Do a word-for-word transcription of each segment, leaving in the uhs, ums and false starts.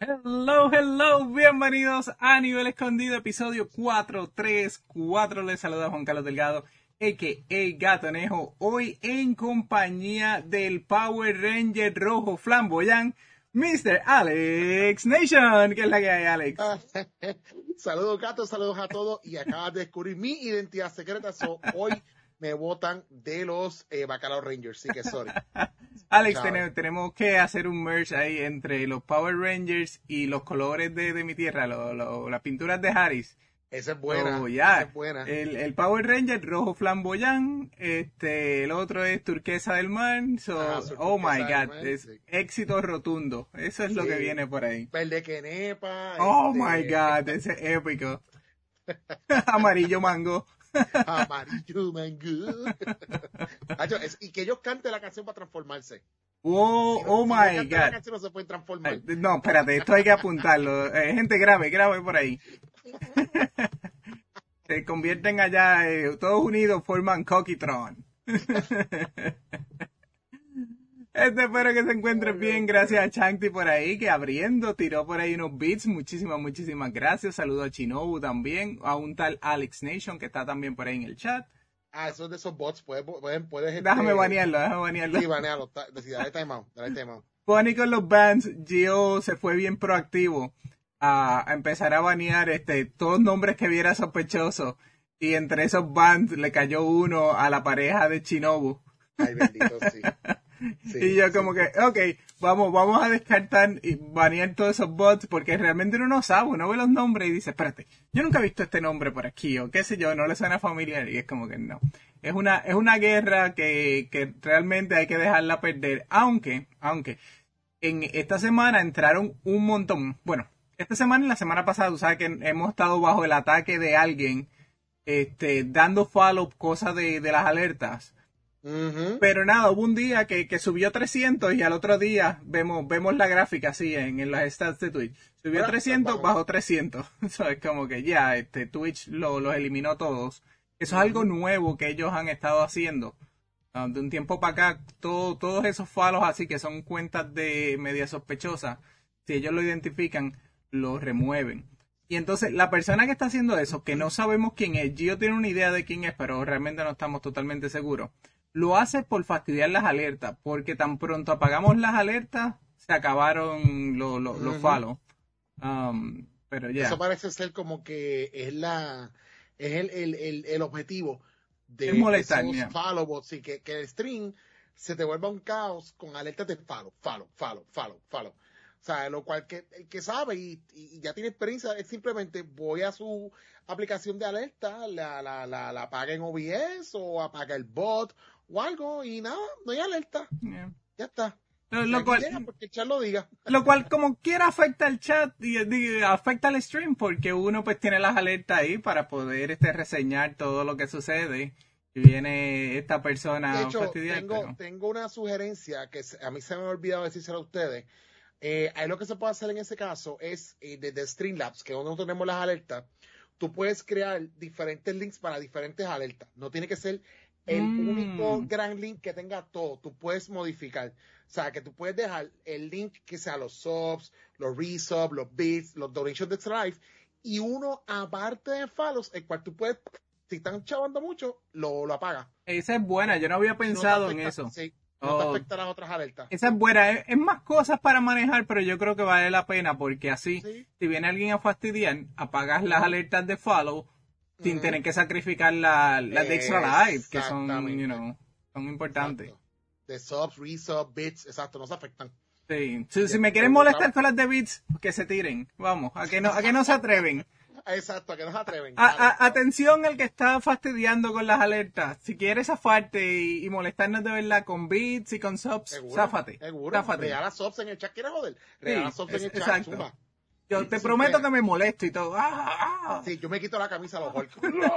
Hello, hello, bienvenidos a Nivel Escondido, episodio cuatrocientos treinta y cuatro. Les saluda Juan Carlos Delgado, a k a. Gatonejo, hoy en compañía del Power Ranger rojo flamboyán, mister Alex Nation. ¿Qué es la que hay, Alex? Saludos, gatos, saludos a todos. Y acabas de descubrir mi identidad secreta. So, hoy me votan de los eh, Bacalao Rangers. Sí que sorry. Alex, tenemos, tenemos que hacer un merge ahí entre los Power Rangers y los colores de, de mi tierra, lo, lo, las pinturas de Harris. Esa es buena. So, yeah, esa es buena. El, el Power Ranger rojo flamboyán, este, el otro es turquesa del mar. So, Ajá, oh my God, mar, es sí. Éxito rotundo. Eso es Sí. lo que viene por ahí. Verde quenepa. Oh este... my God, ese es épico. Amarillo mango. Amarillo mango. Y que ellos canten la canción para transformarse. Oh, si no, oh si my no God. La canción no se pueden transformar. Eh, no, espérate, esto hay que apuntarlo. Eh, gente, grave, grave por ahí. Se convierten allá, eh, todos unidos forman Coquitron. Este, espero que se encuentren bien. Gracias a Chanti por ahí, que abriendo, tiró por ahí unos beats. Muchísimas, muchísimas gracias. Saludo a Chinobu también, a un tal Alex Nation, que está también por ahí en el chat. Ah, esos de esos bots, puedes, puedes, puedes Déjame este... banearlo, déjame banearlo. Sí, banearlo. Dale timeout, dale timeout. Pony con los bans, Gio se fue bien proactivo a, a empezar a banear este, todos nombres que viera sospechosos. Y entre esos bans le cayó uno a la pareja de Shinobu. Ay, bendito, sí. Sí, y yo como sí. que, ok, vamos, vamos a descartar y banear todos esos bots porque realmente uno no sabe, uno ve los nombres y dice, espérate, yo nunca he visto este nombre por aquí o qué sé yo, no le suena familiar y es como que no. Es una, es una guerra que, que realmente hay que dejarla perder, aunque, aunque en esta semana entraron un montón, bueno, esta semana y la semana pasada, tú sabes que hemos estado bajo el ataque de alguien este, dando follow cosas de, de las alertas. Uh-huh. Pero nada, hubo un día que, que subió trescientos y al otro día vemos vemos la gráfica así en, en las stats de Twitch. Subió Bueno, trescientos, vamos. bajó trescientos. Eso es como que ya, este Twitch lo- los eliminó todos. Eso Uh-huh. es algo nuevo que ellos han estado haciendo. Uh, de un tiempo para acá, todo, todos esos follows así que son cuentas de media sospechosas, si ellos lo identifican, lo remueven. Y entonces la persona que está haciendo eso, que no sabemos quién es, Gio tiene una idea de quién es, pero realmente no estamos totalmente seguros, lo hace por fastidiar las alertas, porque tan pronto apagamos las alertas, se acabaron lo, lo, Uh-huh. los follows. Um, pero ya. Eso parece ser como que es la es el, el, el, el objetivo de, Es molestar, de esos yeah. follow bots, y que, que el stream se te vuelva un caos con alertas de follow, follow, follow, follow, follow. O sea, lo cual que el que sabe y, y ya tiene experiencia es simplemente voy a su aplicación de alerta, la, la, la, la apaga en O B S o apaga el bot o algo y nada, no hay alerta. Yeah. Ya está. Lo, Y lo aquí cual, llega porque el chat lo diga. Lo cual como quiera afecta al chat y, y afecta al stream porque uno pues tiene las alertas ahí para poder este reseñar todo lo que sucede y viene esta persona De a hecho, fastidiar, tengo, pero... tengo una sugerencia que se- a mí se me ha olvidado decírselo a ustedes. Eh, ahí lo que se puede hacer en ese caso es eh, desde Streamlabs, que es donde nosotros tenemos las alertas, tú puedes crear diferentes links para diferentes alertas. No tiene que ser el Mm. único gran link que tenga todo. Tú puedes modificar. O sea, que tú puedes dejar el link que sea los subs, los resubs, los bits, los donations de Extra Life y uno aparte de follows, el cual tú puedes, si están chavando mucho, lo, lo apagas. Esa es buena, yo no había pensado no te afecta, en eso. Sí, no te Oh, afecta las otras alertas. esa es buena, es, es más cosas para manejar, pero yo creo que vale la pena porque así, Sí. si viene alguien a fastidiar, apagas las alertas de follow sin Ujú. tener que sacrificar las la de Extra Life, que son, Exactamente. you know, son importantes. Exacto. De subs, resubs, bits, exacto, no se afectan. Sí. Si, si Ya, me quieren pero molestar otra- con las de Beats, que se tiren. Vamos, a que no, a que no se atreven. Exacto, a que no se atreven. A- Dale. a- atención el que está fastidiando con las alertas. Si quieres zafarte y, y molestarnos de verdad con Beats y con subs, Seguro, záfate. seguro. Záfate. Regala subs en el chat, ¿quieres joder? Regala Sí, subs es- en el chat, exacto. zumba. Yo te Sin prometo pena. que me molesto y todo. ¡Ah, ah! Sí, yo me quito la camisa a los Hulk.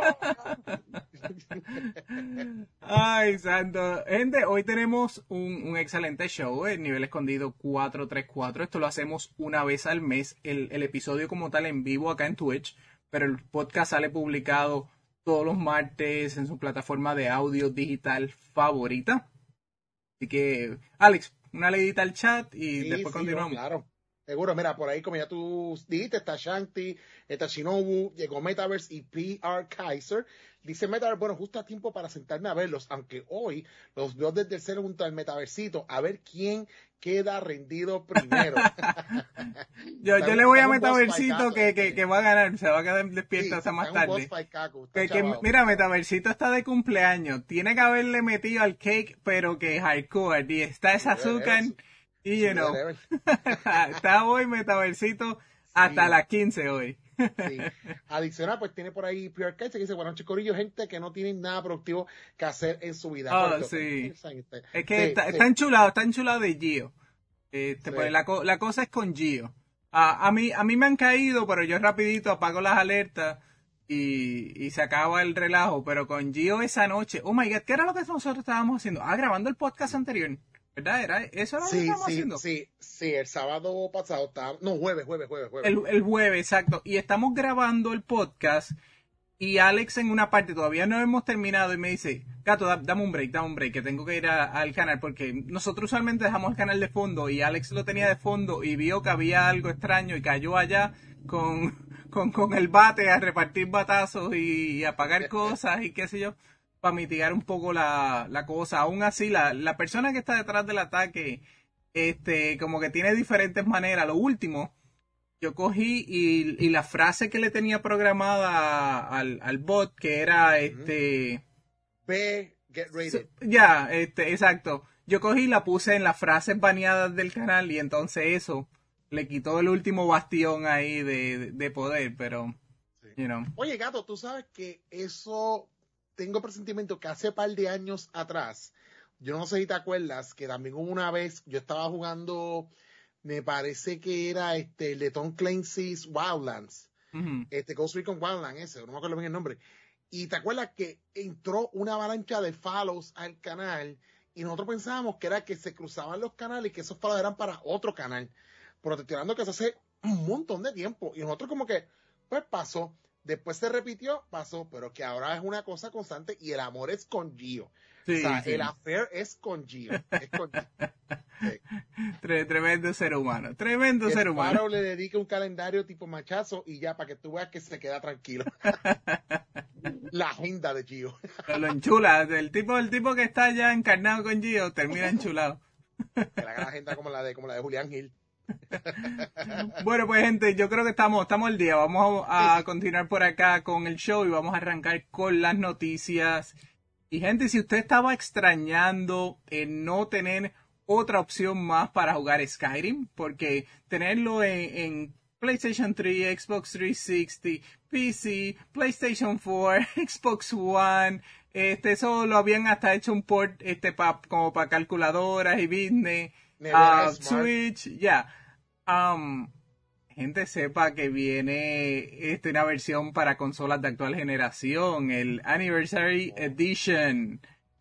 Ay, santo. Gente, hoy tenemos un, un excelente show, el Nivel Escondido cuatrocientos treinta y cuatro. Esto lo hacemos una vez al mes, el, el episodio como tal en vivo acá en Twitch, pero el podcast sale publicado todos los martes en su plataforma de audio digital favorita. Así que, Alex, una leidita al chat y Sí, después sí, continuamos. oh, claro. Seguro, mira, por ahí como ya tú dijiste, está Shanti, está Shinobu, llegó Metaverse y P R Kaiser. Dice Metaverse, bueno, justo a tiempo para sentarme a verlos, aunque hoy los veo desde el cero junto al Metaversito, a ver quién queda rendido primero. yo, yo le voy a Metaversito que, que, que va a ganar, se va a quedar despierto sí, hasta sí, más tarde. Caco, que, que, mira, Metaversito está de cumpleaños, tiene que haberle metido al cake, pero que hardcore, y está esa azúcar, y you know, está hoy Metaversito hasta sí. las quince hoy. Sí. Adicional, pues tiene por ahí P R Kaiser que dice, bueno, chicorillo, gente que no tiene nada productivo que hacer en su vida. Oh, sí. Es que sí, está, sí. está enchulado, está enchulado de Gio. Este, sí. Pues la, la cosa es con Gio. A, a, mí, a mí me han caído, pero yo rapidito apago las alertas y, y se acaba el relajo. Pero con Gio esa noche, oh my God, ¿qué era lo que nosotros estábamos haciendo? Ah, grabando el podcast anterior. ¿Verdad? ¿Era eso era lo sí, que estábamos sí, haciendo? Sí, sí, el sábado pasado estábamos, no, jueves, jueves, jueves, jueves. El, el jueves, exacto. Y estamos grabando el podcast y Alex en una parte todavía no hemos terminado y me dice, Gato, da, dame un break, dame un break, que tengo que ir a, al canal porque nosotros usualmente dejamos el canal de fondo y Alex lo tenía de fondo y vio que había algo extraño y cayó allá con, con, con el bate a repartir batazos y, y a apagar cosas y qué sé yo, para mitigar un poco la, la cosa. Aún así, la, la persona que está detrás del ataque, este, como que tiene diferentes maneras. Lo último, yo cogí y, y la frase que le tenía programada al, al bot, que era este... P, get rated. Ya, yeah, este, exacto. Yo cogí y la puse en las frases baneadas del canal y entonces eso le quitó el último bastión ahí de, de poder, pero, sí. you know. Oye, Gato, tú sabes que eso... Tengo presentimiento que hace par de años atrás, yo no sé si te acuerdas, que también hubo una vez, yo estaba jugando, me parece que era este, el de Tom Clancy's Wildlands, Uh-huh. este Ghost Recon Wildlands, ese, no me acuerdo bien el nombre, y te acuerdas que entró una avalancha de follows al canal, y nosotros pensábamos que era que se cruzaban los canales y que esos follows eran para otro canal, pero te estoy hablando que eso hace un montón de tiempo, y nosotros como que, pues pasó. Después se repitió, pasó, pero que ahora es una cosa constante y el amor es con Gio. Sí, o sea, sí. El affair es con Gio. Es con Gio. Sí. Tremendo ser humano, tremendo que ser humano. Faro le dedique un calendario tipo machazo y ya, para que tú veas que se queda tranquilo. La agenda de Gio. Lo, lo enchula, el tipo, el tipo que está ya encarnado con Gio termina enchulado. Que le haga la agenda como la de, como la de Julián Gil. Bueno, pues gente, yo creo que estamos, estamos al día. Vamos a, a continuar por acá con el show y vamos a arrancar con las noticias. Y gente, si usted estaba extrañando el no tener otra opción más para jugar Skyrim, porque tenerlo en, en PlayStation tres, Xbox trescientos sesenta, P C, PlayStation cuatro, Xbox One, este, eso lo habían hasta hecho un port este pa, como para calculadoras y business. Uh, Switch, ya. Yeah. Um, gente, sepa que viene este, una versión para consolas de actual generación, el Anniversary Edition.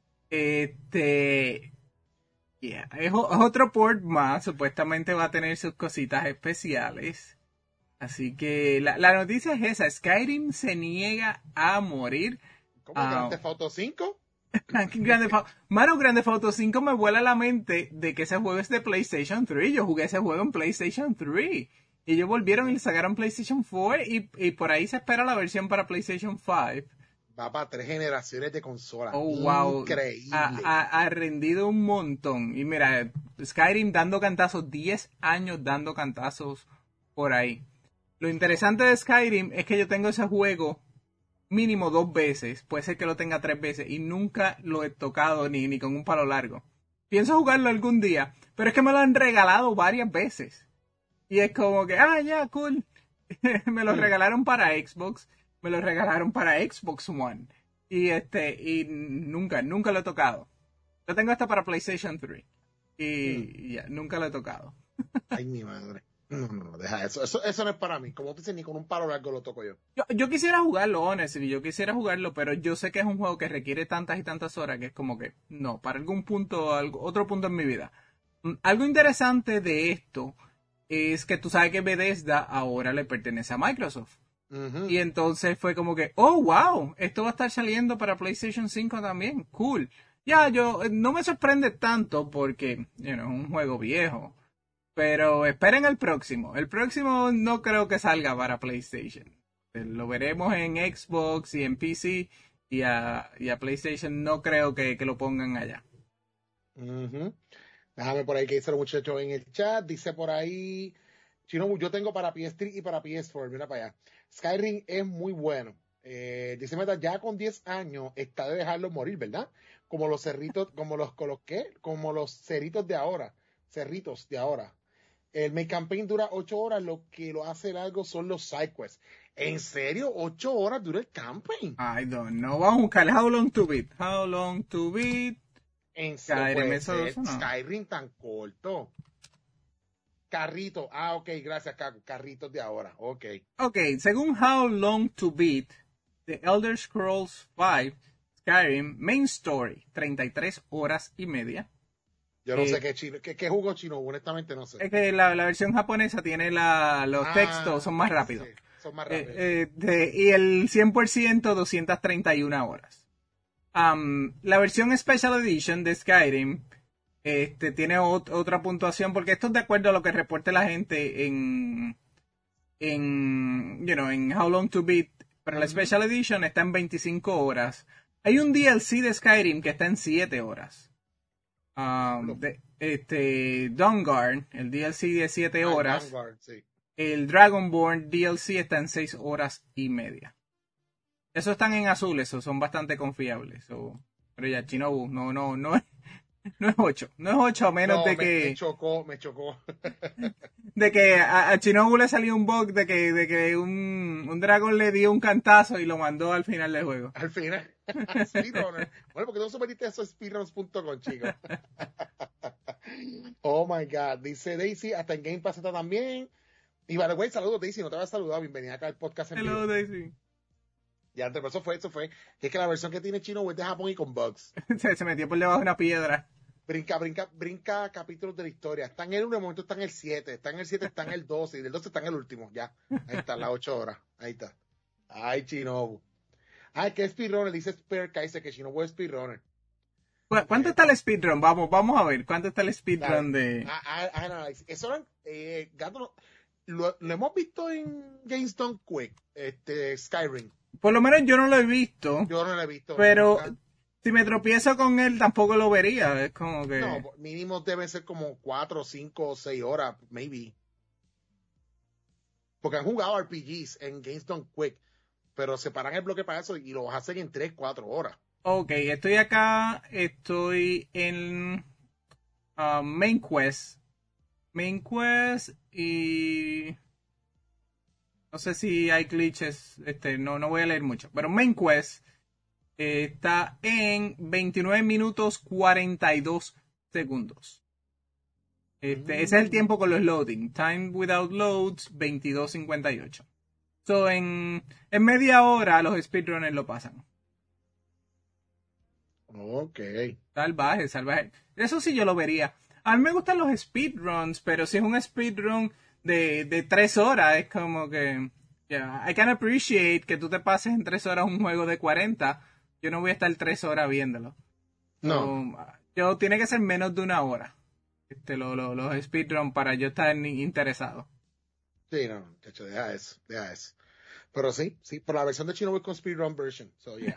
Este, yeah, es, es otro port más, supuestamente va a tener sus cositas especiales. Así que la, la noticia es esa, Skyrim se niega a morir. ¿Cómo? Uh, ¿Grand Theft Auto cinco? Grande Fa- Mano, Grande Theft Auto cinco me vuela la mente de que ese juego es de PlayStation tres. Yo jugué ese juego en PlayStation tres. Y ellos volvieron y le sacaron PlayStation cuatro y, y por ahí se espera la versión para PlayStation cinco. Va para tres generaciones de consolas. Oh, wow. Increíble. Ha, ha, ha rendido un montón. Y mira, Skyrim dando cantazos, diez años dando cantazos por ahí. Lo interesante de Skyrim es que yo tengo ese juego mínimo dos veces, puede ser que lo tenga tres veces y nunca lo he tocado ni, ni con un palo largo. Pienso jugarlo algún día, pero es que me lo han regalado varias veces. Y es como que, ah, ya, yeah, cool. Me lo regalaron para Xbox, me lo regalaron para Xbox One. Y este, y nunca, nunca lo he tocado. Lo tengo hasta para PlayStation tres. Y, mm. y ya, nunca lo he tocado. Ay, mi madre. No, no, no, deja eso. Eso, eso no es para mí. Como tú dices, ni con un palo largo lo toco yo. Yo, yo quisiera jugarlo, honestly. Yo quisiera jugarlo, pero yo sé que es un juego que requiere tantas y tantas horas que es como que, no, para algún punto, algo, otro punto en mi vida. Algo interesante de esto es que tú sabes que Bethesda ahora le pertenece a Microsoft. Uh-huh. Y entonces fue como que, oh, wow, esto va a estar saliendo para PlayStation cinco también. Cool. Ya, yo, no me sorprende tanto porque, you know, es un juego viejo. Pero esperen el próximo. El próximo no creo que salga para PlayStation. Lo veremos en Xbox y en P C. Y a, y a PlayStation no creo que, que lo pongan allá. Uh-huh. Déjame por ahí que dice el muchacho en el chat. Dice por ahí, Chino, yo tengo para P S tres y para P S cuatro. Mira para allá. Skyrim es muy bueno. Eh, dice Meta, ya con diez años está de dejarlo morir, ¿verdad? Como los cerritos, como los, con los ¿qué? Como los cerritos de ahora. Cerritos de ahora. El main campaign dura ocho horas, lo que lo hace largo son los sidequests. ¿En serio? ¿Ocho horas dura el campaign? I don't know. Vamos a buscar How Long to Beat. How Long to Beat. En Skyrim, puede eso, ser eso no. Skyrim tan corto. Carrito. Ah, ok, gracias, Caco. Carritos de ahora. Ok. Ok, según How Long to Beat, The Elder Scrolls cinco, Skyrim, Main Story, treinta y tres horas y media. Yo no Eh, sé qué chino, qué, qué jugo chino, honestamente no sé. Es que la, la versión japonesa tiene la, los Ah, textos, son más rápidos. Sí, son más Eh, rápidos. eh, de- y el cien por ciento, doscientas treinta y una horas. Um, la versión Special Edition de Skyrim este, tiene ot- otra puntuación, porque esto es de acuerdo a lo que reporte la gente en, en, you know, en How Long to Beat. Pero la Ujú. Special Edition está en veinticinco horas. Hay un D L C de Skyrim que está en siete horas. Um, Diablo. de, este, Dawnguard, el D L C de siete Ah, el horas. Vanguard, sí. El Dragonborn D L C está en seis horas y media. Esos están en azul, esos son bastante confiables. So, pero ya, Shinobu, no, no, no, es- no es ocho. No es ocho a menos No, de me, me que, chocó, me chocó. de que a, a Shinobu le salió un bug de que, de que un, un dragón le dio un cantazo y lo mandó al final del juego. Al final, speedrunner. Bueno, porque no sometiste eso a speedruns punto com, chicos. Oh my God. Dice Daisy, hasta en Game Pass está también. Y by the way, saludos Daisy, no te había saludado. Bienvenida acá al podcast en Hello, vivo. Daisy. Ya, pero eso fue, eso fue. Que es que la versión que tiene Chino es de Japón y con bugs. Se, se metió por debajo de una piedra. Brinca, brinca, brinca capítulos de la historia. Está en el uno, de momento está en el siete. Está en el siete, está en el doce. Y del doce está en el último. Ya. Ahí está, las ocho horas. Ahí está. Ay, Chino. Ay, que es speedrunner. Dice Spare Kaiser que Chino es speedrunner. ¿Cu- ¿Cuánto Eh, está el speedrun? Vamos, vamos a ver. ¿Cuánto está el Dale. speedrun de...? Ah, ah, ah, no, eso era, eh, Gato, no- lo, lo hemos visto en Games Done Quick, este, Skyrim. Por lo menos yo no lo he visto, Yo no lo he visto pero nunca. si me tropiezo con él tampoco lo vería. Es como que... No, mínimo debe ser como cuatro, cinco o seis horas, maybe. Porque han jugado R P Gs en Games Done Quick, pero separan el bloque para eso y lo hacen en tres, cuatro horas. Ok, estoy acá, estoy en ah, Main Quest. Main Quest y... No sé si hay glitches, este, no, no voy a leer mucho. Pero Main Quest eh, está en veintinueve minutos cuarenta y dos segundos. Este, ese es el tiempo con los loading. Time without loads, veintidós cincuenta y ocho. So, en, en media hora los speedrunners lo pasan. Ok. Salvaje, salvaje. Eso sí yo lo vería. A mí me gustan los speedruns, pero si es un speedrun de, de tres horas, es como que... Yeah, I can appreciate que tú te pases en tres horas un juego de cuarenta. Yo no voy a estar tres horas viéndolo. No. So, yo, tiene que ser menos de una hora. Este, lo, lo, los speedruns para yo estar ni- interesado. Sí, no, chacho, deja eso, deja eso. Pero sí, sí, por la versión de Chino voy con speedrun version. So, yeah.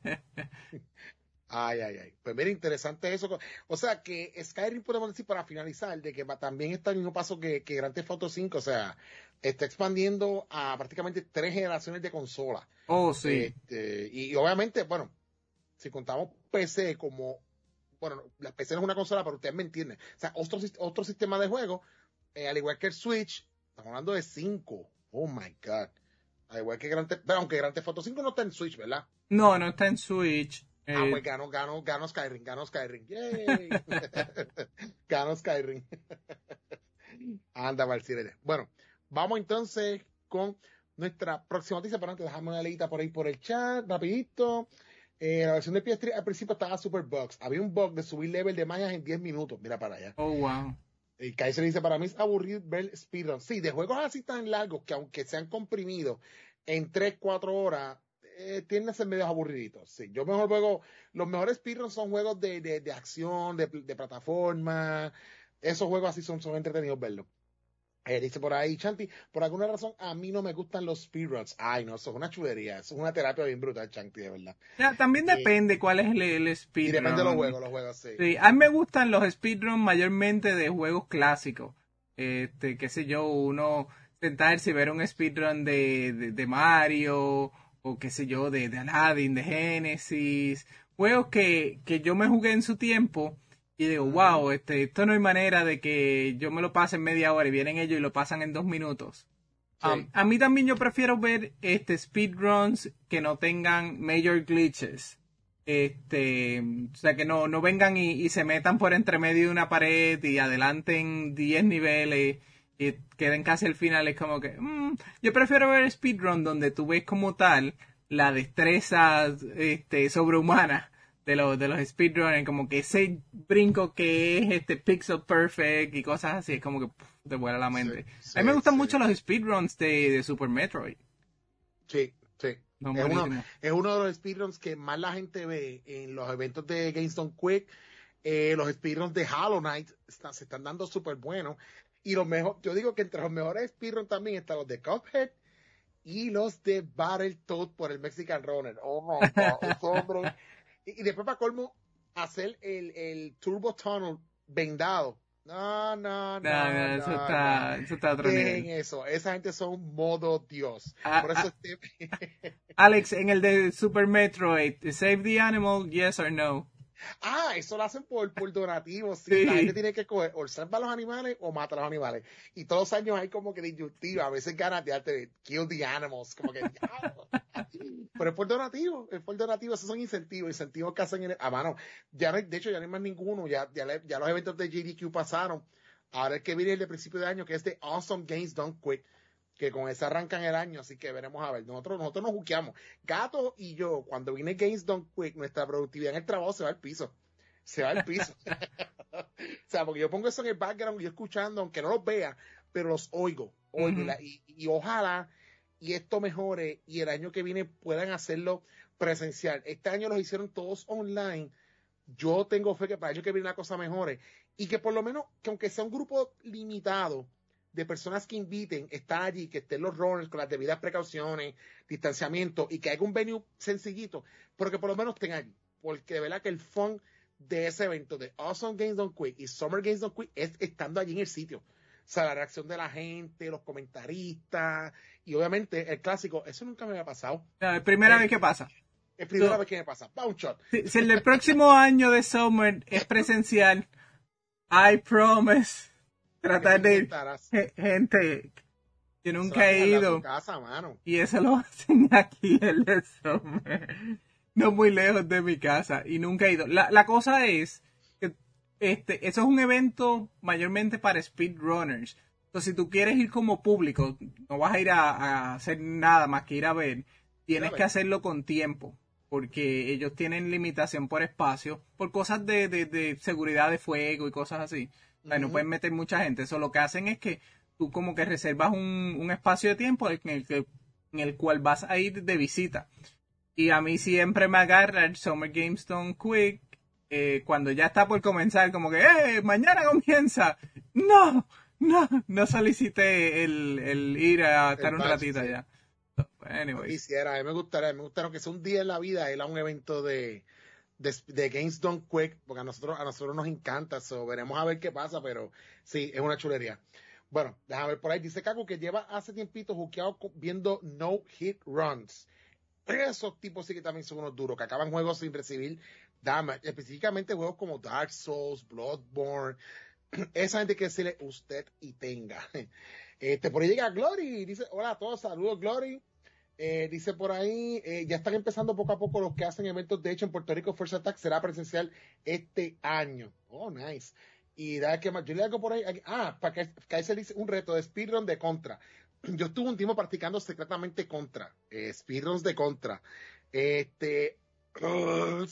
Ay, ay, ay. Pues mira, interesante eso. O sea, que Skyrim, podemos decir para finalizar, de que va, también está al mismo paso que, que Grand Theft Auto cinco, o sea, está expandiendo a prácticamente tres generaciones de consolas. Oh, sí. Este, y obviamente, bueno, si contamos P C como, bueno, la P C no es una consola, pero ustedes me entienden. O sea, otro, otro sistema de juego, eh, al igual que el Switch, estamos hablando de cinco. Oh my God. Al igual que Grand Theft, pero aunque Grand Theft Auto cinco no está en Switch, ¿verdad? No, no está en Switch. Ah, Eh, pues ganó, ganó, ganó Skyrim, ganó Skyrim. Yay. Ganó Skyrim. Anda, Valcirene. Bueno, vamos entonces con nuestra próxima noticia, pero antes dejamos una leída por ahí por el chat, rapidito. Eh, la versión de P S tres al principio estaba super bugs. Había un bug de subir level de magias en diez minutos. Mira para allá. oh, wow. El Kaiser dice, para mí es aburrido ver speedrun. Sí, de juegos así tan largos que aunque sean comprimidos en tres, cuatro horas, eh, tienden a ser medio aburriditos. Sí, yo mejor juego, los mejores speedruns son juegos de, de, de acción, de, de plataforma, Esos juegos así son, son entretenidos verlos. Eh, dice por ahí, Chanti, por alguna razón a mí no me gustan los speedruns. Ay, no, eso es una chulería, eso es una terapia bien brutal, Chanti, de verdad. Ya, también Y, depende cuál es el, el y depende de los speedrun. juegos, los juegos, sí. Sí, a mí me gustan los speedruns mayormente de juegos clásicos. Este, qué sé yo, uno sentarse y ver un speedrun de, de, de Mario, o qué sé yo, de, de Aladdin, de Genesis. Juegos que, que yo me jugué en su tiempo y digo, Uh-huh. wow, este, esto no hay manera de que yo me lo pase en media hora y vienen ellos y lo pasan en dos minutos. Um, Sí. a mí también yo prefiero ver este speedruns que no tengan major glitches. Este, o sea, que no, no vengan y, y se metan por entre medio de una pared y adelanten diez niveles y queden casi al final. Es como que, mm, yo prefiero ver speedrun donde tú ves como tal la destreza este, sobrehumana de los, de los speedrunners, como que ese brinco que es este pixel perfect y cosas así, es como que puf, te vuela la Sí, mente. A mí me sí, gustan sí, mucho los speedruns de, de Super Metroid. sí, sí. Son Es uno, buenísimos. es uno de los speedruns que más la gente ve en los eventos de GameStop Quick. Eh, los speedruns de Hollow Knight están, se están dando súper buenos. Y los mejor, yo digo que entre los mejores speedruns también están los de Cuphead y los de Battletoads por el Mexican Runner. Oh my God, ese hombre. Y, y después para colmo, hacer el, el Turbo Tunnel vendado. No, no, No, no, no, eso no, no. está, eso está a otro Dejen nivel. eso. Esa gente son modo Dios. Ah, Por eso ah, este. Alex, en el de Super Metroid, Save the Animal, yes or no? Ah, eso lo hacen por, por donativos, sí. La gente Sí. tiene que coger o salva a los animales o mata a los animales. Y todos los años hay como que de disyuntiva. A veces ganas de arte, kill the animals. Como que, diablo. Pero es por donativo, es por donativo. Esos son incentivos, incentivos que hacen en el, a mano. Ya no hay, de hecho, ya no hay más ninguno. Ya, ya, le- ya los eventos de J D Q pasaron. Ahora el que viene el de principio de año, que es de Awesome Games Done Quick, que con ese arrancan el año, así que veremos a ver. Nosotros, nosotros nos juqueamos. Gato y yo, cuando viene Games Done Quick, nuestra productividad en el trabajo se va al piso. Se va al piso. O sea, porque yo pongo eso en el background y yo escuchando, aunque no los vea, pero los oigo, oigo. Y, Ujú. la, y, y ojalá y esto mejore y el año que viene puedan hacerlo presencial. Este año los hicieron todos online. Yo tengo fe que para el año que viene la cosa mejore y que por lo menos, que aunque sea un grupo limitado de personas que inviten, estar allí, que estén los runners con las debidas precauciones, distanciamiento y que haya un venue sencillito, pero que por lo menos estén allí. Porque de verdad que el fun de ese evento de Awesome Games Done Quick y Summer Games Done Quick es estando allí en el sitio. O sea, la reacción de la gente, los comentaristas y obviamente el clásico, eso nunca me había pasado. No, es primera Eh, vez que pasa. es primera So, vez que me pasa. Bounce shot. si, si el del próximo año de Summer es presencial, I promise Que te tratar de ir. inyectarás. Je- Gente, yo Eso lo nunca hacen he al lado de tu ido casa, mano. y eso lo hacen aquí el de Summer. No muy lejos de mi casa y nunca he ido. La, la cosa es que este, eso es un evento mayormente para speedrunners. Entonces, si tú quieres ir como público, no vas a ir a, a hacer nada más que ir a ver, Ir a tienes que ver. hacerlo con tiempo, porque ellos tienen limitación por espacio, por cosas de, de, de seguridad de fuego y cosas así. O sea, no Ujú. pueden meter mucha gente. Eso lo que hacen es que tú como que reservas un, un espacio de tiempo en el, que, en el cual vas a ir de visita. Y a mí siempre me agarra el Summer Games Done Quick eh, cuando ya está por comenzar, como que, ¡eh! Mañana comienza. No, no, no solicité el, el ir a El estar un badge, ratito sí. allá. So, Yo anyways, quisiera, a mí me gustaría, me gustaría que sea un día en la vida, ir a un evento de, de, de Games Done Quick, porque a nosotros, a nosotros nos encanta, so, veremos a ver qué pasa, pero sí, es una chulería. Bueno, déjame ver por ahí. Dice Caco que lleva hace tiempito juqueado co- viendo No Hit Runs. Esos tipos sí que también son unos duros, que acaban juegos sin recibir damage, específicamente juegos como Dark Souls, Bloodborne. Esa gente que decirle usted y tenga. Este, por ahí llega Glory, dice, hola a todos, saludos Glory. Eh, dice por ahí, eh, ya están empezando poco a poco los que hacen eventos. De hecho, en Puerto Rico, First Attack será presencial este año. Oh, nice. Y da que más, yo le hago por ahí, aquí- ah, para que, que ahí se dice un reto de speedrun de Contra. Yo estuve un tiempo practicando secretamente Contra, eh, speedruns de Contra. Este, uh,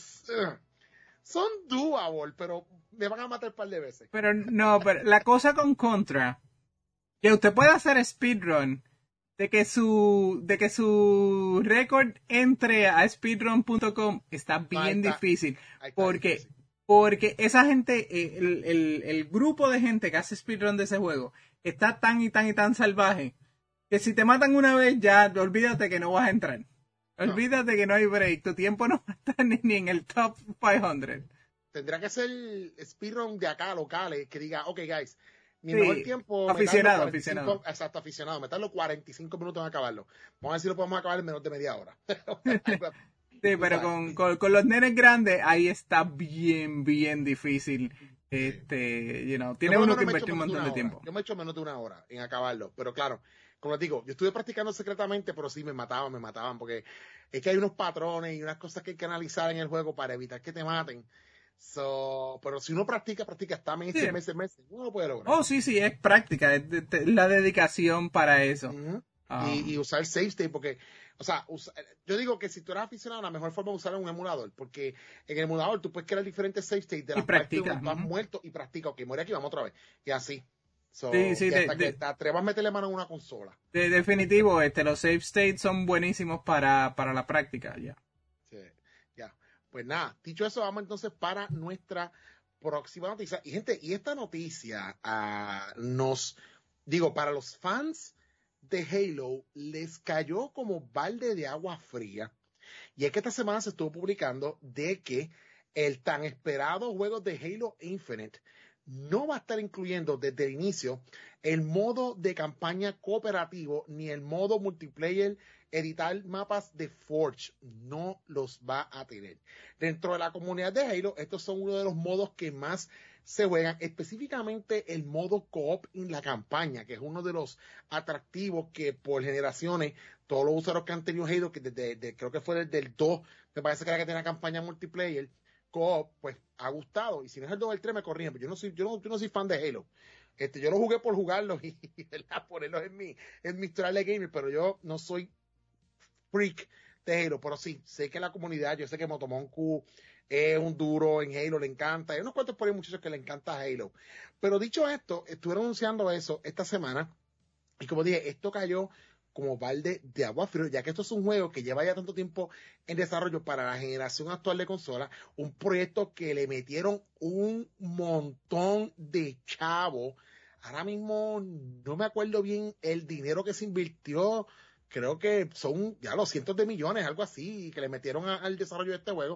son doable, pero me van a matar un par de veces. pero no, pero la cosa con Contra, que usted puede hacer speedrun, de que su, de que su récord entre a speedrun punto com está No, ahí bien está, difícil, ahí está porque difícil. Porque esa gente, eh, el, el, el grupo de gente que hace speedrun de ese juego está tan y tan y tan salvaje que si te matan una vez ya olvídate que no vas a entrar. No, Olvídate que no hay break. Tu tiempo no va a estar ni, ni en el top quinientos. tendrá que ser speedrun de acá, locales, que diga, ok, guys, mi mejor Sí, tiempo, me tardo aficionado, cuarenta y cinco, aficionado. exacto, aficionado, me tardo cuarenta y cinco minutos en acabarlo. Vamos a ver si lo podemos acabar en menos de media hora. Algo así, Sí, tú pero sabes. con, con, con los nenes grandes ahí está bien, bien difícil. Sí. Este, you know, Yo tiene por lo uno que menos me he hecho invertir un menos de montón de una hora. tiempo. Yo me he hecho menos de una hora en acabarlo. Pero claro, como les digo, yo estuve practicando secretamente, pero sí me mataban, me mataban, porque es que hay unos patrones y unas cosas que hay que analizar en el juego para evitar que te maten. So, pero si uno practica, practica hasta Sí. meses, meses, meses, uno lo puede lograr. Oh, sí, sí, es práctica, es de- de- la dedicación para eso. Ujú. Y, y Um, usar save state, porque, o sea, usa- yo digo que si tú eres aficionado, la mejor forma es usar un emulador, porque en el emulador tú puedes crear diferentes save states de y las partes donde practica. tú has Ujú. muerto y practica, ok, muere aquí, vamos otra vez. Y así. Sí, So, sí, y de, hasta que de, te atrevas a meterle mano en una consola. de definitivo, este, los save states son buenísimos para, para la práctica, ya. Sí, ya. Pues nada, dicho eso, vamos entonces para nuestra próxima noticia. Y gente, y esta noticia ah, nos, digo, para los fans de Halo, les cayó como balde de agua fría. Y es que esta semana se estuvo publicando de que el tan esperado juego de Halo Infinite no va a estar incluyendo desde el inicio el modo de campaña cooperativo ni el modo multiplayer editar mapas de Forge. No los va a tener. Dentro de la comunidad de Halo, estos son uno de los modos que más se juegan, específicamente el modo co-op en la campaña, que es uno de los atractivos que por generaciones todos los usuarios que han tenido Halo, que desde, de, creo que fue desde el dos, me parece que era que tenía campaña multiplayer, co-op, pues ha gustado. Y si no es el dos o el tres, me corrigen, pero yo no soy, yo no, yo no soy fan de Halo. Este, yo lo jugué por jugarlos y, y ¿verdad? Ponerlos en mi, en mi historial de gamer, pero yo no soy freak de Halo, pero sí, sé que la comunidad, yo sé que Motomonku es un duro en Halo, le encanta. Hay unos cuantos por ahí muchachos que le encanta Halo. Pero dicho esto, estuvieron anunciando eso esta semana y como dije, esto cayó como balde de agua frío, ya que esto es un juego que lleva ya tanto tiempo en desarrollo para la generación actual de consolas, un proyecto que le metieron un montón de chavo. Ahora mismo no me acuerdo bien el dinero que se invirtió, creo que son ya los cientos de millones, algo así, que le metieron a, al desarrollo de este juego.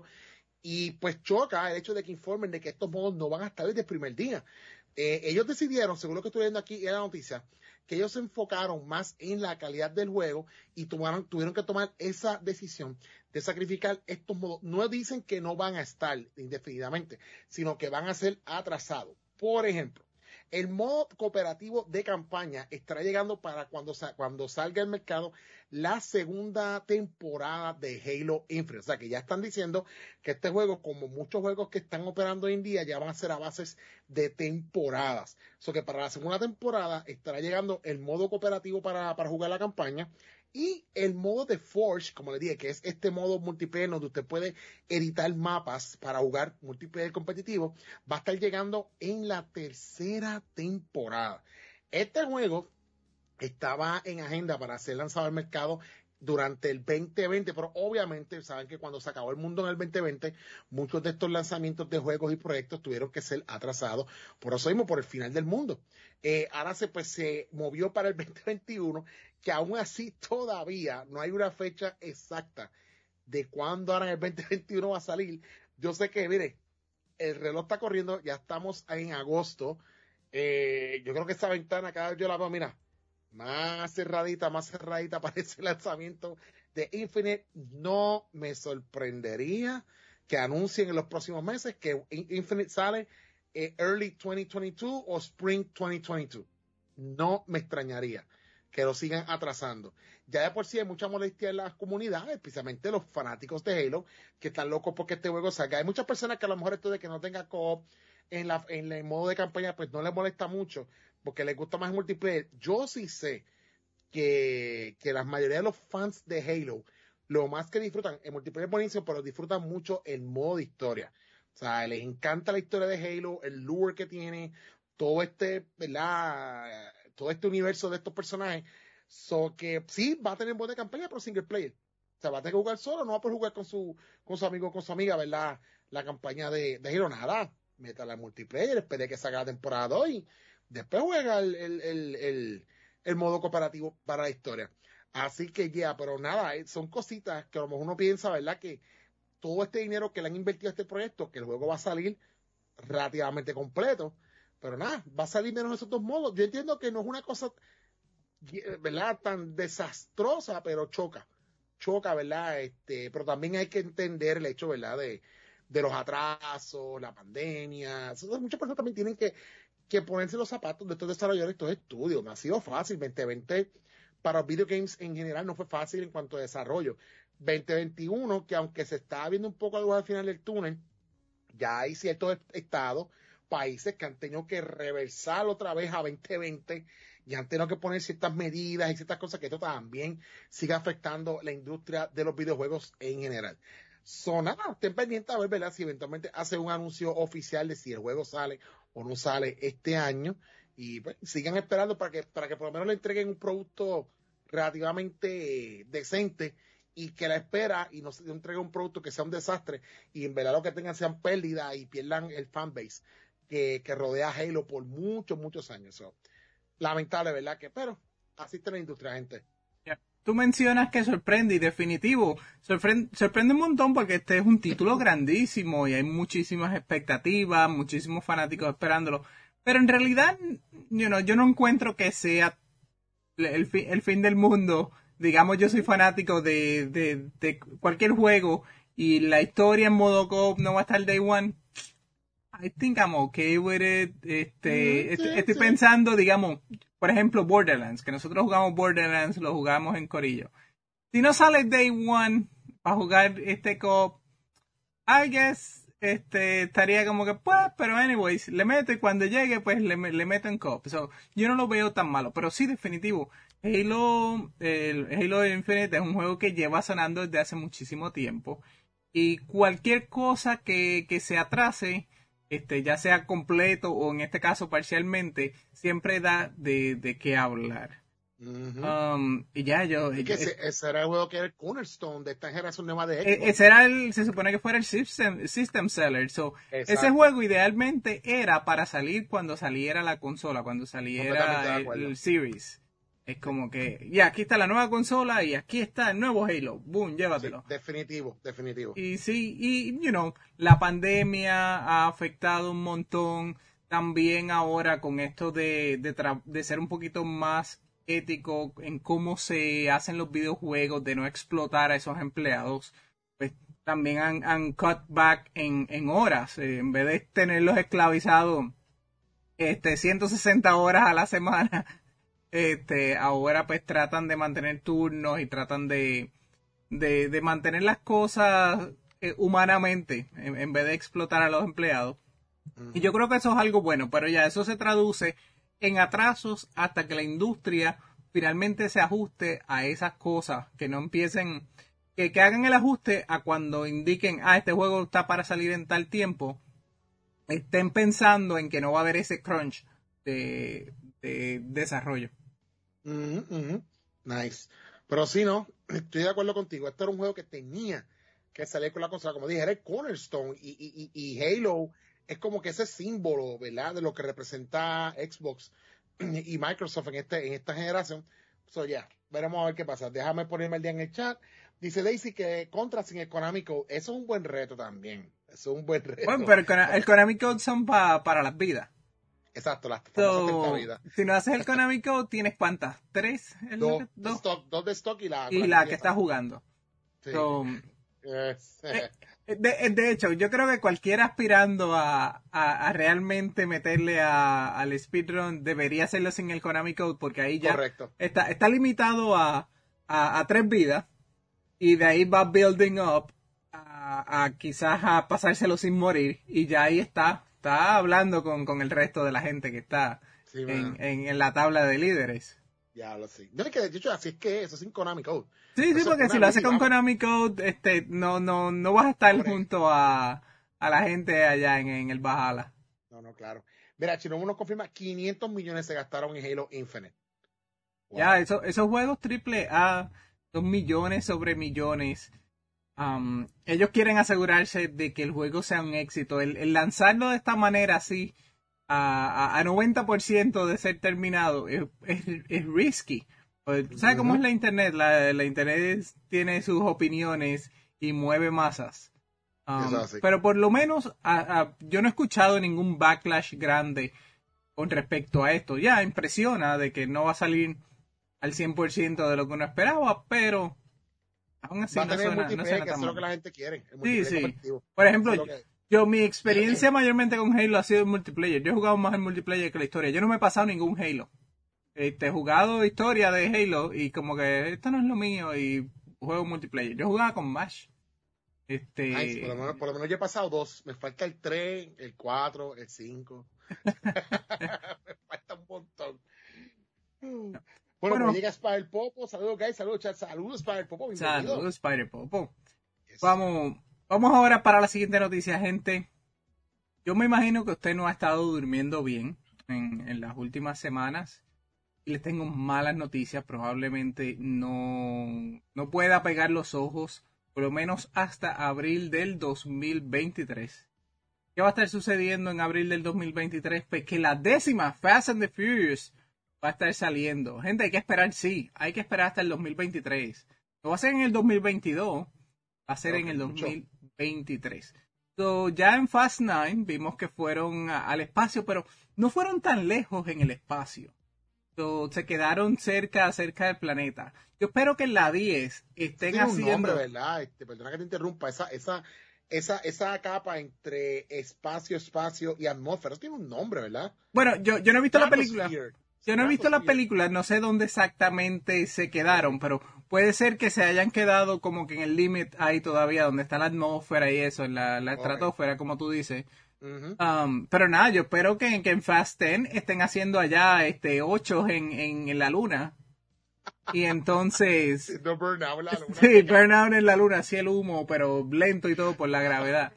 Y pues choca el hecho de que informen de que estos modos no van a estar desde el primer día. Eh, ellos decidieron, según lo que estoy viendo aquí en la noticia, que ellos se enfocaron más en la calidad del juego y tomaron, tuvieron que tomar esa decisión de sacrificar estos modos. No dicen que no van a estar indefinidamente, sino que van a ser atrasados. Por ejemplo, el modo cooperativo de campaña estará llegando para cuando, cuando salga al mercado la segunda temporada de Halo Infinite. O sea que ya están diciendo que este juego, como muchos juegos que están operando hoy en día, ya van a ser a bases de temporadas. O sea que para la segunda temporada estará llegando el modo cooperativo para, para jugar la campaña y el modo de Forge, como les dije, que es este modo multiplayer donde usted puede editar mapas para jugar multiplayer competitivo, va a estar llegando en la tercera temporada. Este juego estaba en agenda para ser lanzado al mercado durante el veinte veinte, pero obviamente saben que cuando se acabó el mundo en el veinte veinte, muchos de estos lanzamientos de juegos y proyectos tuvieron que ser atrasados, por eso mismo, por el final del mundo. Eh, ahora se, pues, se movió para el veinte veintiuno, que aún así todavía no hay una fecha exacta de cuándo ahora en el veinte veintiuno va a salir. Yo sé que, mire, el reloj está corriendo, ya estamos en agosto. Eh, yo creo que esa ventana, cada vez yo la veo, mira, más cerradita, más cerradita para ese lanzamiento de Infinite. No me sorprendería que anuncien en los próximos meses que Infinite sale eh, Early veinte veintidós o Spring veinte veintidós. No me extrañaría que lo sigan atrasando. Ya de por sí hay mucha molestia en la comunidad, especialmente los fanáticos de Halo, que están locos porque este juego salga. Hay muchas personas que a lo mejor esto de que no tenga co-op en, la, en el modo de campaña, pues no les molesta mucho, porque les gusta más el multiplayer. Yo sí sé que, que la mayoría de los fans de Halo, lo más que disfrutan, el multiplayer es buenísimo, pero disfrutan mucho el modo de historia. O sea, les encanta la historia de Halo, el lore que tiene, todo este, ¿verdad? Todo este universo de estos personajes. So que sí, va a tener modo de campaña, pero single player. O sea, va a tener que jugar solo, no va a poder jugar con su, con su amigo, con su amiga, ¿verdad? La campaña de, de Halo, nada. Métala al multiplayer, espere que salga la temporada dos y después juega el, el, el, el, el modo cooperativo para la historia. Así que ya, yeah, pero nada, son cositas que a lo mejor uno piensa, ¿verdad? Que todo este dinero que le han invertido a este proyecto, que el juego va a salir relativamente completo, pero nada, va a salir menos esos dos modos. Yo entiendo que no es una cosa, ¿verdad?, tan desastrosa, pero choca, choca, ¿verdad? Este, pero también hay que entender el hecho, ¿verdad?, de, de los atrasos, la pandemia. Entonces, muchas personas también tienen que, que ponerse los zapatos de estos desarrolladores, estos estudios. No ha sido fácil. veinte veinte para los video games en general no fue fácil en cuanto a desarrollo. veinte veintiuno, que aunque se está viendo un poco algo al final del túnel, ya hay ciertos estados, países que han tenido que reversar otra vez a veinte veinte y han tenido que poner ciertas medidas y ciertas cosas que esto también sigue afectando la industria de los videojuegos en general. So, nada, estén pendientes a ver, ¿verdad?, si eventualmente hace un anuncio oficial de si el juego sale o no sale este año y pues, sigan esperando para que, para que por lo menos le entreguen un producto relativamente decente y que la espera y no se entregue un producto que sea un desastre y en verdad lo que tengan sean pérdidas y pierdan el fanbase que, que rodea a Halo por muchos, muchos años. So, lamentable, ¿verdad? Que, pero así está la industria, gente. Yeah. Tú mencionas que sorprende y definitivo, sorprende, sorprende un montón porque este es un título grandísimo y hay muchísimas expectativas, muchísimos fanáticos esperándolo, pero en realidad, you know, yo no encuentro que sea el, fi, el fin del mundo. Digamos, yo soy fanático de, de, de cualquier juego y la historia en modo co-op no va a estar day one. I think I'm okay with it. Este, Mm, sí, est estoy sí. pensando, digamos, por ejemplo, Borderlands, que nosotros jugamos Borderlands, lo jugamos en corillo. Si no sale day one para jugar este co-op, I guess, este, estaría como que, pues, pero anyways, le meto y cuando llegue, pues, le, le meto en co-op. So, yo no lo veo tan malo, pero sí, definitivo. Halo, el Halo Infinite es un juego que lleva sonando desde hace muchísimo tiempo. Y cualquier cosa que, que se atrase, este, ya sea completo o en este caso parcialmente, siempre da de, de qué hablar. Uh-huh. Um, y ya yo... Es que ese, ese era el juego que era el cornerstone de esta generación nueva de Xbox. Ese era el, se supone que fuera el system, system seller. So, ese juego idealmente era para salir cuando saliera la consola, cuando saliera el, el Series. Es como que, ya, aquí está la nueva consola y aquí está el nuevo Halo. Boom, llévatelo. Sí, definitivo, definitivo. Y sí, y, you know, la pandemia ha afectado un montón. También ahora con esto de, de, tra- de ser un poquito más ético en cómo se hacen los videojuegos, de no explotar a esos empleados, pues también han, han cut back en, en horas. Eh, en vez de tenerlos esclavizados este, ciento sesenta horas a la semana, este, ahora pues tratan de mantener turnos y tratan de, de, de mantener las cosas eh, humanamente en, en vez de explotar a los empleados. Uh-huh. Y yo creo que eso es algo bueno, pero ya eso se traduce en atrasos hasta que la industria finalmente se ajuste a esas cosas, que no empiecen, que, que hagan el ajuste a cuando indiquen, ah, este juego está para salir en tal tiempo, estén pensando en que no va a haber ese crunch de, de desarrollo. Uh-huh, uh-huh. Nice. Pero sí, no, estoy de acuerdo contigo. Este era un juego que tenía que salir con la consola, como dije, era el cornerstone y, y, y, y Halo es como que ese símbolo, ¿verdad?, de lo que representa Xbox y Microsoft en, este, en esta generación. So, ya, yeah, veremos a ver qué pasa. Déjame ponerme el día en el chat. Dice Daisy que Contra sin el Konami Code, eso es un buen reto también. Eso es un buen reto. Bueno, pero el, el Konami Code son pa, para las vidas. Exacto, las famosas So, treinta vidas. Si no haces el Konami Code, ¿tienes cuántas? ¿Tres? Dos, que, dos? Stock, dos de stock y la, y la, la que estás jugando. Sí. So, yes. eh, de, de hecho, yo creo que cualquiera aspirando a, a, a realmente meterle a, al speedrun debería hacerlo sin el Konami Code, porque ahí ya Correcto. Está, está limitado a, a, a tres vidas y de ahí va building up a, a quizás a pasárselo sin morir y ya ahí está, está hablando con, con el resto de la gente que está sí, en, en, en la tabla de líderes. Ya lo sé. No es que de hecho así es que eso sin Konami Code. Sí, sí, eso porque si lo haces con Konami Code, este, no, no, no vas a estar Correcto. junto a, a la gente allá en, en el Valhalla. No, no, claro. Mira, Chino nos confirma, quinientos millones se gastaron en Halo Infinite. Wow. Ya, eso, esos juegos triple A son millones sobre millones. Um, ellos quieren asegurarse de que el juego sea un éxito. El, el lanzarlo de esta manera así, a, a, a noventa por ciento de ser terminado, es, es, es risky. ¿Sabes uh-huh. cómo es la internet? La, la internet es, tiene sus opiniones y mueve masas. Um, pero por lo menos a, a, yo no he escuchado ningún backlash grande con respecto a esto. Ya impresiona de que no va a salir al cien por ciento de lo que uno esperaba, pero aún así va no a tener suena, multiplayer, no suena que tan es lo mal. que la gente quiere. Sí, sí. Por ejemplo, que... yo mi experiencia mayormente con Halo ha sido en multiplayer. Yo he jugado más en multiplayer que la historia. Yo no me he pasado ningún Halo. Este, he jugado historia de Halo y como que esto no es lo mío y juego multiplayer. Yo jugaba con Mash. Este... Nice, por, lo menos, por lo menos yo he pasado dos. Me falta el tres, el cuatro, el cinco. Me falta un montón. Bueno, bueno pues llega Spider Popo. Saludos, guys. Saludos, chat. Saludos, Spider Popo. Bienvenido. Saludos, Spider Popo. Yes. Vamos, vamos ahora para la siguiente noticia, gente. Yo me imagino que usted no ha estado durmiendo bien en, en las últimas semanas. Y les tengo malas noticias. Probablemente no, no pueda pegar los ojos. Por lo menos hasta abril del dos mil veintitrés. ¿Qué va a estar sucediendo en abril del dos mil veintitrés? Pues que la décima Fast and the Furious va a estar saliendo. Gente, hay que esperar, sí. Hay que esperar hasta el dos mil veintitrés. No va a ser en el dos mil veintidós. Va a ser no, en el dos mil veintitrés. So, ya en Fast nueve vimos que fueron a, al espacio, pero no fueron tan lejos en el espacio. So, se quedaron cerca, cerca del planeta. Yo espero que en la diez estén tiene haciendo... un nombre, ¿verdad? Este, perdona que te interrumpa. Esa, esa, esa, esa capa entre espacio, espacio y atmósfera tiene un nombre, ¿verdad? Bueno, yo, yo no he visto la película. Yo no he visto la película, no sé dónde exactamente se quedaron, pero puede ser que se hayan quedado como que en el límite ahí todavía, donde está la atmósfera y eso, en la, la estratosfera, okay. Como tú dices. Uh-huh. Um, pero nada, yo espero que, que en Fast diez estén haciendo allá este ocho en, en, en la luna. Y entonces... no burnout en la luna. Sí, burnout en la luna, así el humo, pero lento y todo por la gravedad.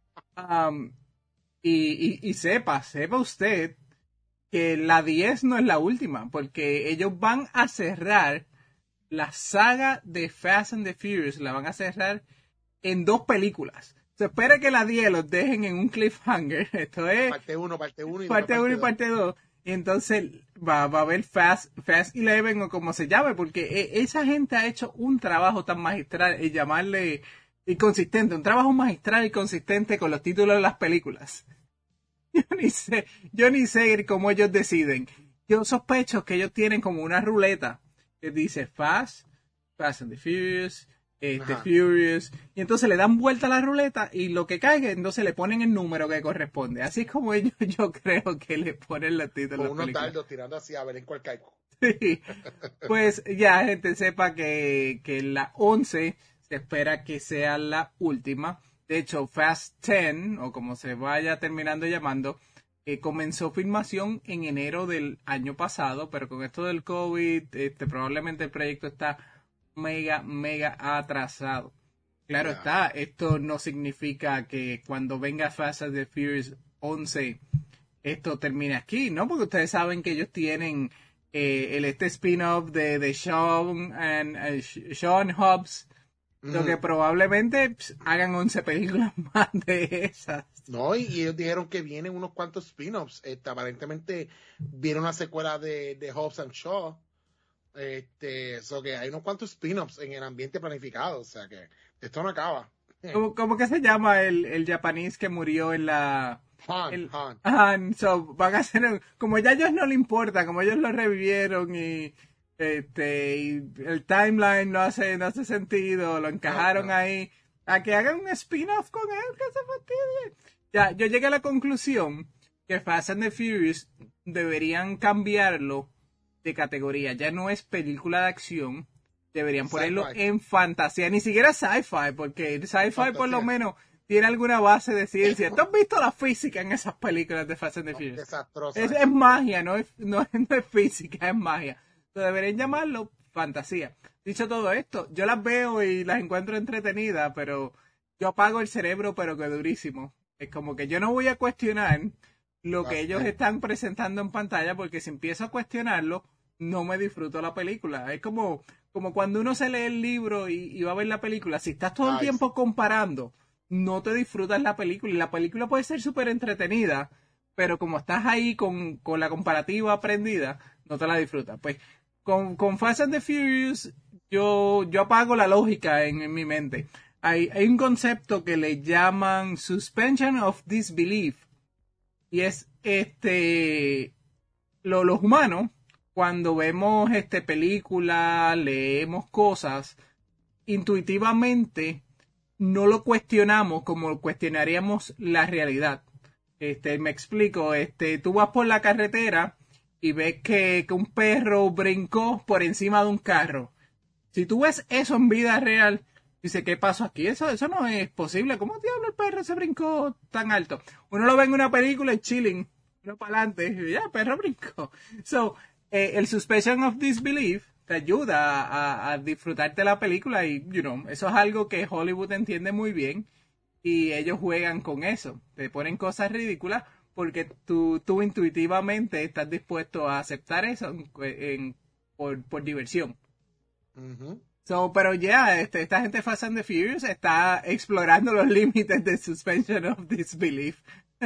Um, y, y, y sepa, sepa usted que la diez no es la última, porque ellos van a cerrar la saga de Fast and the Furious, la van a cerrar en dos películas. Se espera que la diez los dejen en un cliffhanger. Esto es... Parte uno, parte uno y parte uno y parte dos. Y entonces va, va a haber Fast, Fast once o como se llame, porque esa gente ha hecho un trabajo tan magistral y llamarle y consistente, un trabajo magistral y consistente con los títulos de las películas. Yo ni sé, yo ni sé cómo ellos deciden. Yo sospecho que ellos tienen como una ruleta que dice Fast, Fast and the Furious, este, Furious, y entonces le dan vuelta a la ruleta y lo que caiga, entonces le ponen el número que corresponde. Así es como ellos, yo creo que le ponen los títulos. Con unos dardos tirando así a ver en cuál caigo. Sí. Pues ya, gente, sepa que, que la once se espera que sea la última. De hecho, Fast diez, o como se vaya terminando llamando, eh, comenzó filmación en enero del año pasado, pero con esto del COVID, este, probablemente el proyecto está mega, mega atrasado. Claro yeah. está, esto no significa que cuando venga Fast and the Furious once, esto termine aquí, ¿no? Porque ustedes saben que ellos tienen eh, el este spin-off de, de Sean, and, uh, Sean Hobbs, mm. lo que probablemente pss, hagan once películas más de esas. No, y, y ellos dijeron que vienen unos cuantos spin-offs. Este, aparentemente viene una secuela de, de Hobbs and Shaw. Este, so que hay unos cuantos spin-offs en el ambiente planificado, o sea que esto no acaba. ¿Cómo, cómo que se llama el, el japonés que murió en la... Han, el, Han. Han, so, van a hacer, como ya a ellos no le importa, como ellos lo revivieron y este y el timeline no hace, no hace sentido, lo encajaron no, no. ahí, a que hagan un spin-off con él, que se fastidie. Ya, yo llegué a la conclusión que Fast and the Furious deberían cambiarlo de categoría, ya no es película de acción, deberían ponerlo sci-fi. En fantasía, ni siquiera sci-fi, porque el sci-fi fantasía. Por lo menos tiene alguna base de ciencia. ¿Tú has visto la física en esas películas de Fast and the Furious? Desastrosa. Es, es magia, no es, no, no es física, es magia. Entonces deberían llamarlo fantasía. Dicho todo esto, yo las veo y las encuentro entretenidas, pero yo apago el cerebro, pero que durísimo. Es como que yo no voy a cuestionar lo que ellos están presentando en pantalla, porque si empiezo a cuestionarlo, no me disfruto la película. Es como como cuando uno se lee el libro y, y va a ver la película, si estás todo el Ay, tiempo comparando, no te disfrutas la película. Y la película puede ser súper entretenida, pero como estás ahí con, con la comparativa aprendida, no te la disfrutas. Pues con, con Fast and the Furious, yo, yo apago la lógica en, en mi mente. Hay, hay un concepto que le llaman suspension of disbelief. Y es este lo, los humanos, cuando vemos este película, leemos cosas, intuitivamente no lo cuestionamos como cuestionaríamos la realidad. Este, me explico, este, tú vas por la carretera y ves que, que un perro brincó por encima de un carro. Si tú ves eso en vida real, dice, ¿qué pasó aquí? Eso, eso no es posible. ¿Cómo diablo el perro se brincó tan alto? Uno lo ve en una película y chilling, uno para adelante, y ya, perro brincó. So, eh, el suspension of disbelief te ayuda a, a, a disfrutarte la película y, you know, eso es algo que Hollywood entiende muy bien y ellos juegan con eso. Te ponen cosas ridículas porque tú, tú intuitivamente estás dispuesto a aceptar eso en, en, por, por diversión. Uh-huh. So, pero ya, yeah, este, esta gente Fast and the Furious está explorando los límites de suspension of disbelief.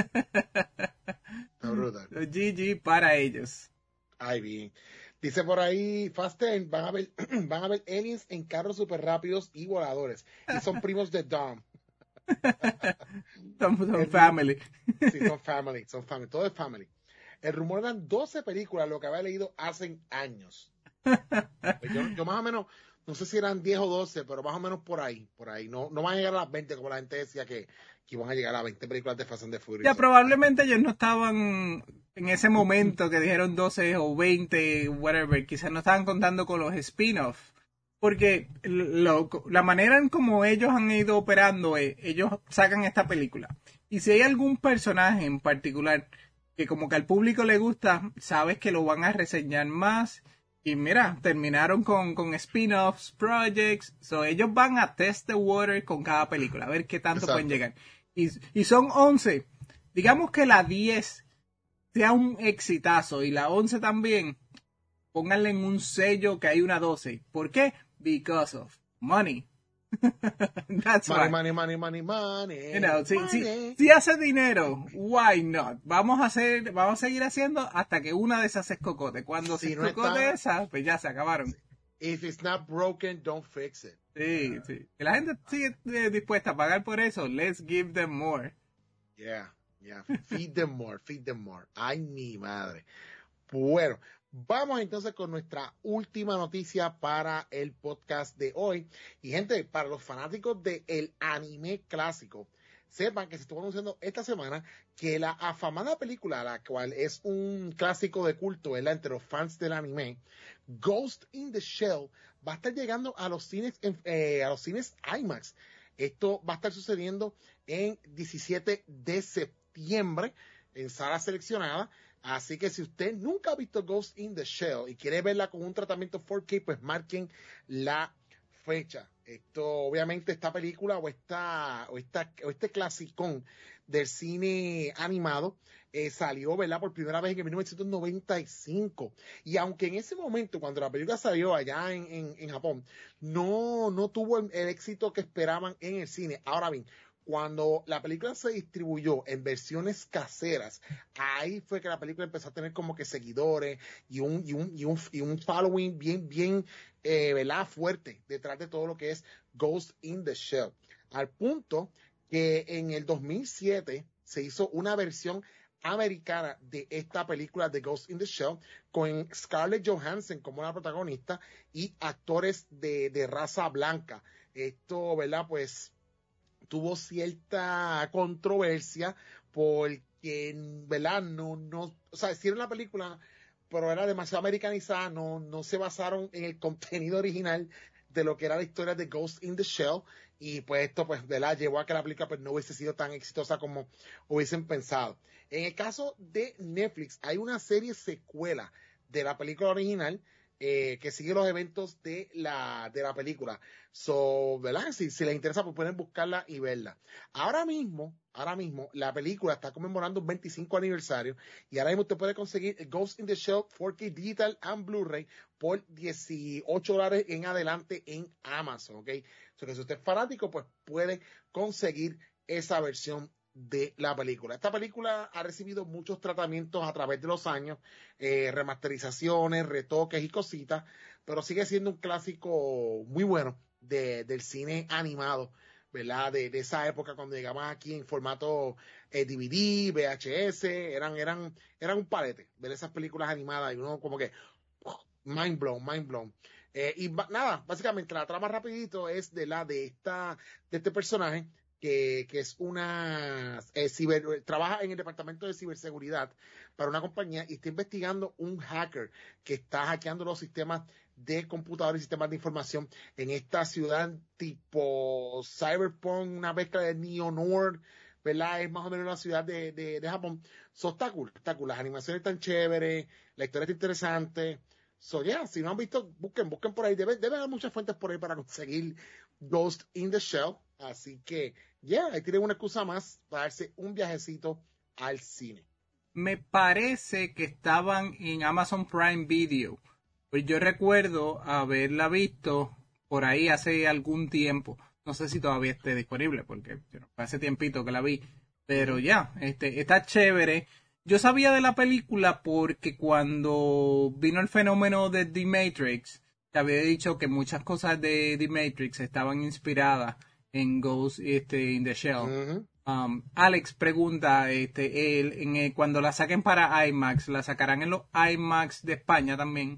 Está brutal. So, G G para ellos. Ay, bien. Dice por ahí, Fast ten, van a ver, van a ver aliens en carros super rápidos y voladores. Y son primos de Dom. son son family. Sí, son family, son family, todo es family. El rumor eran doce películas, lo que había leído hace años. Pues yo, yo más o menos, no sé si eran diez o doce, pero más o menos por ahí, por ahí. No, no van a llegar a las veinte como la gente decía que, que iban a llegar a las veinte películas de Fast and the Furious. Ya, probablemente ellos no estaban en ese momento que dijeron doce o veinte, whatever. Quizás no estaban contando con los spin-offs. Porque lo, la manera en como ellos han ido operando es, ellos sacan esta película. Y si hay algún personaje en particular que como que al público le gusta, sabes que lo van a reseñar más. Y mira, terminaron con, con spin-offs, projects. So ellos van a test the water con cada película, a ver qué tanto Exacto. pueden llegar. Y, y son once. Digamos que la diez sea un exitazo y la once también. Pónganle en un sello que hay una doce. ¿Por qué? Because of money. That's money, why. money, money, money, money. You know, si, money. Si, si hace dinero, why not? Vamos a hacer, vamos a seguir haciendo hasta que una de esas se escocote. Cuando si se no escocote está... esa, pues ya se acabaron. If it's not broken, don't fix it. Sí, sí. Que la gente sigue dispuesta a pagar por eso. Let's give them more. Yeah, yeah. Feed them more, feed them more. Ay, mi madre. Bueno, vamos entonces con nuestra última noticia para el podcast de hoy. Y gente, para los fanáticos del anime clásico, sepan que se estuvo anunciando esta semana que la afamada película, la cual es un clásico de culto, ¿verdad?, entre los fans del anime, Ghost in the Shell, va a estar llegando a los cines, eh, a los cines IMAX. Esto va a estar sucediendo en diecisiete de septiembre en salas seleccionadas. Así que si usted nunca ha visto Ghost in the Shell y quiere verla con un tratamiento cuatro K, pues marquen la fecha. Esto, obviamente, esta película o esta, o esta, o este clasicón del cine animado eh, salió, ¿verdad?, por primera vez en mil novecientos noventa y cinco. Y aunque en ese momento, cuando la película salió allá en, en, en Japón, no, no tuvo el, el éxito que esperaban en el cine. Ahora bien, cuando la película se distribuyó en versiones caseras, ahí fue que la película empezó a tener como que seguidores y un, y un, y un, y un following bien, bien, eh, ¿verdad?, fuerte detrás de todo lo que es Ghost in the Shell. Al punto que en el dos mil siete se hizo una versión americana de esta película de Ghost in the Shell con Scarlett Johansson como la protagonista y actores de, de raza blanca. Esto, ¿verdad?, pues tuvo cierta controversia porque, ¿verdad?, no, no, o sea, hicieron la película, pero era demasiado americanizada, no, no se basaron en el contenido original de lo que era la historia de Ghost in the Shell, y pues esto, pues, ¿verdad?, llevó a que la película pues no hubiese sido tan exitosa como hubiesen pensado. En el caso de Netflix, hay una serie secuela de la película original eh, que sigue los eventos de la, de la película. So, ¿verdad? Si, si les interesa, pues pueden buscarla y verla. Ahora mismo, ahora mismo, la película está conmemorando un veinticinco aniversario y ahora mismo usted puede conseguir Ghost in the Shell cuatro K Digital and Blu-ray por dieciocho dólares en adelante en Amazon, ¿ok? So que si usted es fanático, pues puede conseguir esa versión de la película. Esta película ha recibido muchos tratamientos a través de los años, eh, remasterizaciones, retoques y cositas, pero sigue siendo un clásico muy bueno de, del cine animado, ¿verdad? De, de esa época cuando llegaban aquí en formato eh, D V D, V H S, eran, eran, eran un palete ver esas películas animadas y uno como que mind blown, mind blown. Eh, y ba- nada, básicamente la trama rapidito es de la de esta, de este personaje que, que es una eh, ciber, trabaja en el departamento de ciberseguridad para una compañía y está investigando un hacker que está hackeando los sistemas de computadores y sistemas de información en esta ciudad tipo cyberpunk, una mezcla de neo-nord, ¿verdad? Es más o menos una ciudad de, de, de Japón. So, está cool, está cool. Las animaciones están chéveres, la historia está interesante. So, yeah, si no han visto, busquen, busquen por ahí. Debe, debe haber muchas fuentes por ahí para conseguir Ghost in the Shell. Así que, yeah, ahí tienen una excusa más para darse un viajecito al cine. Me parece que estaban en Amazon Prime Video. Pues yo recuerdo haberla visto por ahí hace algún tiempo. No sé si todavía esté disponible porque bueno, hace tiempito que la vi. Pero ya, este, está chévere. Yo sabía de la película porque cuando vino el fenómeno de The Matrix, te había dicho que muchas cosas de The Matrix estaban inspiradas en Ghost este, in the Shell. Uh-huh. Um, Alex pregunta, este, él, en el- cuando la saquen para IMAX, ¿la sacarán en los IMAX de España también?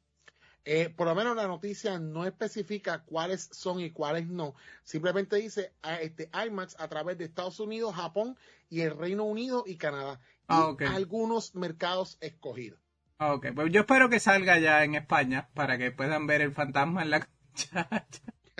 Eh, por lo menos la noticia no especifica cuáles son y cuáles no. Simplemente dice a, este, IMAX a través de Estados Unidos, Japón y el Reino Unido y Canadá. Y Ah, ok. algunos mercados escogidos. Ah, ok. Pues yo espero que salga ya en España para que puedan ver el fantasma en la muchacha.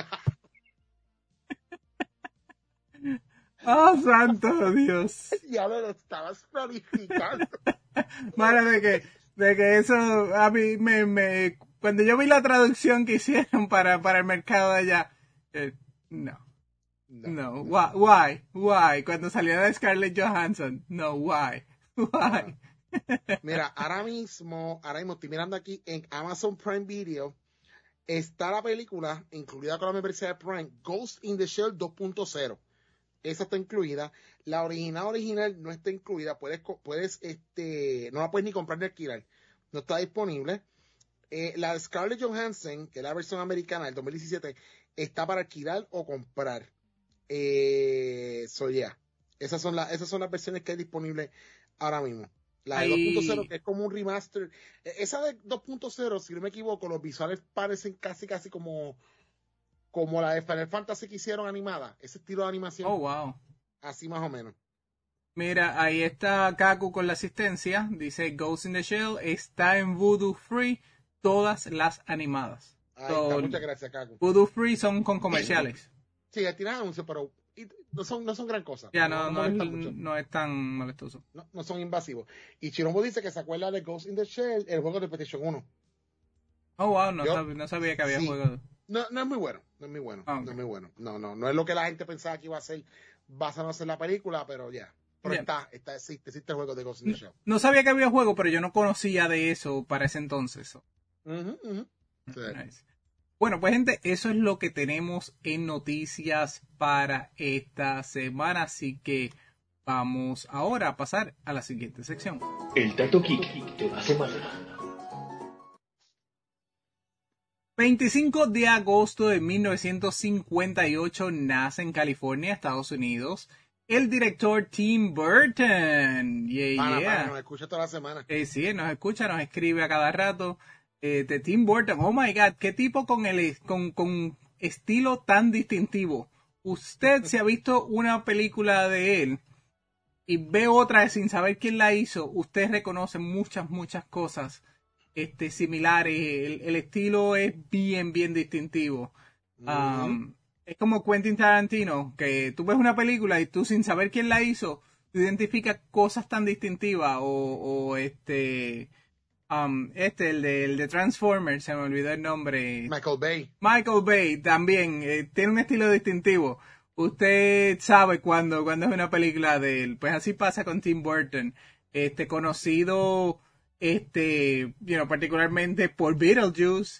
¡Oh, santo Dios! Ya lo estabas planificando. Mano, de que, de que eso a mí me, me... Cuando yo vi la traducción que hicieron para, para el mercado de allá, eh, no. No, No, no. why, why, why, cuando salió de Scarlett Johansson, no, why, why. Mira, ahora mismo, ahora mismo estoy mirando aquí en Amazon Prime Video, está la película incluida con la membresía de Prime, Ghost in the Shell dos punto cero. Esa está incluida. La original original no está incluida. Puedes, puedes, este, no la puedes ni comprar ni alquilar. No está disponible. Eh, la de Scarlett Johansson, que es la versión americana del dos mil diecisiete, está para alquilar o comprar. Eh, so yeah. Esas son, la, esas son las versiones que hay disponibles ahora mismo. La de dos punto cero, Ahí, que es como un remaster. Esa de dos punto cero, si no me equivoco, los visuales parecen casi, casi como, como la de Final Fantasy que hicieron animada. Ese estilo de animación. oh, wow. Así más o menos. Mira, ahí está Kaku con la asistencia. Dice Ghost in the Shell está en Voodoo Free, todas las animadas. Ahí está, So, muchas gracias, Caco. Voodoo Free son con comerciales. Sí, tiran anuncios, pero y no son, no son gran cosa. Ya, no, no, no, es, molestan mucho. no es tan molestoso. No, no son invasivos. Y Chirombo dice que se acuerda de Ghost in the Shell, el juego de PlayStation uno. Oh, wow, no, Yo, sab- no sabía que había sí. juego. No, no es muy bueno, no es muy bueno, Ah, ok. no es muy bueno. No, no, no es lo que la gente pensaba que iba a ser basándose en la película, pero ya. Pero Ya. está, está, existe, existe el juego de Ghost in the Shell. No sabía que había juego, pero yo no conocía de eso para ese entonces. Ujú, ujú. Sí. Nice. Bueno, pues gente, eso es lo que tenemos en noticias para esta semana, así que vamos ahora a pasar a la siguiente sección. El Dato Geek de la semana. veinticinco de agosto de mil novecientos cincuenta y ocho nace en California, Estados Unidos, el director Tim Burton. Yeah, Pana, yeah. pana, nos escucha toda la semana. Eh, sí, él nos escucha, nos escribe a cada rato. Eh, de Tim Burton, oh my god, qué tipo con el con, con estilo tan distintivo. Usted se ha visto una película de él y ve otra sin saber quién la hizo, usted reconoce muchas, muchas cosas este, similares. El, el estilo es bien, bien distintivo. Ujú. Um, es como Quentin Tarantino, que tú ves una película y tú sin saber quién la hizo, tú identificas cosas tan distintivas o, o este... Um, este, el de, el de Transformers, se me olvidó el nombre. Michael Bay. Michael Bay también eh, tiene un estilo distintivo. Usted sabe cuando, cuando es una película de él. Pues así pasa con Tim Burton. Este, conocido, este, you know, particularmente por Beetlejuice,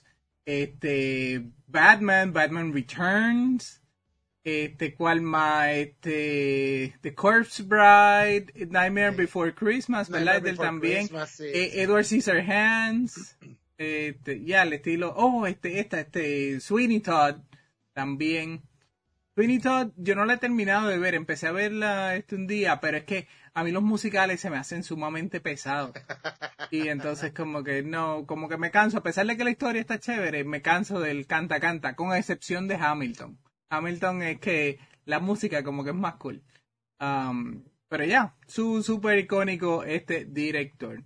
este, Batman, Batman Returns, este, cual más, este, The Corpse Bride, Nightmare Before Christmas, ¿verdad? Nightmare Del Before también, Christmas, sí, eh, sí. Edward Scissorhands, este, ya, el estilo, oh, este, esta, este, Sweeney Todd, también. Sweeney Todd, yo no la he terminado de ver, empecé a verla este un día, pero es que a mí los musicales se me hacen sumamente pesados. Y entonces como que no, como que me canso, a pesar de que la historia está chévere, me canso del canta canta, con excepción de Hamilton. Hamilton es que la música como que es más cool. Um, pero ya, su súper icónico este director.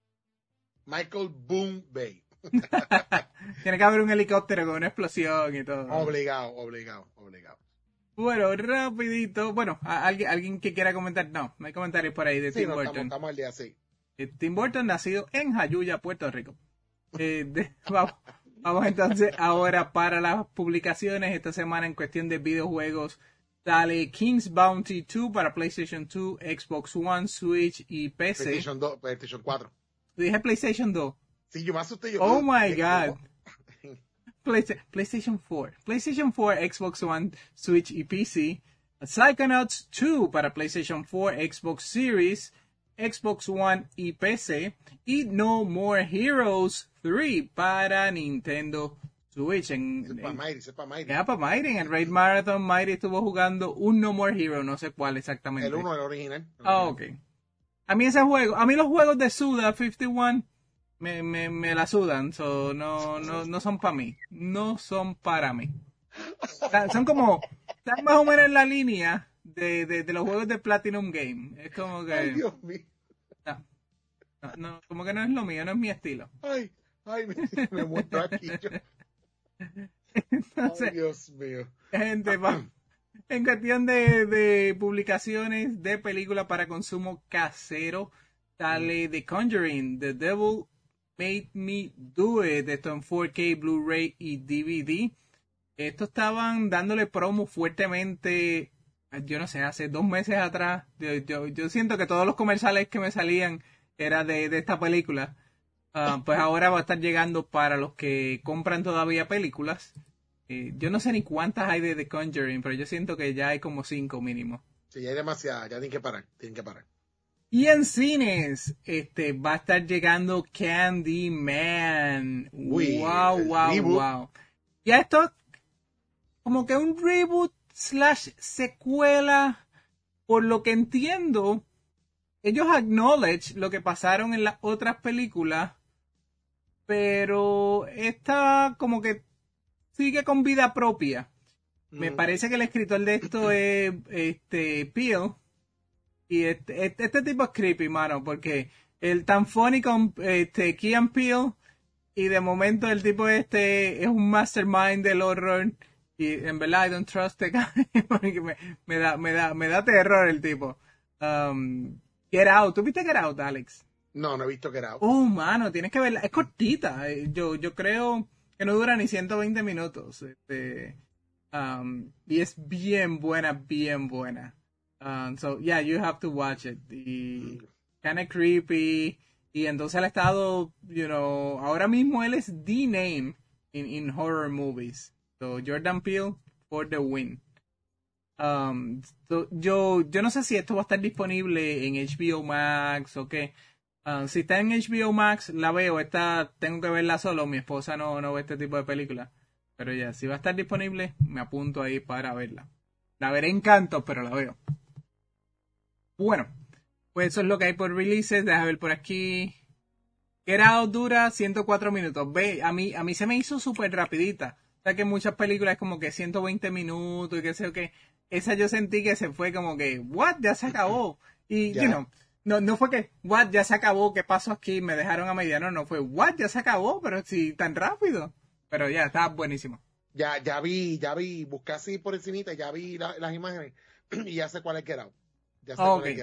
Michael Boom Bay. Tiene que haber un helicóptero con una explosión y todo. Obligado, obligado, obligado. Bueno, rapidito. Bueno, ¿a- ¿alguien, alguien que quiera comentar? No, no hay comentarios por ahí de Sí, Tim no, Burton. estamos, estamos al día, sí. Eh, Tim Burton nacido en Jayuya, Puerto Rico. Eh, de- vamos, vamos entonces ahora para las publicaciones. Esta semana en cuestión de videojuegos sale King's Bounty dos para PlayStation dos, Xbox One, Switch y P C. PlayStation dos, PlayStation cuatro. Dije PlayStation dos. Sí, yo me asusté. Yo, Oh my ¿qué? God. ¿Cómo? Playsta- PlayStation cuatro. PlayStation cuatro, Xbox One, Switch y P C. Psychonauts dos para PlayStation cuatro, Xbox Series, Xbox One y P C. Y No More Heroes tres para Nintendo Switch. En, Sepa en- Mighty, sepa Mighty. ya, para Mighty. En el Raid Marathon, Mighty estuvo jugando un No More Hero, no sé cuál exactamente. El uno, el original. El Ah, original. ok. A mí ese juego, a mí los juegos de Suda cincuenta y uno me, me, me la sudan, so, no, no, no son para mí, no son para mí. O sea, son como, están más o menos en la línea de, de, de los juegos de Platinum Game. Es como que, Ay, Dios mío. no, no, no, como que no es lo mío, no es mi estilo. Ay, ay, me, me muero aquí. Yo. Entonces, Ay, Dios mío. gente, va. En cuestión de, de publicaciones de películas para consumo casero, sale The Conjuring, The Devil Made Me Do It, esto en cuatro K, Blu-ray y D V D. Estos estaban dándole promo fuertemente, yo no sé, hace dos meses atrás. Yo, yo, yo siento que todos los comerciales que me salían era de, de esta película. Ah, pues ahora va a estar llegando para los que compran todavía películas. Eh, yo no sé ni cuántas hay de The Conjuring, pero yo siento que ya hay como cinco mínimo. Sí, ya hay demasiada, ya tienen que parar, tienen que parar. Y en cines, este, va a estar llegando Candyman. Uy, wow, el wow, reboot. wow. Ya esto, como que un reboot slash secuela, por lo que entiendo, ellos acknowledge lo que pasaron en las otras películas, pero esta como que sigue con vida propia. Me Mm. parece que el escritor de esto es este Peele. Y este, este, este tipo es creepy, mano, porque el tan funny con este Key and Peele, y de momento el tipo este es un mastermind del horror. Y en verdad I don't trust the guy, porque me, me da, me da, me da terror el tipo. Um, Get Out, ¿tú viste Get Out, Alex? No, no he visto que era. Oh, mano, tienes que verla. Es cortita. Eh, Yo, yo creo que no dura ni ciento veinte minutos. Este, um, y es bien buena, bien buena. Um, so, yeah, you have to watch it. Y kind of creepy. Y entonces él ha estado, you know, ahora mismo él es the name in, in horror movies. So, Jordan Peele for the win. Um, so, yo, yo no sé si esto va a estar disponible en H B O Max o qué. Uh, si está en H B O Max, la veo. Esta tengo que verla solo. Mi esposa no, no ve este tipo de películas. Pero ya, si va a estar disponible, me apunto ahí para verla. La veré en canto, pero la veo. Bueno, pues eso es lo que hay por releases. Deja ver por aquí. Get Out dura ciento cuatro minutos. Ve, a mí, a mí se me hizo súper rapidita. O sea que muchas películas como que ciento veinte minutos y qué sé yo qué. Esa yo sentí que se fue como que, what, ya se acabó. Y, Ya. you know, no, no fue que, what, ya se acabó, ¿qué pasó aquí? Me dejaron a media. No, no fue, what, ya se acabó, pero sí, tan rápido. Pero ya, estaba buenísimo. Ya, ya vi, ya vi, busqué así por encimita, ya vi la- las imágenes y ya sé cuál es Get Out. Ya sé Oh, cuál es ok. Get Out.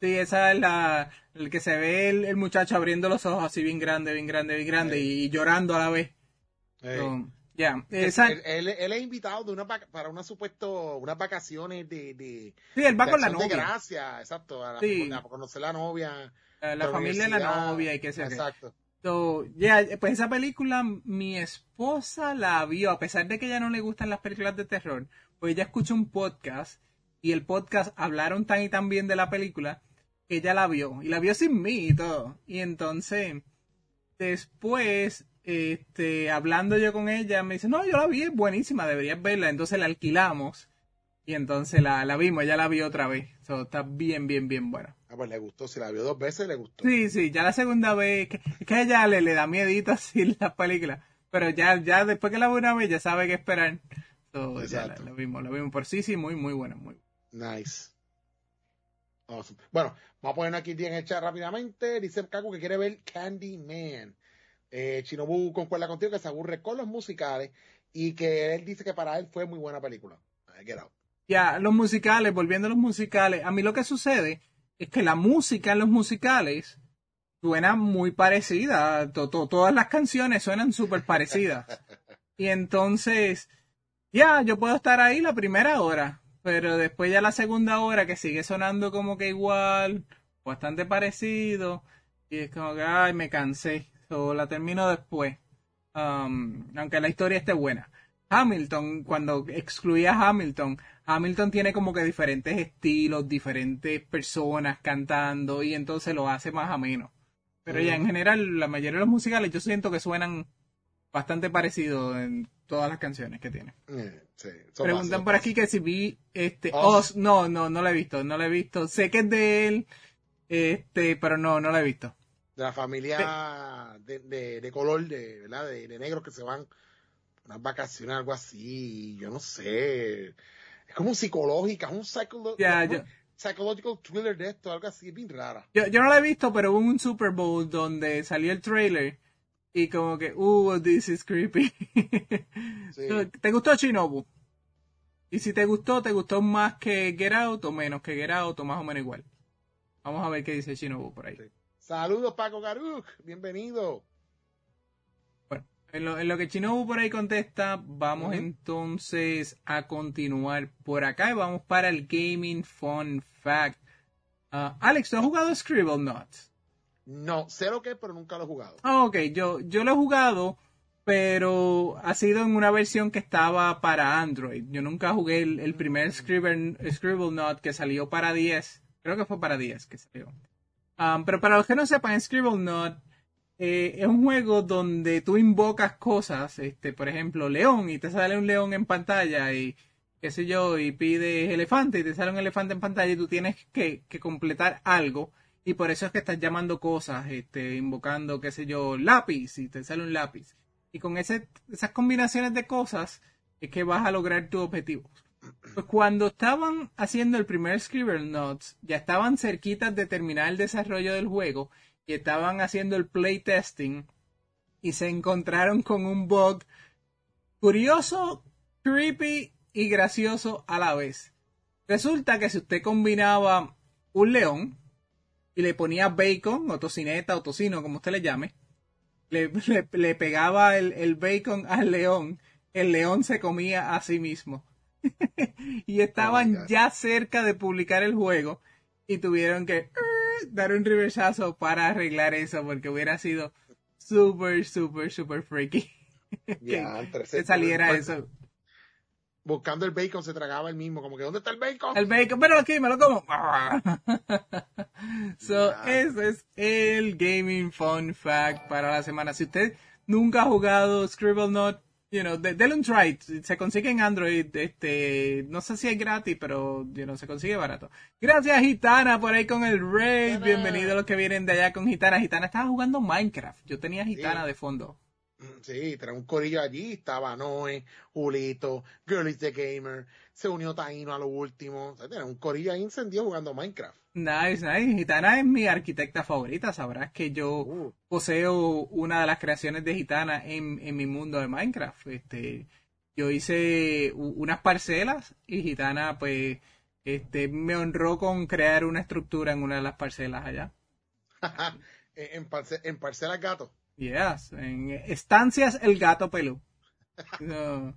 Sí, esa es la, el que se ve el, el muchacho abriendo los ojos así bien grande, bien grande, bien grande Ey. y, llorando a la vez. Ey. So, ya, Que esa, él, él, él es invitado de una, vac- para una supuesto, unas vacaciones de, de, sí, él va de con la acción de novia. gracia, exacto, a, la- Sí, a conocer la novia la, de la la familia de la universidad, novia y qué sé yo qué. exacto. So, ya, pues esa película mi esposa la vio, a pesar de que ella no le gustan las películas de terror, pues ella escuchó un podcast y el podcast hablaron tan y tan bien de la película que ella la vio y la vio sin mí y todo. Y entonces, después, este, hablando yo con ella, me dice, no, yo la vi, es buenísima, deberías verla. Entonces la alquilamos y entonces la, la vimos, ella la vio otra vez. So, está bien, bien, bien buena. Ah, pues le gustó, si la vio dos veces, le gustó. Sí, sí, ya la segunda vez, que, es que a ella le, le da miedito así las películas, pero ya, ya después que la ve una vez ya sabe qué esperar. So, ya la, Exacto. la vimos, la vimos por sí, sí, muy, muy buena, muy Nice. Awesome. Bueno, vamos a poner aquí en el chat rápidamente. Dice Kaku que quiere ver Candyman. Eh, Shinobu concuerda contigo que se aburre con los musicales y que él dice que para él fue muy buena película. Get out. Ya, los musicales, volviendo a los musicales, a mí lo que sucede es que la música en los musicales suena muy parecida, to, to, todas las canciones suenan súper parecidas. Y entonces, ya, yo puedo estar ahí la primera hora, pero después ya la segunda hora que sigue sonando como que igual, bastante parecido, y es como que, ay, me cansé, o la termino después, um, aunque la historia esté buena. Hamilton, cuando excluía a Hamilton, Hamilton tiene como que diferentes estilos, diferentes personas cantando, y entonces lo hace más ameno. Pero ya en general, la mayoría de los musicales yo siento que suenan bastante parecido en todas las canciones que tiene. Eh, sí, eso Preguntan pasa, por eso aquí pasa. que si vi este Oz. Oz. No, no, no lo he visto, no lo he visto. Sé que es de él, este, pero no, no lo he visto. De la familia de, de, de color, de, ¿verdad? De, de negros que se van unas vacaciones, algo así, yo no sé. Es como psicológica, es un psycholo Ya, no, yo, psychological thriller de esto, algo así, es bien rara. yo, yo no lo he visto, pero hubo un Super Bowl donde salió el trailer y como que, uh, this is creepy. Sí. ¿Te gustó Shinobu? Y si te gustó, ¿te gustó más que Get Out o menos que Get Out o más o menos igual? Vamos a ver qué dice Shinobu por ahí. Sí. Saludos, Paco Garuch, bienvenido. Bueno, en lo, en lo que Shinobu por ahí contesta, vamos Ujú. entonces a continuar por acá y vamos para el Gaming Fun Fact. Ah, Alex, ¿tú has jugado Scribblenauts? No, sé lo que es, pero nunca lo he jugado. Ah, ok, yo, yo lo he jugado, pero ha sido en una versión que estaba para Android. Yo nunca jugué el, el primer Scribble, Scribblenaut que salió para diez. Creo que fue para diez que salió. Um, pero para los que no sepan, Scribblenauts eh, es un juego donde tú invocas cosas, este, por ejemplo, león, y te sale un león en pantalla, y qué sé yo, y pides elefante, y te sale un elefante en pantalla, y tú tienes que, que completar algo, y por eso es que estás llamando cosas, este, invocando, qué sé yo, lápiz, y te sale un lápiz. Y con ese, esas combinaciones de cosas es que vas a lograr tus objetivos. Pues cuando estaban haciendo el primer Scribblenauts, ya estaban cerquitas de terminar el desarrollo del juego y estaban haciendo el playtesting y se encontraron con un bug curioso, creepy y gracioso a la vez. Resulta que si usted combinaba un león y le ponía bacon o tocineta o tocino, como usted le llame, le, le, le pegaba el, el bacon al león, el león se comía a sí mismo. Y estaban Oh ya cerca de publicar el juego y tuvieron que uh, dar un reversazo para arreglar eso porque hubiera sido súper, súper, súper freaky Ya, que, entre que saliera pues, eso. buscando el bacon se tragaba el mismo, como que ¿dónde está el bacon? El bacon, pero aquí me lo como. So, Ya, ese es el Gaming Fun Fact para la semana. Si usted nunca ha jugado Scribblenauts, you know, de, denle un try. Se consigue en Android, este, no sé si es gratis, pero, you know, se consigue barato. Gracias, Gitana, por ahí con el raid. Gitana. Bienvenido a los que vienen de allá con Gitana. Gitana estaba jugando Minecraft. Yo tenía Gitana Sí. de fondo. Sí, tenía un corillo allí, estaba Noé, Julito, Girlies the Gamer, se unió Taino a lo último, o sea, tenía un corillo ahí encendido jugando Minecraft. Nice, nice. Gitana es mi arquitecta favorita. Sabrás que yo Uh, poseo una de las creaciones de Gitana en, en mi mundo de Minecraft. Este, yo hice u- unas parcelas y Gitana, pues, Este, me honró con crear una estructura en una de las parcelas allá. en, parce, en parcelas gato. Yes, en Estancias El Gato Pelú. No.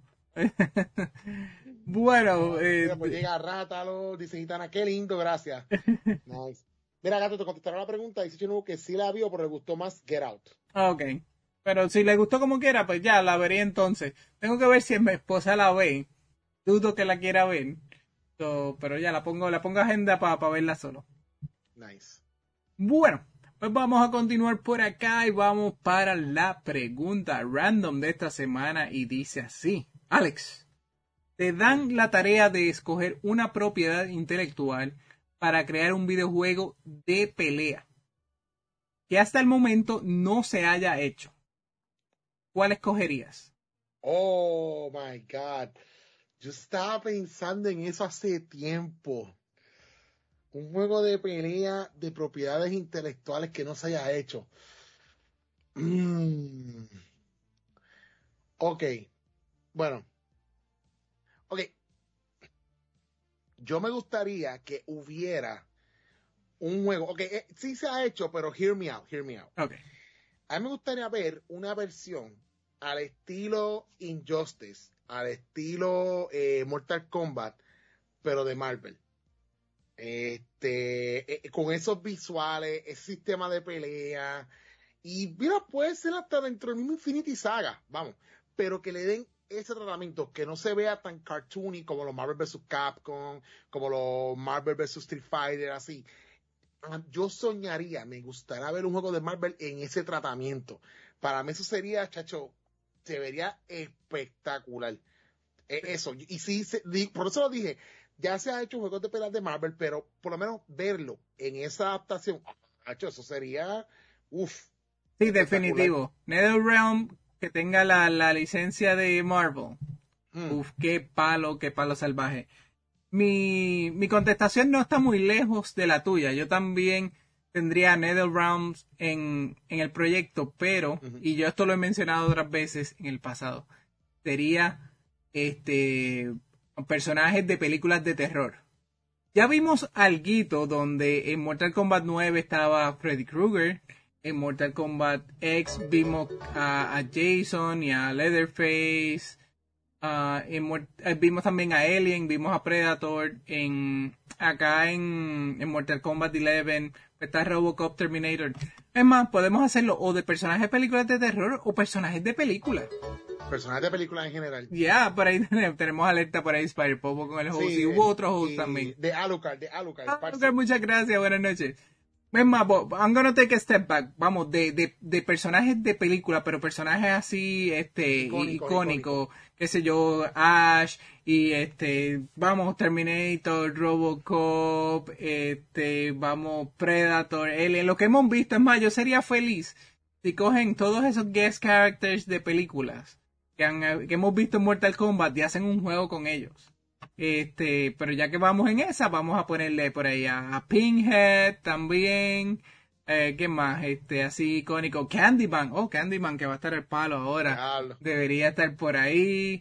Bueno, eh, Mira, pues llega Rátalo, dice Gitana, qué lindo, gracias. Nice. Mira, gato, te contestará la pregunta. Dice Chino que sí la vio, pero le gustó más Get Out. ok. Pero si le gustó como quiera, pues ya la veré entonces. Tengo que ver si mi esposa la ve. Dudo que la quiera ver. So, pero ya la pongo, la pongo agenda para pa verla solo. Nice. Bueno, pues vamos a continuar por acá y vamos para la pregunta random de esta semana y dice así. Alex, te dan la tarea de escoger una propiedad intelectual para crear un videojuego de pelea que hasta el momento no se haya hecho. ¿Cuál escogerías? Oh my God. Yo estaba pensando en eso hace tiempo. Un juego de pelea de propiedades intelectuales que no se haya hecho. Mm. Ok. Bueno. Ok. Yo me gustaría que hubiera un juego. Ok, eh, sí se ha hecho, pero hear me out, hear me out. Ok. A mí me gustaría ver una versión al estilo Injustice, al estilo eh, Mortal Kombat, pero de Marvel. Este, eh, con esos visuales, ese sistema de pelea. Y mira, puede ser hasta dentro del mismo Infinity Saga, vamos. Pero que le den ese tratamiento, que no se vea tan cartoony como los Marvel versus. Capcom, como los Marvel versus. Street Fighter, así. Yo soñaría, me gustaría ver un juego de Marvel en ese tratamiento. Para mí eso sería, chacho, se vería espectacular. Eh, eso, y sí, se, por eso lo dije, ya se ha hecho juegos de peleas de Marvel, pero por lo menos verlo en esa adaptación, chacho, eso sería, uff, Sí, definitivo. NetherRealm que tenga la, la licencia de Marvel. Hmm. Uf, qué palo, qué palo salvaje. Mi, mi contestación no está muy lejos de la tuya. Yo también tendría NetherRealm en, en el proyecto, pero, Uh-huh. y yo esto lo he mencionado otras veces en el pasado, sería este personajes de películas de terror. Ya vimos alguito donde en Mortal Kombat nueve estaba Freddy Krueger. En Mortal Kombat X vimos a, a Jason y a Leatherface. Uh, en, eh, vimos también a Alien, vimos a Predator. En, acá en, en Mortal Kombat once está Robocop, Terminator. Es más, podemos hacerlo o de personajes de películas de terror o personajes de películas. Personajes de películas en general. Ya, yeah, por ahí tenemos alerta por ahí, Spider-Popo con el host. Sí, y hubo otros hosts y también. De Alucard, de Alucard. Alucard, muchas gracias, buenas noches. Es más, I'm gonna take a step back. Vamos, de, de, de personajes de película, pero personajes así, este, icónico, icónico, qué sé yo, Ash, y este, vamos, Terminator, Robocop, este, vamos, Predator, Alien, lo que hemos visto. Es más, yo sería feliz si cogen todos esos guest characters de películas que, han, que hemos visto en Mortal Kombat y hacen un juego con ellos. Este, pero ya que vamos en esa, vamos a ponerle por ahí a, a Pinhead también. Eh, ¿Qué más? Este, así icónico. Candyman. Oh, Candyman, que va a estar el palo ahora. Claro. Debería estar por ahí.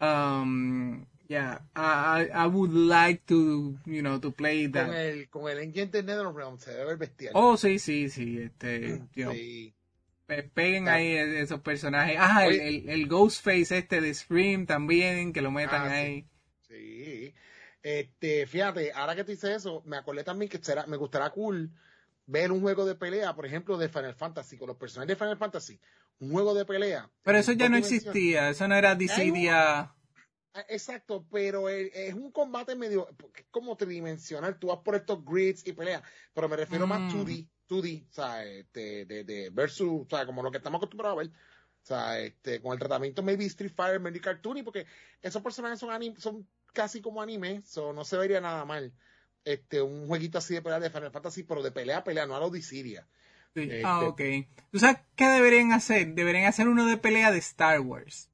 Um, yeah, I, I, I would like to, you know, to play that. Con el, con el engine de NetherRealm se debe ver bestial. Oh, sí, sí, sí. Este, sí. Know, peguen ah. ahí esos personajes. Ah, el, el, el Ghostface este de Scream también, que lo metan ah, ahí. Sí. Sí, este, fíjate, ahora que te hice eso, me acordé también que será, me gustaría cool ver un juego de pelea, por ejemplo, de Final Fantasy, con los personajes de Final Fantasy, un juego de pelea. Pero eso ya no existía, eso no era Dissidia. Exacto, pero es un combate medio, es como tridimensional, tú vas por estos grids y peleas, pero me refiero mm. más dos D, dos D, o sea, de, de, de versus, o sea, como lo que estamos acostumbrados a ver. O sea, este, con el tratamiento maybe Street Fighter, maybe cartoony, porque esos personajes son anime, son casi como anime, so no se vería nada mal. Este, un jueguito así de pelea de Final Fantasy, pero de pelea a pelea, no a la Dissidia. Sí. Este, ah, ok. ¿Tú sabes qué deberían hacer? Deberían hacer uno de pelea de Star Wars.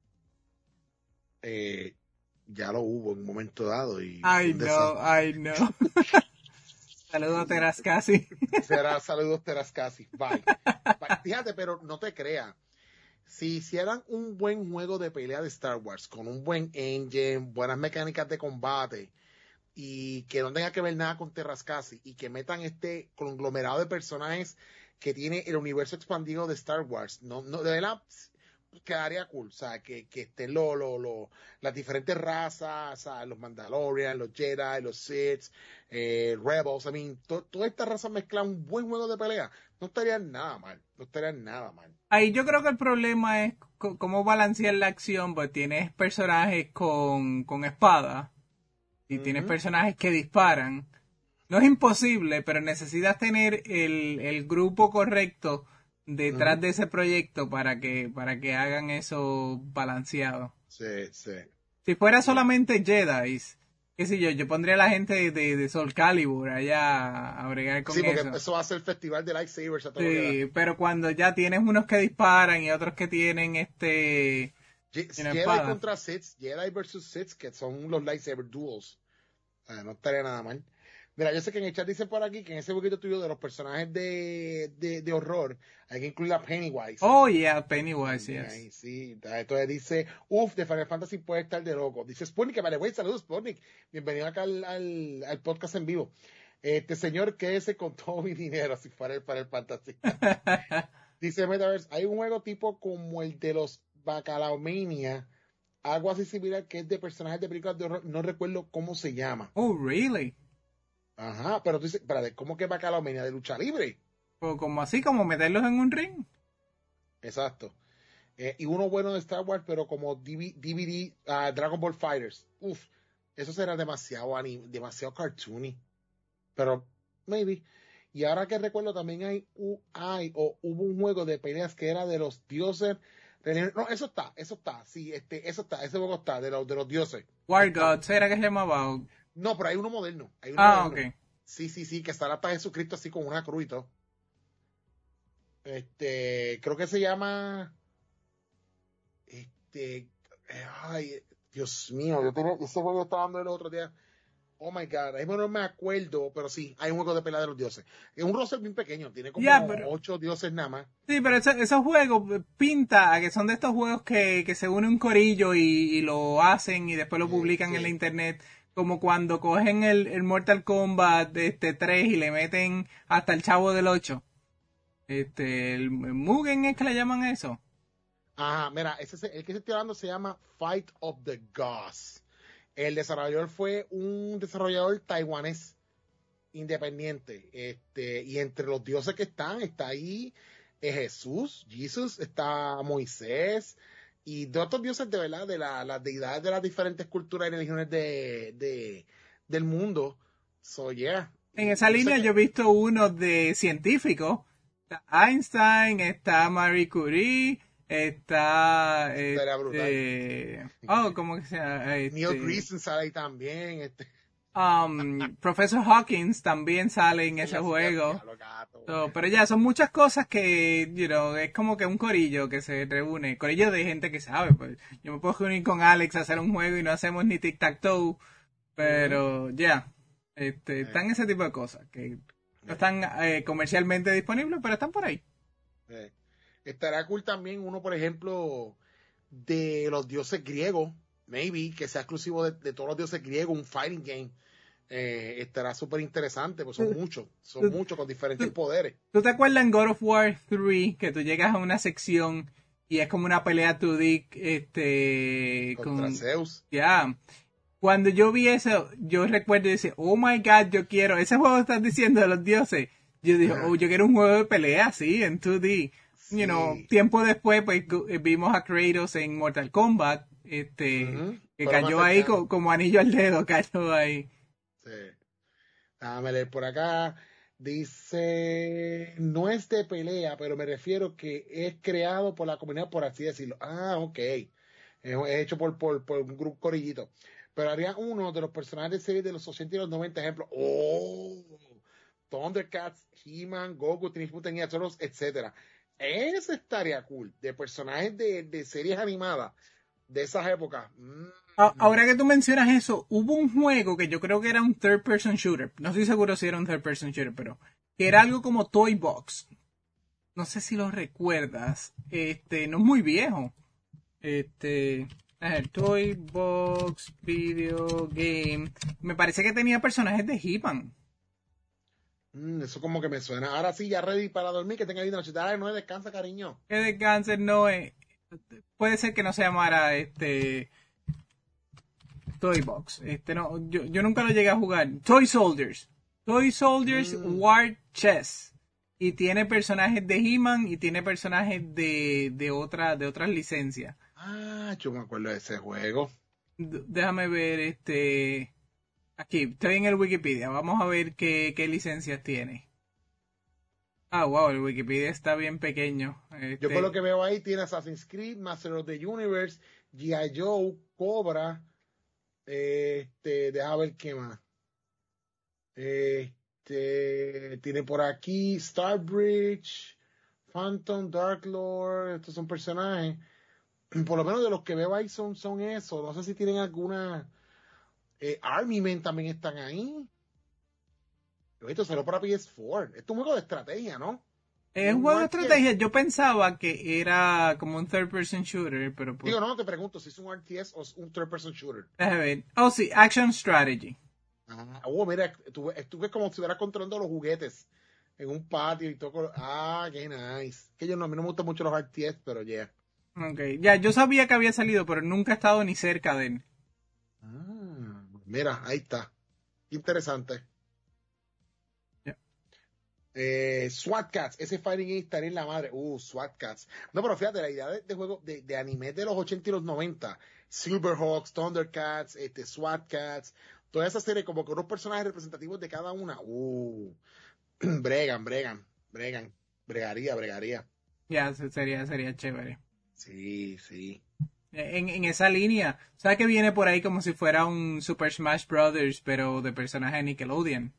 Eh, ya lo hubo en un momento dado. Y ay, no, ay, no. Saludos, Terascasi. Será, saludos, Terascasi. Bye. Bye. Fíjate, pero no te creas. Si hicieran un buen juego de pelea de Star Wars, con un buen engine, buenas mecánicas de combate, y que no tenga que ver nada con Terrascasi y que metan este conglomerado de personajes que tiene el universo expandido de Star Wars. No, no, de verdad, quedaría cool, o sea, que, que estén lo, lo, lo, las diferentes razas, o sea, los Mandalorian, los Jedi, los Sith, eh, Rebels, I mean, to, toda esta raza mezclada, un buen juego de pelea, no estaría nada mal, no estaría nada mal. Ahí yo creo que el problema es c- cómo balancear la acción, pues tienes personajes con, con espada y tienes Uh-huh. personajes que disparan. No es imposible, pero necesitas tener el, el grupo correcto detrás Uh-huh. de ese proyecto para que, para que hagan eso balanceado. Sí, sí. Si fuera Yeah. solamente Jedi, qué sé yo, yo pondría a la gente de, de Soul Calibur allá a bregar con Sí, porque eso. eso va a ser el festival de lightsabers a todo lo que da. Sí, pero cuando ya tienes unos que disparan y otros que tienen este Je- tienen Jedi espada. contra Sith, Jedi versus Sith, que son los lightsaber duels. Ah, no estaría nada mal. Mira, yo sé que en el chat dice por aquí que en ese poquito tuyo de los personajes de, de, de horror hay que incluir a Pennywise. Oh, yeah, Pennywise, También yes. ahí, sí. Entonces dice, uff, de Final Fantasy puede estar de loco. Dice Sputnik, que vale, güey, saludos Sputnik. Bienvenido acá al, al, al podcast en vivo. Este señor, quédese con todo mi dinero si fuera el Final Fantasy. Dice Metaverse, hay un juego tipo como el de los Bacalaomania, algo así similar que es de personajes de películas de horror, no recuerdo cómo se llama. Oh, really? Ajá, pero tú dices, espérate, ¿cómo que Bacalaomania? ¿De lucha libre? O como así, como meterlos en un ring. Exacto. Eh, y uno bueno de Star Wars, pero como D V D, uh, Dragon Ball Fighters. Uf, eso será demasiado anim, demasiado cartoony. Pero, maybe. Y ahora que recuerdo, también hay, uh, hay o hubo un juego de peleas que era de los dioses. No, eso está, eso está, sí, este, eso está, ese juego está, de los, de los dioses. War Está. Gods, ¿era que se llamaba? No, pero hay uno moderno. Hay uno Ah, moderno. ok. Sí, sí, sí, que está hasta Jesucristo así con una cruz y todo. Este, creo que se llama. Este, ay, Dios mío, yo tenía, ese juego estaba dando el otro día. Oh my god, ahí no me acuerdo, pero sí, hay un juego de pelea de los dioses. Es un roster bien pequeño, tiene como Ya, pero- ocho dioses nada más. Sí, pero eso- esos juegos pinta a que son de estos juegos que, que se une un corillo y, y lo hacen y después lo Sí, publican sí. en la internet. Como cuando cogen el, el Mortal Kombat este tres y le meten hasta el Chavo del ocho. Este, el, el Mugen es que le llaman eso. Ajá, mira, ese, es- el que estoy hablando se llama Fight of the Gods. El desarrollador fue un desarrollador taiwanés independiente. Este, y entre los dioses que están, está ahí eh, Jesús, Jesús, está Moisés, y de otros dioses de verdad, de la- las deidades de las diferentes culturas y religiones de, de, del mundo. So, yeah. En esa Yo sé línea que- yo he visto unos de científicos. Está Einstein, está Marie Curie, está Estaría brutal. este, oh, ¿cómo que se llama? Neil Este, Greason sale ahí también. Este, um, Professor Hawkins también sale en ese la- juego. diablo, gato. So, pero ya, son muchas cosas que, you know, es como que un corillo que se reúne, corillo de gente que sabe, pues. Yo me puedo reunir con Alex a hacer un juego y no hacemos ni tic-tac-toe, pero ya, este, están ese tipo de cosas que no están eh, comercialmente disponibles, pero están por ahí. Eh, estará cool también uno, por ejemplo, de los dioses griegos, maybe, que sea exclusivo de, de todos los dioses griegos, un fighting game. Eh, estará súper interesante, pues son muchos, son muchos con diferentes poderes. ¿Tú te acuerdas en God of War tres que tú llegas a una sección y es como una pelea dos D, este, Contra con, Zeus. ya, cuando yo vi eso, yo recuerdo y decía, oh my god, yo quiero, ese juego que estás diciendo de los dioses. Yo dije, oh, yo quiero un juego de pelea así, en dos D. Sí. You know, tiempo después, pues, gu- vimos a Kratos en Mortal Kombat, este, Ujú. que Pero cayó más ahí cercano. co- como anillo al dedo, cayó ahí. Sí. Déjame leer por acá. Dice, no es de pelea, pero me refiero que es creado por la comunidad, por así decirlo. Ah, ok. Es, es hecho por, por, por un grupo corillito. Pero haría uno de los personajes de series de los ochenta y los noventa, ejemplo. Oh, Thundercats, He-Man, Goku, Teenage Mutant Ninja Turtles, etcétera. Ese estaría cool. De personajes de, de series animadas de esas épocas. Mm. A- Ahora que tú mencionas eso, hubo un juego que yo creo que era un third person shooter. No estoy seguro si era un third person shooter, pero que era algo como Toy Box. No sé si lo recuerdas. Este, no es muy viejo. Este, El Toy Box Video Game. Me parece que tenía personajes de He-Man. Mm, eso como que me suena. Ahora sí, ya ready para dormir, que tenga linda noche. Dale, no descansa, cariño. Que de cáncer no es. Puede ser que no se llamara este. Toy Box. Este no, yo, yo nunca lo llegué a jugar. Toy Soldiers. Toy Soldiers Mm. War Chess. Y tiene personajes de He-Man y tiene personajes de, de, otra, de otras licencias. Ah, yo me acuerdo de ese juego. D- déjame ver este. Aquí, estoy en el Wikipedia. Vamos a ver qué, qué licencias tiene. Ah, wow, el Wikipedia está bien pequeño. Este, Yo por lo que veo ahí tiene Assassin's Creed, Master of the Universe, G I. Joe, Cobra, este, deja ver qué más. Este, tiene por aquí Starbridge, Phantom, Dark Lord, estos son personajes. Por lo menos de los que veo ahí son, son esos. No sé si tienen alguna. Eh, Army Men también están ahí. Esto salió para P S cuatro. Esto es un juego de estrategia, ¿no? es un juego de estrategia. Yo pensaba que era como un third person shooter, pero pues. Digo, no, te pregunto si es un R T S o es un third person shooter. Déjame ver. Oh, sí, Action Strategy. Ah, oh, mira, tú, tú ves como si estuvieras controlando los juguetes en un patio y todo. Ah, qué nice. Que yo no, a mí no me gustan mucho los R T S, pero yeah. Ok, ya, yo sabía que había salido, pero nunca he estado ni cerca de él. Ah, mira, ahí está. Interesante. Yeah. Eh, SWAT Cats, ese Fighting Game estaría en la madre. Uh, SWAT Cats. No, pero fíjate, la idea de, de juego de, de anime de los ochenta y los noventa, Silverhawks, Thundercats, este, SWAT Cats, toda esa serie como que unos personajes representativos de cada una. Uh, bregan, bregan, bregan, bregaría, bregaría. Ya, se- sería, sería chévere. Sí, sí. En, en esa línea, ¿sabes que viene por ahí como si fuera un Super Smash Brothers, pero de personaje de Nickelodeon?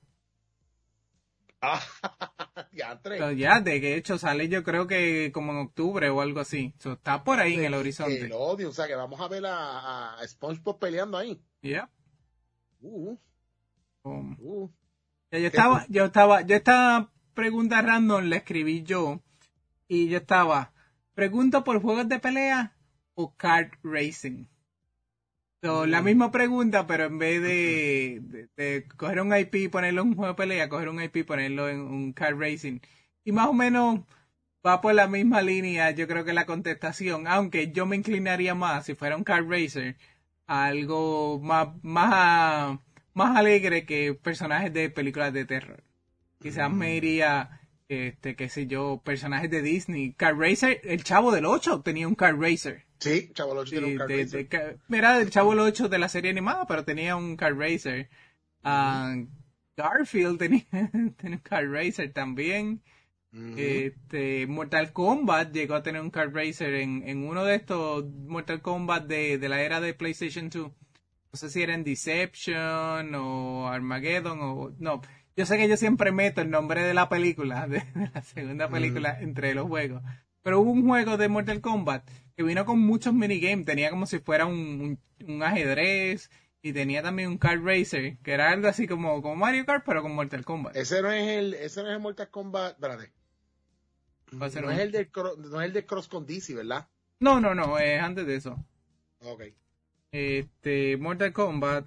Ah, ya, tres. So, ya, de hecho sale yo creo que como en octubre o algo así. So, está por ahí en el horizonte. El odio, o sea que vamos a ver a, a SpongeBob peleando ahí. Yeah. Uh, Um, uh. ya yo estaba, yo estaba, yo estaba pregunta random, la escribí yo. Y yo estaba, pregunto por juegos de pelea o kart racing. So, Mm. La misma pregunta, pero en vez de, de, de coger un I P y ponerlo en un juego de pelea, coger un I P y ponerlo en un kart racing. Y más o menos va por la misma línea, yo creo que la contestación, aunque yo me inclinaría más, si fuera un kart racer, a algo más, más, más alegre que personajes de películas de terror. Quizás me iría, este, qué sé yo, personajes de Disney. Kart Racer, el Chavo del ocho tenía un Kart Racer. Sí, Chavo Sí, tiene un kart de- racer. de- era el Chavo del ocho de la serie animada, pero tenía un Kart Racer. Ah, Garfield tenía, tenía un Kart Racer también. Ujú. Este, Mortal Kombat llegó a tener un Kart Racer en, en uno de estos Mortal Kombat de, de la era de PlayStation dos. No sé si era en Deception o Armageddon o... No, yo sé que yo siempre meto el nombre de la película, de, de la segunda película, entre los juegos. Pero hubo un juego de Mortal Kombat que vino con muchos minigames. Tenía como si fuera un, un, un ajedrez y tenía también un kart racer, que era algo así como, como Mario Kart, pero con Mortal Kombat. Ese no es el, ese no es el Mortal Kombat, espérate. Va a ser No un- es el del cro- no es el de Cross con D C, ¿verdad? No, no, no, es antes de eso. Ok. Este, Mortal Kombat.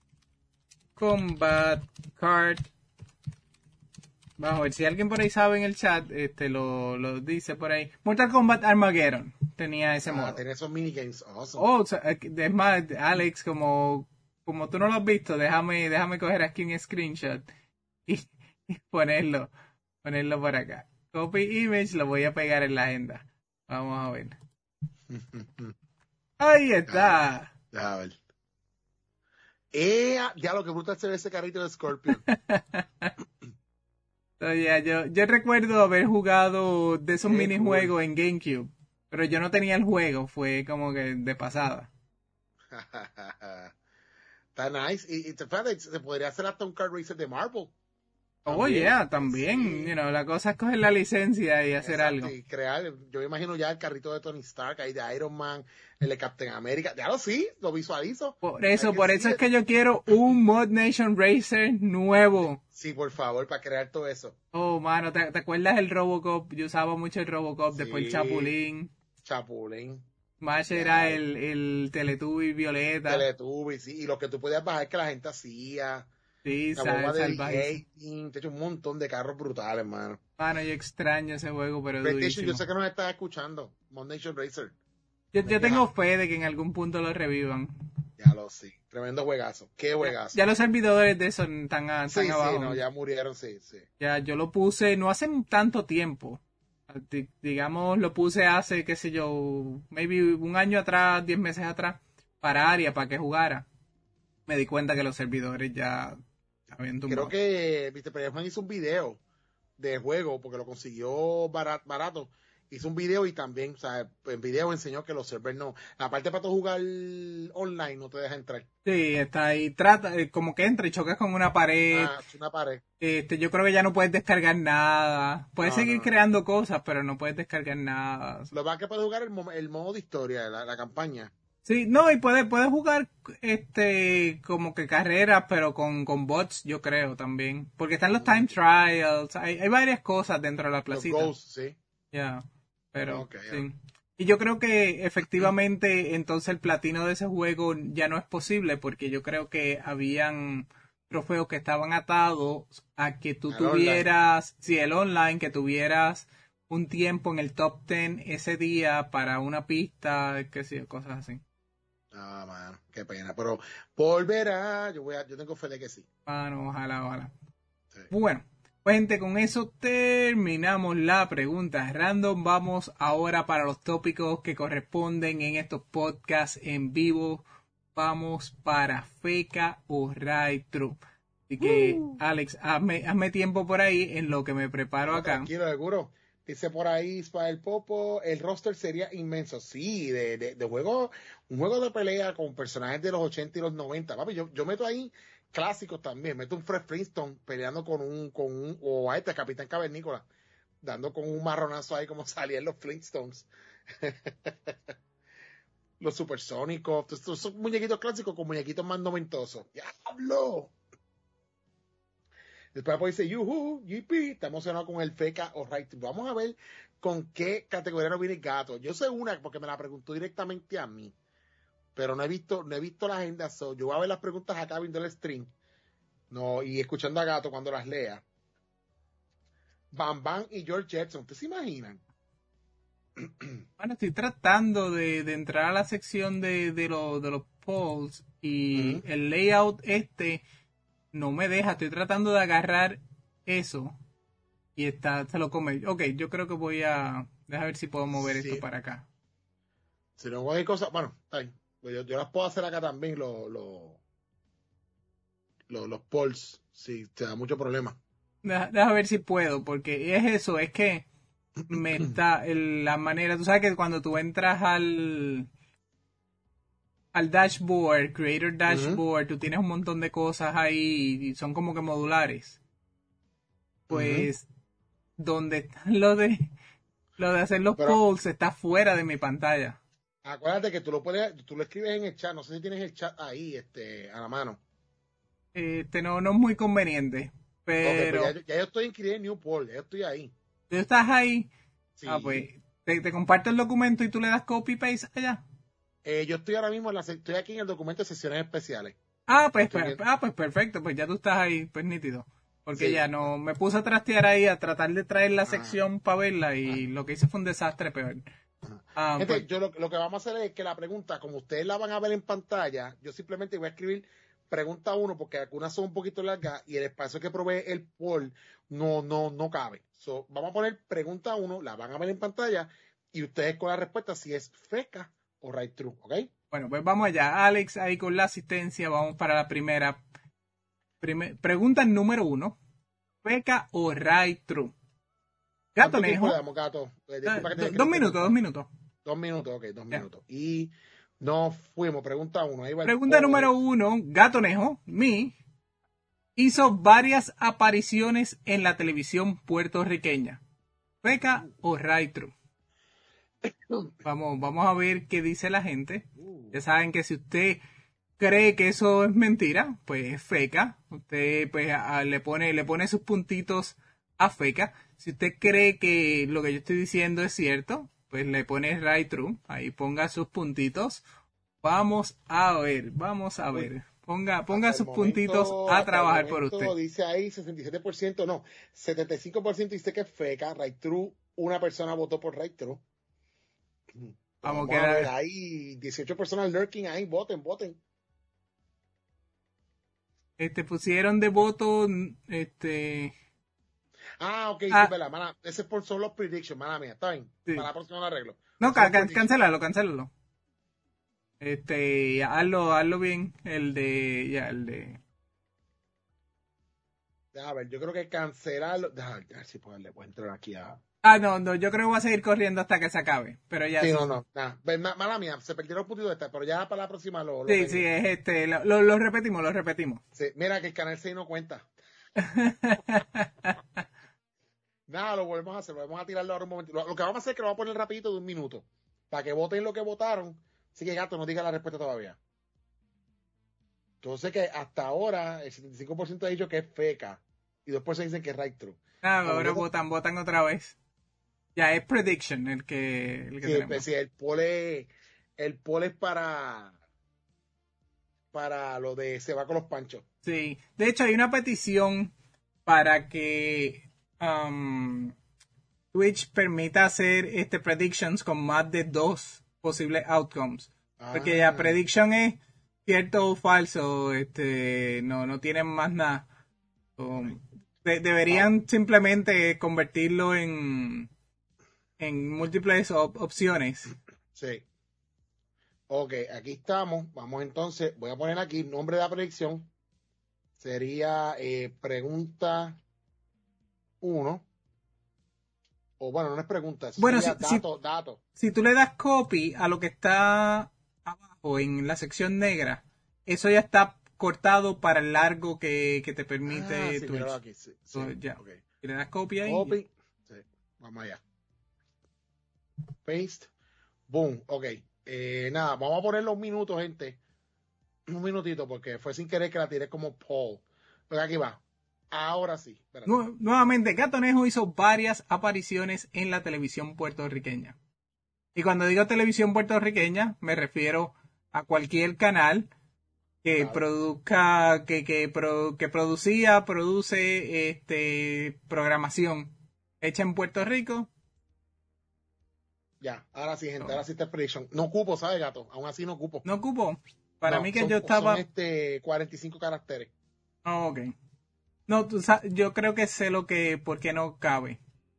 Combat Kart. Vamos a ver si alguien por ahí sabe en el chat, este lo, lo dice por ahí. Mortal Kombat Armageddon tenía ese Ah, modo. tiene esos minigames. Awesome. Oh, o sea, es más, Alex, como, como tú no lo has visto, déjame, déjame coger aquí un screenshot y, y ponerlo, ponerlo por acá. Copy image, lo voy a pegar en la agenda. Vamos a ver. Ahí está. Déjame ver. Eh, ya lo que brutal se ve ese carrito de Scorpion. So, yeah, yo, yo recuerdo haber jugado de esos Qué minijuegos en GameCube, pero yo no tenía el juego, fue como que de pasada. Está nice. Y, y te- fíjate, se podría hacer hasta un kart racer de Marvel. Oh, También. yeah, también, Sí. you know, la cosa es coger la licencia y hacer Exacto, algo. y crear, yo me imagino ya el carrito de Tony Stark, ahí de Iron Man, el de Captain America. Ya lo sí, lo visualizo. Por eso, Hay que por eso sí, es que yo quiero un Mod Nation Racer nuevo. Sí, por favor, para crear todo eso. Oh, mano, ¿te, te acuerdas el Robocop? Yo usaba mucho el Robocop, después el Sí. Chapulín. Chapulín. Smash era el, el Teletubby Violeta. Teletubby, sí, y lo que tú podías bajar que la gente hacía. Sí, La sal, bomba de salvaje. D J, te he hecho un montón de carros brutales, hermano. Mano, yo extraño ese juego, pero PlayStation, durísimo. yo sé que nos estás escuchando. Mod Nation Racer. Yo, yo tengo fe de que en algún punto lo revivan. Ya lo sé. Tremendo juegazo. Qué juegazo. Ya, ya los servidores de eso están, a, están sí, abajo. Sí, no, ya murieron, sí, sí. Ya, yo lo puse no hace tanto tiempo. D- digamos, lo puse hace, qué sé yo, maybe un año atrás, diez meses atrás, para Aria, para que jugara. Me di cuenta que los servidores ya habían tumbado. Creo que mister Juan hizo un video de juego, porque lo consiguió barato, barato. Hizo un video y también, o sea, en video enseñó que los servers no. La parte para tú jugar online no te deja entrar. Sí, está ahí, trata, eh, como que entra y chocas con una pared. Ah, es una pared. Este, yo creo que ya no puedes descargar nada. Puedes No, seguir no. creando cosas, pero no puedes descargar nada. Lo más que puedes jugar es el, mo- el modo de historia, la, la campaña. Sí, no, y puedes, puedes jugar este como que carreras, pero con, con bots, yo creo también. Porque están los time trials, hay, hay varias cosas dentro de la Los placita. ghosts, sí. Ya, pero Ok, ya. sí. Y yo creo que efectivamente entonces el platino de ese juego ya no es posible porque yo creo que habían trofeos que estaban atados a que tú Al tuvieras, sí, el online, que tuvieras un tiempo en el top diez ese día para una pista, qué sé yo, cosas así. Ah, mano, qué pena. Pero volverá, yo voy a, yo tengo fe de que sí. Bueno, ojalá, ojalá. Sí. Bueno, pues gente, con eso terminamos la pregunta random. Vamos ahora para los tópicos que corresponden en estos podcasts en vivo. Vamos para Feca o Right True. Así que, Uh. Alex, hazme, hazme tiempo por ahí en lo que me preparo No, acá. tranquilo, seguro. Dice por ahí para el Popo, el roster sería inmenso. Sí, de, de, de juego, un juego de pelea con personajes de los ochenta y los noventa. Papi, yo, yo meto ahí clásicos también. Meto un Fred Flintstone peleando con un, con un, o a este Capitán Cavernícola, dando con un marronazo ahí como salían los Flintstones. Los supersónicos, estos son muñequitos clásicos con muñequitos más noventosos. ¡Diablo! Después pues dice, yuhu, G P, está emocionado con el Feca o Right. Vamos a ver con qué categoría no viene el gato. Yo sé una porque me la preguntó directamente a mí, pero no he visto, no he visto la agenda. So, yo voy a ver las preguntas acá viendo el stream, no, y escuchando a Gato cuando las lea. Bam Bam y George Jetson, ¿ustedes se imaginan? Bueno, estoy tratando de, de entrar a la sección de, de, lo, de los polls y Uh-huh. el layout este no me deja. Estoy tratando de agarrar eso y está, se lo come. Ok, yo creo que voy a... Deja ver si puedo mover Sí. esto para acá. Si no cualquier cosa, bueno, está bien. Pues yo, yo las puedo hacer acá también, los los los, los polls, si te da mucho problema. Deja, deja ver si puedo, porque es eso, es que me está el- la manera, tú sabes que cuando tú entras al al dashboard, creator dashboard, tú tienes un montón de cosas ahí y son como que modulares. Pues donde están lo de lo de hacer los Pero- polls está fuera de mi pantalla. Acuérdate que tú lo puedes, tú lo escribes en el chat, no sé si tienes el chat ahí, este, a la mano. Este no, no es muy conveniente, Ok, pero pues ya, ya yo estoy inscrito en New Poll, ya yo estoy ahí. tú estás ahí. Sí. Ah, pues te, te comparto el documento y tú le das copy paste allá. Eh, yo estoy ahora mismo en la, se- estoy aquí en el documento de sesiones especiales. Ah, pues, Estoy per- bien. ah, pues perfecto, pues ya tú estás ahí, pues nítido. Porque Sí. ya no, me puse a trastear ahí, a tratar de traer la Ah. sección para verla y lo que hice fue un desastre peor. Ah, Gente, pues, yo lo, lo que vamos a hacer es que la pregunta, como ustedes la van a ver en pantalla, yo simplemente voy a escribir pregunta uno, porque algunas son un poquito largas y el espacio que provee el poll no, no, no cabe. So, vamos a poner pregunta uno, la van a ver en pantalla y ustedes con la respuesta si es feca o right true, ¿ok? bueno, pues vamos allá. Alex ahí con la asistencia, vamos para la primera. Prime- pregunta número uno. ¿Feca o right true? ¿Cuánto Gato tiempo Nejo. le damos, Gato? Eh, disculpa que te- Do- que te dos minutos, interrumpa. dos minutos. Dos minutos, ok, dos Ya. minutos. Y nos fuimos, pregunta uno. Ahí va el Pregunta poll. número uno. Gato Nejo, mi, hizo varias apariciones en la televisión puertorriqueña. ¿Feca o right true? Vamos, vamos a ver qué dice la gente. Uh, Ya saben que si usted cree que eso es mentira, pues es feca. Usted pues a- le pone, le pone sus puntitos a feca. Si usted cree que lo que yo estoy diciendo es cierto, pues le pones right true, ahí ponga sus puntitos. Vamos a ver, vamos a ver. Ponga, ponga Hasta sus el puntitos momento- a hasta el trabajar por momento usted. Dice ahí sesenta y siete por ciento, no, setenta y cinco por ciento dice que es feca, right true, una persona votó por right true. Vamos Vamos a a ver, quedar. hay dieciocho personas lurking ahí, voten, voten. Este, pusieron de voto, este, Ah, ok, Ah. sí, verdad, mala, ese es por solo prediction, mala mía, está bien, Sí. para la próxima lo arreglo. no, Solo ca- ca- prediction. cancélalo, cancélalo. Este, hazlo, hazlo bien, el de, ya, el de, A ver, yo creo que cancelarlo, déjame ver si puedo, le puedo entrar aquí a... ah, no, no, yo creo que voy a seguir corriendo hasta que se acabe, pero ya. Sí, sí, no, no, nada, Ve, ma- mala mía, se perdieron un puntito de esta, pero ya para la próxima lo, lo Sí, tengo. sí, es este, lo, lo, lo repetimos, lo repetimos. Sí, mira que el canal seis no cuenta. Nada, lo volvemos a hacer, volvemos a tirarlo ahora un momento. Lo, lo que vamos a hacer es que lo vamos a poner rapidito de un minuto, para que voten lo que votaron. Así que, gato, no diga la respuesta todavía. Entonces que hasta ahora el setenta y cinco por ciento ha dicho que es feca y dos por ciento dicen que es right true. Ah, Vamos, ahora yo- votan, votan otra vez. Ya es prediction el que, el que Sí, tenemos. pues, sí, el poll es, el poll es para para lo de se va con los panchos. Sí, de hecho hay una petición para que um, Twitch permita hacer este predictions con más de dos posibles outcomes. Porque ya Ah, prediction es cierto o falso, este, no, no tienen más nada. Um, de- deberían simplemente convertirlo en, en múltiples op- opciones. sí. Ok, aquí estamos. Vamos entonces, voy a poner aquí nombre de la predicción. Sería eh, pregunta uno. O bueno, no es pregunta, eso Bueno, sería si- si- dato, dato. Si tú le das copy a lo que está abajo en la sección negra, eso ya está cortado para el largo que, que te permite Ah, sí, Twitch. míralo aquí. Sí, sí, So, ya. ok. Si le das copy ahí, Copy. Sí, vamos allá. Paste. Boom. Ok. Eh, nada, vamos a ponerle un minuto, gente. Un minutito, porque fue sin querer que la tiré como poll. Pero aquí va. Ahora sí. Espérate. Nu- nuevamente, Gatonejo hizo varias apariciones en la televisión puertorriqueña. Y cuando digo televisión puertorriqueña, me refiero a cualquier canal que Claro. produzca, que, que, pro- que producía, produce este programación hecha en Puerto Rico. Ya, ahora sí, gente. No. Ahora sí está el prediction. No ocupo, ¿sabes, gato? Aún así no ocupo. No ocupo. Para No, mí que son- yo estaba... Son este cuarenta y cinco caracteres. Oh, ok. No, tú sa- yo creo que sé lo que, por qué no cabe.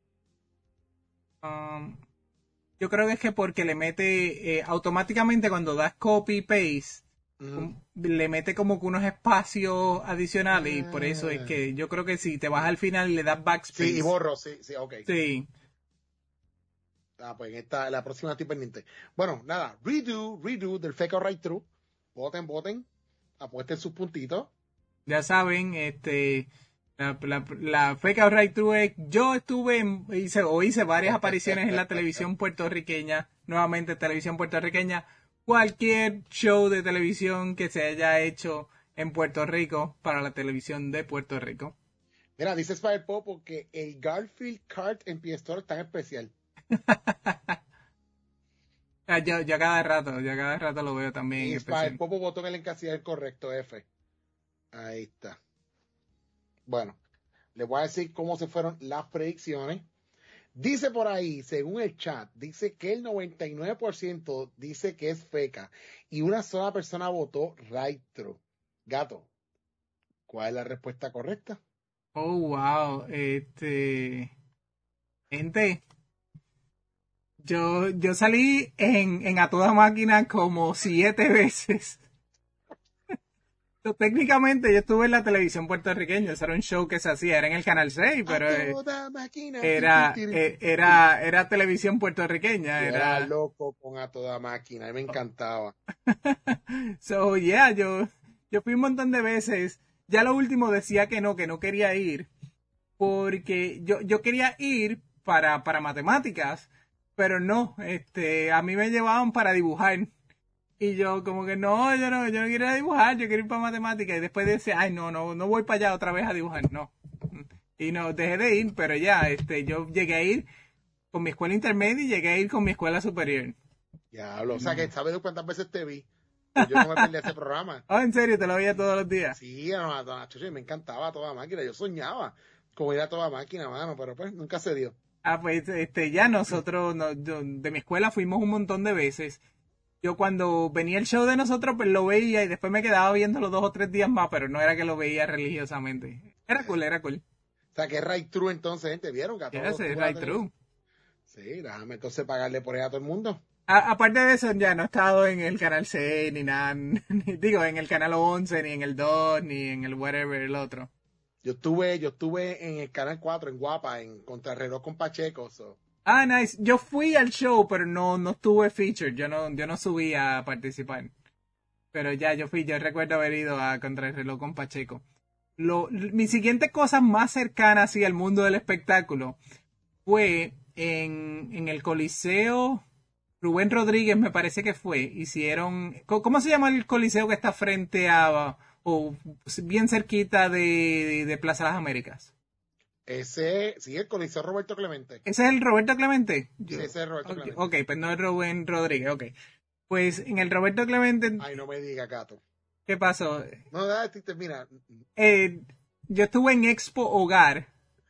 Um, yo creo que es que porque le mete, eh, automáticamente cuando das copy paste, Ujú. um, le mete como que unos espacios adicionales y por eso es Ah. que yo creo que si te vas al final y le das backspace. Sí, y borro, sí, sí, ok. Sí. Ah, pues en esta, la próxima estoy pendiente. Bueno, nada, redo, redo del fake or right true. Voten, voten. Apuesten sus puntitos. Ya saben, este, la, la, la fake or right true es, yo estuve, en- hice, o hice varias apariciones en la televisión puertorriqueña, nuevamente televisión puertorriqueña, cualquier show de televisión que se haya hecho en Puerto Rico para la televisión de Puerto Rico. Mira, dice Spider Popo que el Garfield Kart en P S Store está en especial. Ah, Yo, yo cada rato, yo cada rato lo veo también. Y en Spider especial. Popo votó en el encasillado correcto, F. Ahí está. Bueno, les voy a decir cómo se fueron las predicciones. Dice por ahí, según el chat, dice que el noventa y nueve por ciento dice que es feca y una sola persona votó right true. Gato, ¿cuál es la respuesta correcta? Oh, wow, este, gente, yo, yo salí en, en A Toda Máquina como siete veces. So, técnicamente yo estuve en la televisión puertorriqueña, ese era un show que se hacía, era en el Canal seis, pero A eh, toda máquina. era, Tiri, tiri, eh, era, era televisión puertorriqueña, Yo era era, loco con A Toda Máquina, a mí me encantaba. so, yeah, yo, yo fui un montón de veces, ya lo último decía que no, que no quería ir, porque yo, yo quería ir para, para matemáticas, pero no, este, a mí me llevaban para dibujar. Y yo como que no, yo no, yo no quiero ir a dibujar, yo quiero ir para matemáticas. Y después decía, ay, no, no, no voy para allá otra vez a dibujar, no. Y no, dejé de ir, pero ya, este, yo llegué a ir con mi escuela intermedia y llegué a ir con mi escuela superior. Diablo, o sea que sabes de cuántas veces te vi. Pues yo no me perdí ese programa. Oh, ¿en serio? ¿Te lo veía todos los días? Sí, no, no, no, me encantaba Toda Máquina. Yo soñaba con ir a Toda Máquina, mano, pero pues nunca se dio. Ah, pues este, ya nosotros, no, yo- de mi escuela fuimos un montón de veces. Yo cuando venía el show de nosotros, pues lo veía y después me quedaba viéndolo dos o tres días más, pero no era que lo veía religiosamente. Era cool, era cool. O sea que es right true entonces, gente. ¿Vieron? Que a todos Yes, los it's tuvo la right true. televisión. Sí, déjame entonces pagarle por ahí a todo el mundo. A- aparte de eso, ya no he estado en el canal seis, ni nada, ni- digo, en el canal once, ni en el dos, ni en el whatever, el otro. Yo estuve, yo estuve en el Canal cuatro, en Guapa, en Contrarreloj con Pacheco. So. Ah, nice. Yo fui al show, pero no, no estuve featured. Yo no, yo no subí a participar. Pero ya, yo fui, yo recuerdo haber ido a Contrarreloj con Pacheco. Lo, mi siguiente cosa más cercana así al mundo del espectáculo fue en, en el Coliseo Rubén Rodríguez, me parece que fue. Hicieron, ¿cómo cómo se llama el coliseo que está frente a, o bien cerquita de, de Plaza Las Américas? Ese, sí, el Coliseo Roberto Clemente. ¿Ese es el Roberto Clemente? Yo- Sí, ese es Roberto ok, Clemente. ok, pues no es Rubén Rodríguez, ok. Pues en el Roberto Clemente, Ay, no me diga, Cato. ¿qué pasó? No, dale, te- mira, Eh, yo estuve en Expo Hogar.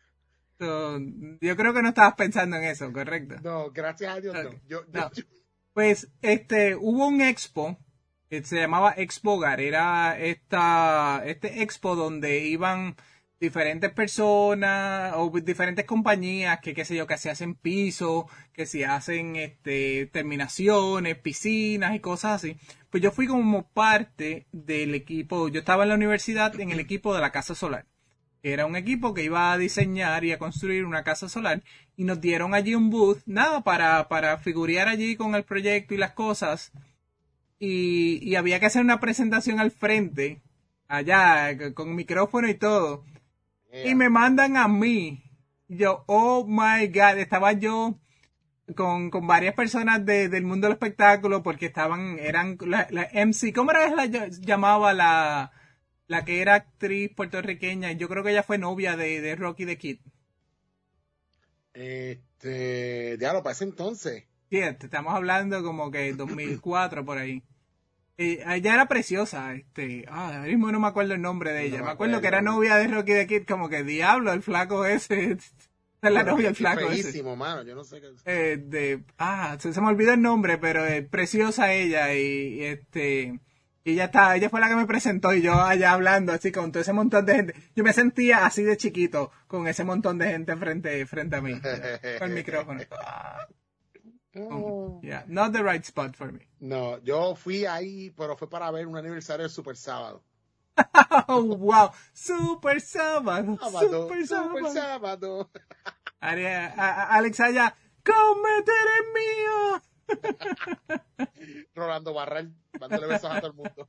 So, yo creo que no estabas pensando en eso, ¿correcto? no, gracias a Dios no. Ok. Yo, yo, No. yo- Pues este hubo un expo que se llamaba Expo Hogar. Era esta, este expo donde iban diferentes personas o diferentes compañías que qué sé yo, que se hacen pisos, que se hacen este terminaciones, piscinas y cosas así. Pues yo fui como parte del equipo, yo estaba en la universidad en el equipo de la casa solar. Era un equipo que iba a diseñar y a construir una casa solar y nos dieron allí un booth, nada, para, para figurear allí con el proyecto y las cosas. Y, y había que hacer una presentación al frente, allá, c- con micrófono y todo. Y me mandan a mí. Y yo, oh my God, estaba yo con, con varias personas de- del mundo del espectáculo porque estaban, eran la, la M C, ¿cómo era que la ll- llamaba la, la que era actriz puertorriqueña? Yo creo que ella fue novia de, de Rocky the Kid. este, diablo, para ese entonces. Sí, te estamos hablando como que dos mil cuatro por ahí. Eh, ella era preciosa, este, ah, ahora mismo no me acuerdo el nombre de No ella. me me acuerdo que acuerdo. era novia de Rocky the Kid, como que diablo, el flaco ese. Esa es la Bueno, novia del es flaco ese. feísimo, mano, yo no sé qué. Eh, de, ah, se, se me olvidó el nombre, pero eh, preciosa ella y, y, este, y ella está, ella fue la que me presentó y yo allá hablando así con todo ese montón de gente. Yo me sentía así de chiquito con ese montón de gente frente, frente a mí, con el micrófono. Oh. Yeah, not the right spot for me. No, yo fui ahí, pero fue para ver un aniversario de Super Sábado. Oh, wow, Super Sábado, Sábado, Super Super Sábado. Sábado. Aria- a- a- Alex allá, ¡cómete eres mío! Rolando Barral, dándole besos a todo el mundo.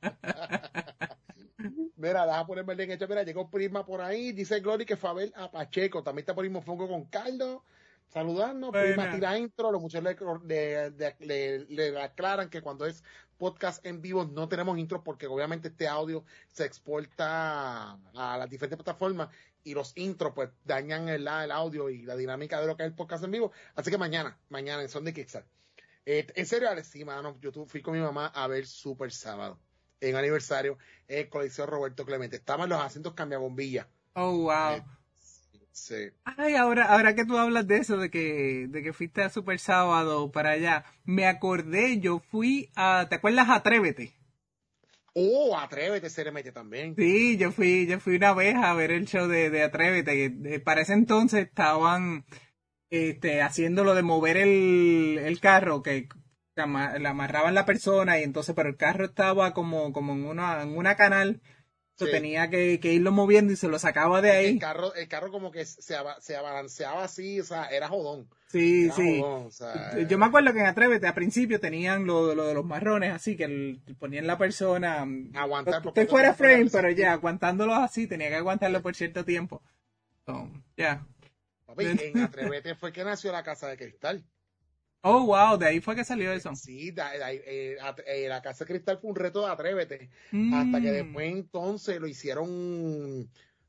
Mira, deja ponerme el link hecho. Mira, llegó Prisma por ahí. Dice Glory que fue a ver a Pacheco. También está por Fongo con Caldo. Saludando. Buena. Prisma tira intro. Los muchachos le, le, le, le aclaran que cuando es podcast en vivo no tenemos intro porque obviamente este audio se exporta a las diferentes plataformas y los intros pues dañan el, el audio y la dinámica de lo que es el podcast en vivo. Así que mañana, mañana en Sunday Kickstart. Eh, en serio, Alex, sí, mano, yo tu- fui con mi mamá a ver Super Sábado en aniversario en el Coliseo Roberto Clemente. Estaban los asientos cambiabombilla. Oh, wow. Eh, sí. Ay, ahora, ahora que tú hablas de eso, de que, de que fuiste a Super Sábado para allá, me acordé, yo fui a, ¿te acuerdas? Atrévete. Oh, Atrévete, Ceremete también. Sí, yo fui, yo fui una vez a ver el show de, de Atrévete, que eh, para ese entonces estaban este, haciéndolo de mover el, el carro, que ama- le amarraban la persona y entonces, pero el carro estaba como, como en una, en una canal, so Sí. tenía que, que irlo moviendo y se lo sacaba de ahí. El carro, el carro como que se, aba- se abalanceaba así, o sea, era jodón. Sí, Era sí. jodón, o sea, Yo me acuerdo que en Atrévete al principio tenían lo, lo de los marrones así, que el- ponían la persona Aguantar por que cuánto fuera tiempo podía frame, pero resistir. ya aguantándolos así, tenía que aguantarlo por cierto tiempo. So, ya. Papi, en Atrévete fue que nació la Casa de Cristal. Oh, wow, de ahí fue que salió eso. Sí, da- da- eh, at- eh, la Casa de Cristal fue un reto de Atrévete. Mm. Hasta que después entonces lo hicieron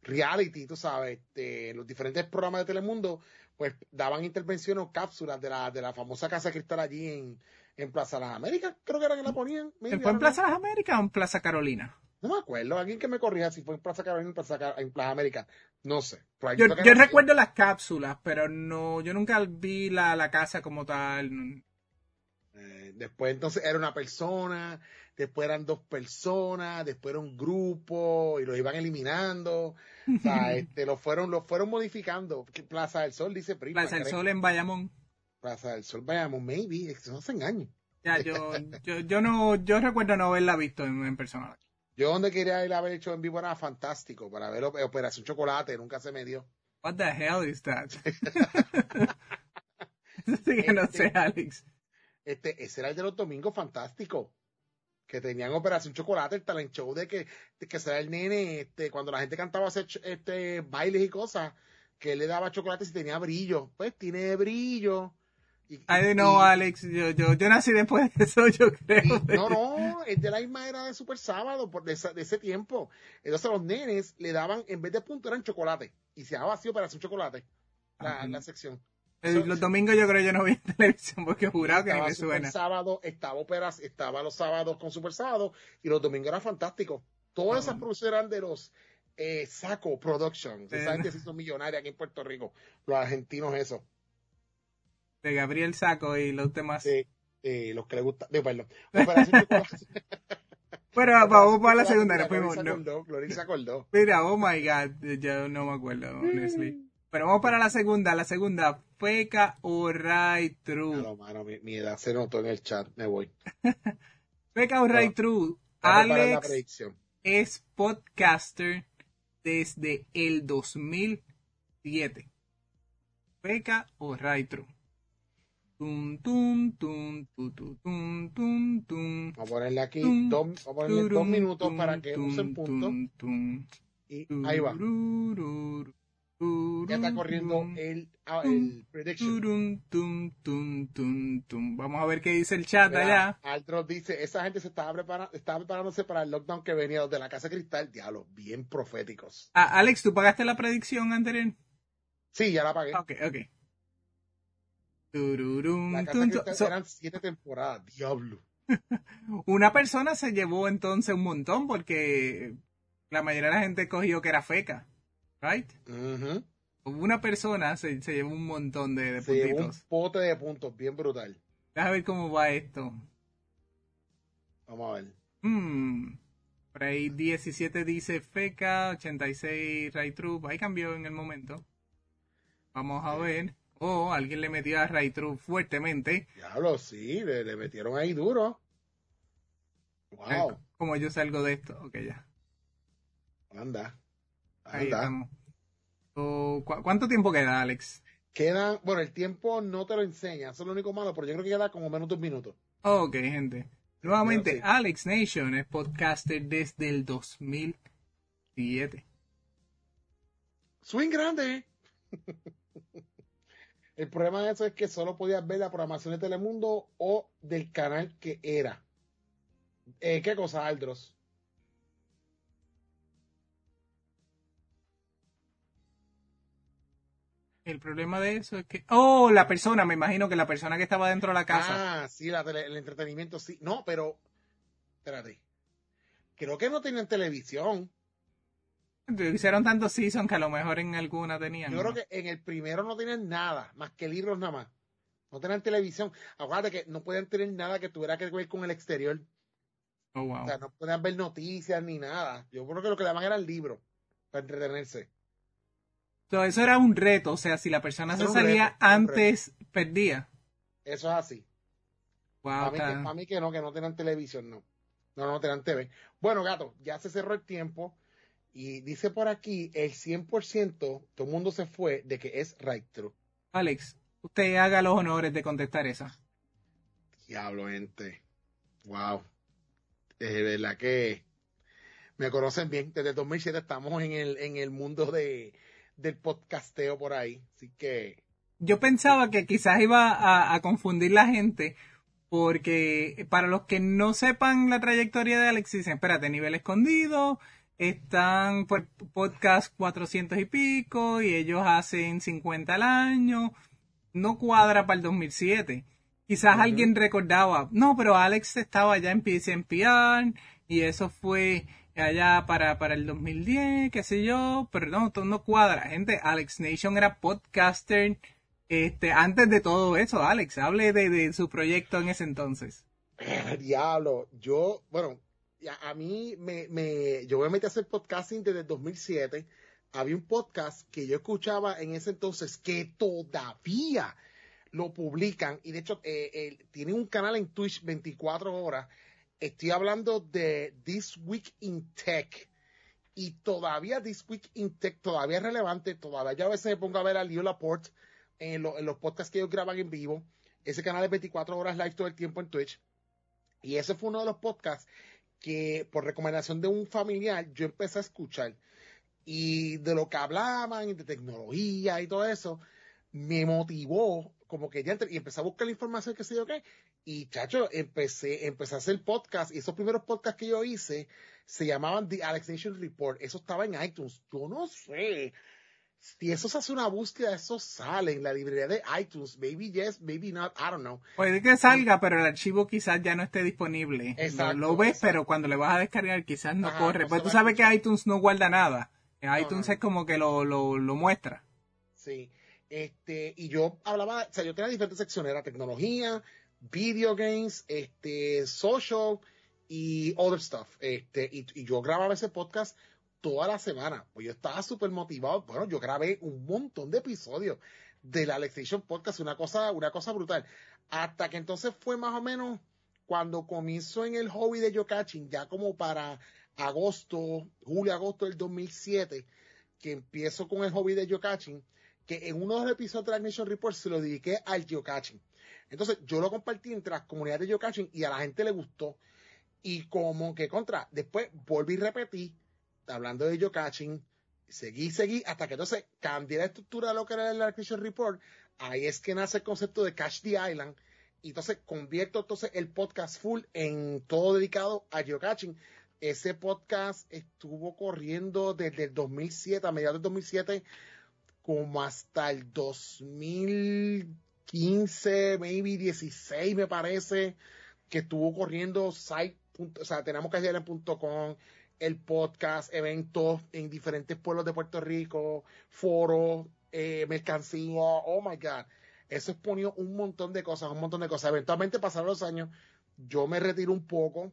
reality, tú sabes, este, los diferentes programas de Telemundo, pues daban intervenciones o cápsulas de la, de la famosa Casa Cristal allí en, en Plaza Las Américas, creo que era que la ponían. Maybe, ¿Fue en I don't Plaza know. Las Américas o en Plaza Carolina? No me acuerdo, alguien que me corrija si fue en Plaza Carolina o en Plaza, Car- en Plaza América, no sé. Pero ahí Yo, fue que yo nació. recuerdo las cápsulas, pero no, yo nunca vi la, la casa como tal. Eh, después entonces era una persona, después eran dos personas, después era un grupo y los iban eliminando. O sea, este, lo fueron, lo fueron modificando. ¿Qué Plaza del Sol dice Prisma, Plaza del creen? Sol en Bayamón. Plaza del Sol, vayamos, maybe, eso no hacen años. Ya, yo, yo, yo no, yo recuerdo no haberla visto en, en persona. Yo donde quería ir a haber hecho en vivo era fantástico, para ver Op- Operación Chocolate, nunca se me dio. What the hell is that? Eso sí que no sé, Alex. Este, ese era el de los domingos fantástico. Que tenían Operación Chocolate, el talent show de que, de que será el nene, este, cuando la gente cantaba hacer ch- este, bailes y cosas, que él le daba chocolate si tenía brillo. Pues tiene brillo. Y, I don't y- know, y- Alex. Yo, yo, yo nací después de eso, yo creo. y- no, no, es de la misma era de Super Sábado, por, de, esa- de ese tiempo. Entonces los nenes le daban, en vez de punto, eran chocolate. Y se llamaba así Operación Chocolate, la, Ajá. la sección. Eh, Eso- Los domingos yo creo que yo no vi en televisión porque jurado que ni estaba me Super suena. Sábado, estaba Operas, estaba los sábados con Super Sábado y los domingos eran fantásticos. Todas esas Oh. producciones eran de los eh, Saco Productions. Esa Eh, gente se hizo millonaria aquí en Puerto Rico. Los argentinos, eso. De Gabriel Saco y los demás. De, de los que les gusta. De, perdón. Operación Chocolate. Pero Operación vamos para la Chocolate, segunda. mira, nos fuimos, Gloria se no. acordó, Gloria se acordó. Mira, oh my god, yo no me acuerdo, honestly. Pero vamos para la segunda. La segunda, Feca o Right True. Claro, mano, mi, mi edad se notó en el chat. Me voy. Feca o Right True. Voy a preparar la Alex predicción. es podcaster desde el dos mil siete. Feca o Right True. Tum, tum, tum, tu, tu, tum, tum, tum. Vamos a ponerle aquí Tum, dos, vamos a ponerle dos turum, minutos tum, para que tum, usen punto. tum, tum. Y ahí va. Turururu, Ya está turum, corriendo tum, el, ah, tum, el prediction. turum, tum, tum, tum, tum. Vamos a ver qué dice el chat allá. Altros dice, esa gente se estaba, prepara- estaba preparándose para el lockdown que venía los de la Casa Cristal. Diablo, bien proféticos. Ah, Alex, ¿tú pagaste la predicción anterior? Sí, ya la pagué. Ok, ok. Tururum, La Casa tum, tum. Cristal So, eran siete temporadas. Diablo. una persona se llevó entonces un montón porque la mayoría de la gente cogió que era feca, right? Ujú. Una persona se, se llevó un montón de, de Se llevó un puntitos. pote de puntos bien brutal. Déjame ver cómo va esto. Vamos a ver. Hmm. Por ahí diecisiete dice feca, ochenta y seis Ray True. Ahí cambió en el momento. Vamos a ver. Oh, alguien le metió a Ray True fuertemente. Diablo, sí, le, le metieron ahí duro. Wow. Como yo salgo de esto. Ok, ya. Anda. Ahí Anda. estamos. Oh, ¿cu- ¿Cuánto tiempo queda, Alex? Quedan, bueno, el tiempo no te lo enseña, eso es lo único malo, pero yo creo que queda como menos de un minuto. Ok, gente. Nuevamente, Pero sí. Alex Nation es podcaster desde el dos mil siete. Swing grande. El problema de eso es que solo podías ver la programación de Telemundo o del canal que era. Eh, ¿Qué cosa, Aldros? El problema de eso es que... Oh, la persona, me imagino que la persona que estaba dentro de la casa. Ah, sí, la tele- el entretenimiento, sí. No, pero, espérate. Creo que no tenían televisión. Hicieron tantos seasons que a lo mejor en alguna tenían. Yo ¿no? creo que en el primero no tenían nada, más que libros nada más. No tenían televisión. Acuérdate que no podían tener nada que tuviera que ver con el exterior. Oh, wow. O sea, no podían ver noticias ni nada. Yo creo que lo que le daban era el libro para entretenerse. So, eso era un reto, o sea, si la persona Eso se era un salía reto, era un antes, perdía. Eso es así. Wow, Para mí, que, está- para mí que no, que no tenían televisión, no. No, no tenían T V. Bueno, gato, ya se cerró el tiempo. Y dice por aquí, el cien por ciento, todo el mundo se fue de que es right true. Alex, usted haga los honores de contestar esa. Diablo, gente. Wow. Es verdad que me conocen bien. Desde el dos mil siete estamos en el, en el mundo de, del podcasteo por ahí. Así que, Yo pensaba que quizás iba a, a confundir la gente porque para los que no sepan la trayectoria de Alex, dicen, espérate, nivel escondido, están por podcast cuatrocientos y pico y ellos hacen cincuenta al año. No cuadra para el dos mil siete. Quizás uh-huh. alguien recordaba, no, pero Alex estaba ya en P S N P R y eso fue allá para, para el dos mil diez, qué sé yo, pero no, todo no cuadra. Gente, Alex Nation era podcaster este, antes de todo eso. Alex, hable de, de su proyecto en ese entonces. Diablo, yo, bueno, a, a mí me, me, yo me metí a hacer podcasting desde el dos mil siete. Había un podcast que yo escuchaba en ese entonces que todavía lo publican y de hecho eh, eh, tiene un canal en Twitch veinticuatro horas. Estoy hablando de This Week in Tech y todavía This Week in Tech todavía es relevante. Todavía yo a veces me pongo a ver a Leo Laporte en, lo, en los podcasts que ellos graban en vivo. Ese canal es veinticuatro horas live todo el tiempo en Twitch y ese fue uno de los podcasts que por recomendación de un familiar yo empecé a escuchar. Y de lo que hablaban, de tecnología y todo eso, me motivó, como que ya entré, y empecé a buscar la información, que sé yo qué, y chacho, empecé, empecé a hacer podcast, y esos primeros podcasts que yo hice, se llamaban The Alex Nation Report, eso estaba en iTunes, yo no sé, si eso se hace una búsqueda, eso sale en la librería de iTunes, maybe yes, maybe not, I don't know. Puede que salga, pero el archivo quizás ya no esté disponible. Exacto. Lo, lo ves, exacto. Pero cuando le vas a descargar quizás no Ajá, corre, no pues tú sabes que iTunes no guarda nada. iTunes no, no. es como que lo, lo, lo muestra. Sí, este, y yo hablaba, o sea, yo tenía diferentes secciones, era tecnología, video games, este, social y other stuff, este, y, y yo grababa ese podcast toda la semana, pues yo estaba súper motivado, bueno, yo grabé un montón de episodios del Alex Nation Podcast, una cosa, una cosa brutal, hasta que entonces fue más o menos cuando comenzó en el hobby de Yokachin, ya como para agosto, julio, agosto del dos mil siete, que empiezo con el hobby de geocaching, que en uno de los episodios de la Nation Report se lo dediqué al geocaching. Entonces, yo lo compartí entre las comunidades de geocaching y a la gente le gustó. Y como que contra, después volví y repetí, hablando de geocaching, seguí, seguí, hasta que entonces cambié la estructura de lo que era la Nation Report. Ahí es que nace el concepto de Cache the Island. Y entonces convierto entonces el podcast full en todo dedicado a geocaching. Ese podcast estuvo corriendo desde el dos mil siete, a mediados del dos mil siete, como hasta el dos mil quince, maybe dieciséis, me parece, que estuvo corriendo site, o sea, tenemos que hacer punto com, el podcast, eventos en diferentes pueblos de Puerto Rico, foros, eh, mercancía, oh my God. Eso exponió un montón de cosas, un montón de cosas. Eventualmente pasaron los años, yo me retiro un poco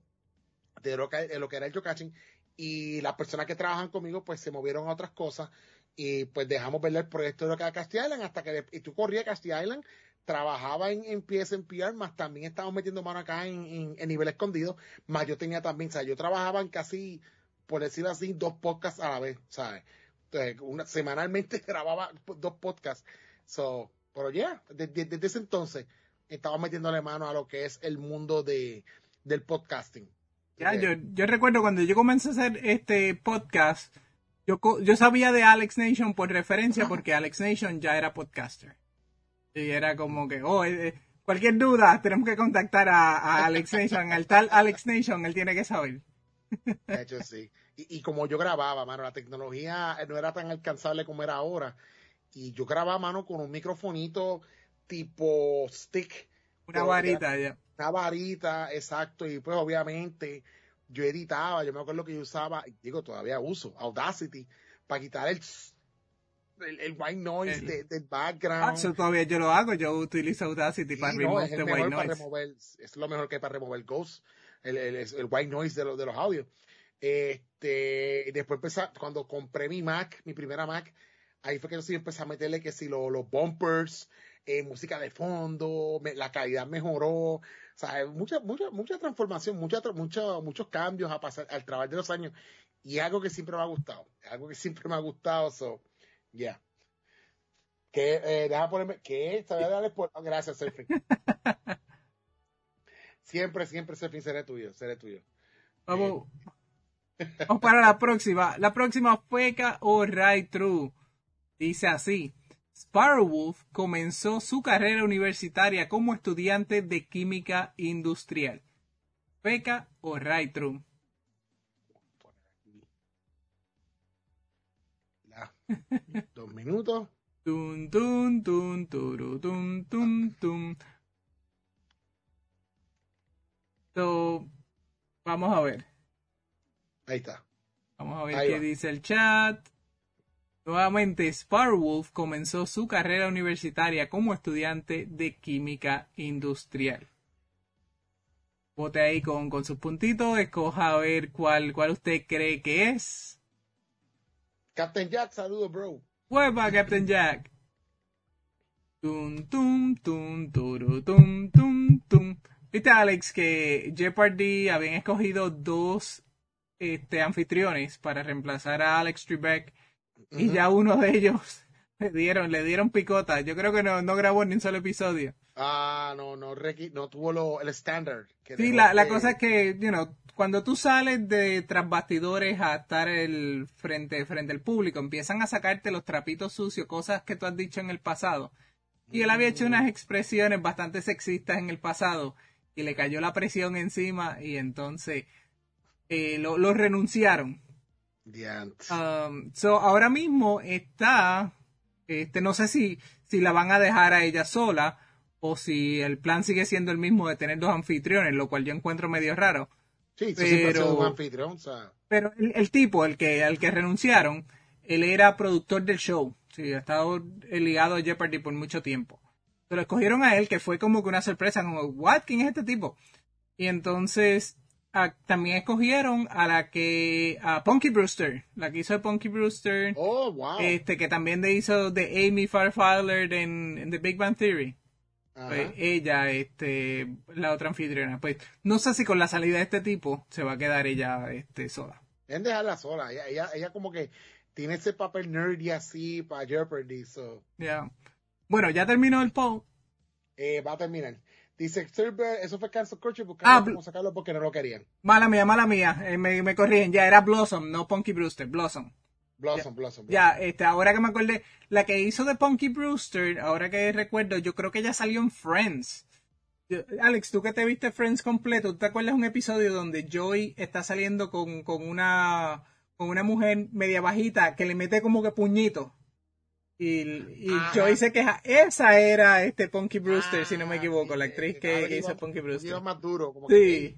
de lo que, de lo que era el geocaching y las personas que trabajan conmigo pues se movieron a otras cosas y pues dejamos ver el proyecto de lo que era Cache the Island hasta que y tú corrías Cache the Island, trabajaba en, en P S N P R, más también estábamos metiendo mano acá en, en, en nivel escondido, más yo tenía también, o sea, yo trabajaba en casi, por decirlo así, dos podcasts a la vez, ¿sabes? Entonces, una, semanalmente grababa dos podcasts, so, pero ya, yeah, desde, desde ese entonces estaba metiéndole mano a lo que es el mundo de, del podcasting. Ya, yo, yo recuerdo cuando yo comencé a hacer este podcast, yo, yo sabía de Alex Nation por referencia porque Alex Nation ya era podcaster. Y era como que, oh, eh, cualquier duda, tenemos que contactar a, a Alex Nation, al tal Alex Nation, él tiene que saber. De hecho, sí. Y, y como yo grababa, mano, la tecnología no era tan alcanzable como era ahora. Y yo grababa, mano, con un microfonito tipo stick. Una varita, ya. Una varita, exacto. Y pues obviamente yo editaba, yo me acuerdo que yo usaba, digo, todavía uso Audacity para quitar el, el, el white noise el, de, del background. Ah, eso todavía yo lo hago, yo utilizo Audacity sí, para no, remover es el the mejor white para noise. Remover, es lo mejor que hay para remover ghost, el, el, el white noise de, lo, de los audios. Este, después empecé, cuando compré mi Mac, mi primera Mac, ahí fue que yo sí empecé a meterle que si lo, los bumpers, eh, música de fondo, me, la calidad mejoró, o sea, mucha, mucha, mucha transformación, mucha, mucha, muchos cambios a pasar al través de los años, y algo que siempre me ha gustado, algo que siempre me ha gustado, so, ya. Yeah. Que, eh, deja ponerme, que, ¿sabes? Dale por, oh, gracias, Surfing. siempre, siempre, Surfing, seré tuyo, seré tuyo. Vamos. Eh. Vamos para la próxima. La próxima, Feca o Right True. Dice así. Sparrowwolf comenzó su carrera universitaria como estudiante de química industrial. Feca o Right True. Dos minutos. Tun, tun, tun, turu, tun, tun, tun. So, vamos a ver. Ahí está. Vamos a ver Ahí qué va. dice el chat. Nuevamente, Sparwolf comenzó su carrera universitaria como estudiante de química industrial. Vote ahí con, con sus puntitos, escoja a ver cuál, cuál usted cree que es. Captain Jack, saludos, bro. ¡Huepa, Captain Jack! Tum, tum, tum, turu, tum, tum, tum. Viste, Alex, que Jeopardy habían escogido dos este, anfitriones para reemplazar a Alex Trebek. Y Ujú. ya uno de ellos le dieron, le dieron picota. Yo creo que no, no grabó ni un solo episodio. Ah, no, no, Ricky, no tuvo lo, el estándar. Que Sí, dejó la, la que- cosa es que, you know, cuando tú sales de tras bastidores a estar el, frente, frente al público, empiezan a sacarte los trapitos sucios, cosas que tú has dicho en el pasado. Y él había hecho unas expresiones bastante sexistas en el pasado y le cayó la presión encima y entonces eh, lo, lo renunciaron. Diantre. Um, so, ahora mismo está, este, no sé si, si la van a dejar a ella sola o si el plan sigue siendo el mismo de tener dos anfitriones, lo cual yo encuentro medio raro. Sí, eso siempre ha sido un Pero, anfitrión, o sea. pero el, el tipo, el que, al que renunciaron, él era productor del show. Sí, ha estado ligado a Jeopardy por mucho tiempo. Se lo escogieron a él, que fue como que una sorpresa, como, ¿what? ¿Quién es este tipo? Y entonces a- también escogieron a la que, a Punky Brewster, la que hizo de Punky Brewster, Oh, wow. este, que también de hizo de Amy Farfowler en, en The Big Bang Theory. Ajá. Pues ella, este, la otra anfitriona. Pues no sé si con la salida de este tipo se va a quedar ella, este, sola. Deben dejarla sola. Ella, ella, ella como que tiene ese papel nerdy así para Jeopardy, so. Ya. Bueno, ya terminó el poll. Eh, va a terminar. Dice, Silver, eso fue cancel culture, Ah, buscaron bl- cómo sacarlo porque no lo querían. Mala mía, mala mía. Eh, me, me corrigen. Ya era Blossom, no Punky Brewster. Blossom. Blossom, Blossom, Blossom. Ya, este, ahora que me acordé, la que hizo de Punky Brewster, ahora que recuerdo, yo creo que ella salió en Friends. Yo- Alex, tú que te viste Friends completo, ¿tú te acuerdas de un episodio donde Joey está saliendo con, con una con una mujer media bajita que le mete como que puñito? Y, y Ajá. Joey se queja. Esa era este Punky Brewster, si no me Ah, equivoco, sí, la que- actriz que que, cada vez que iba- hizo Punky iba Brewster. más duro, como Sí.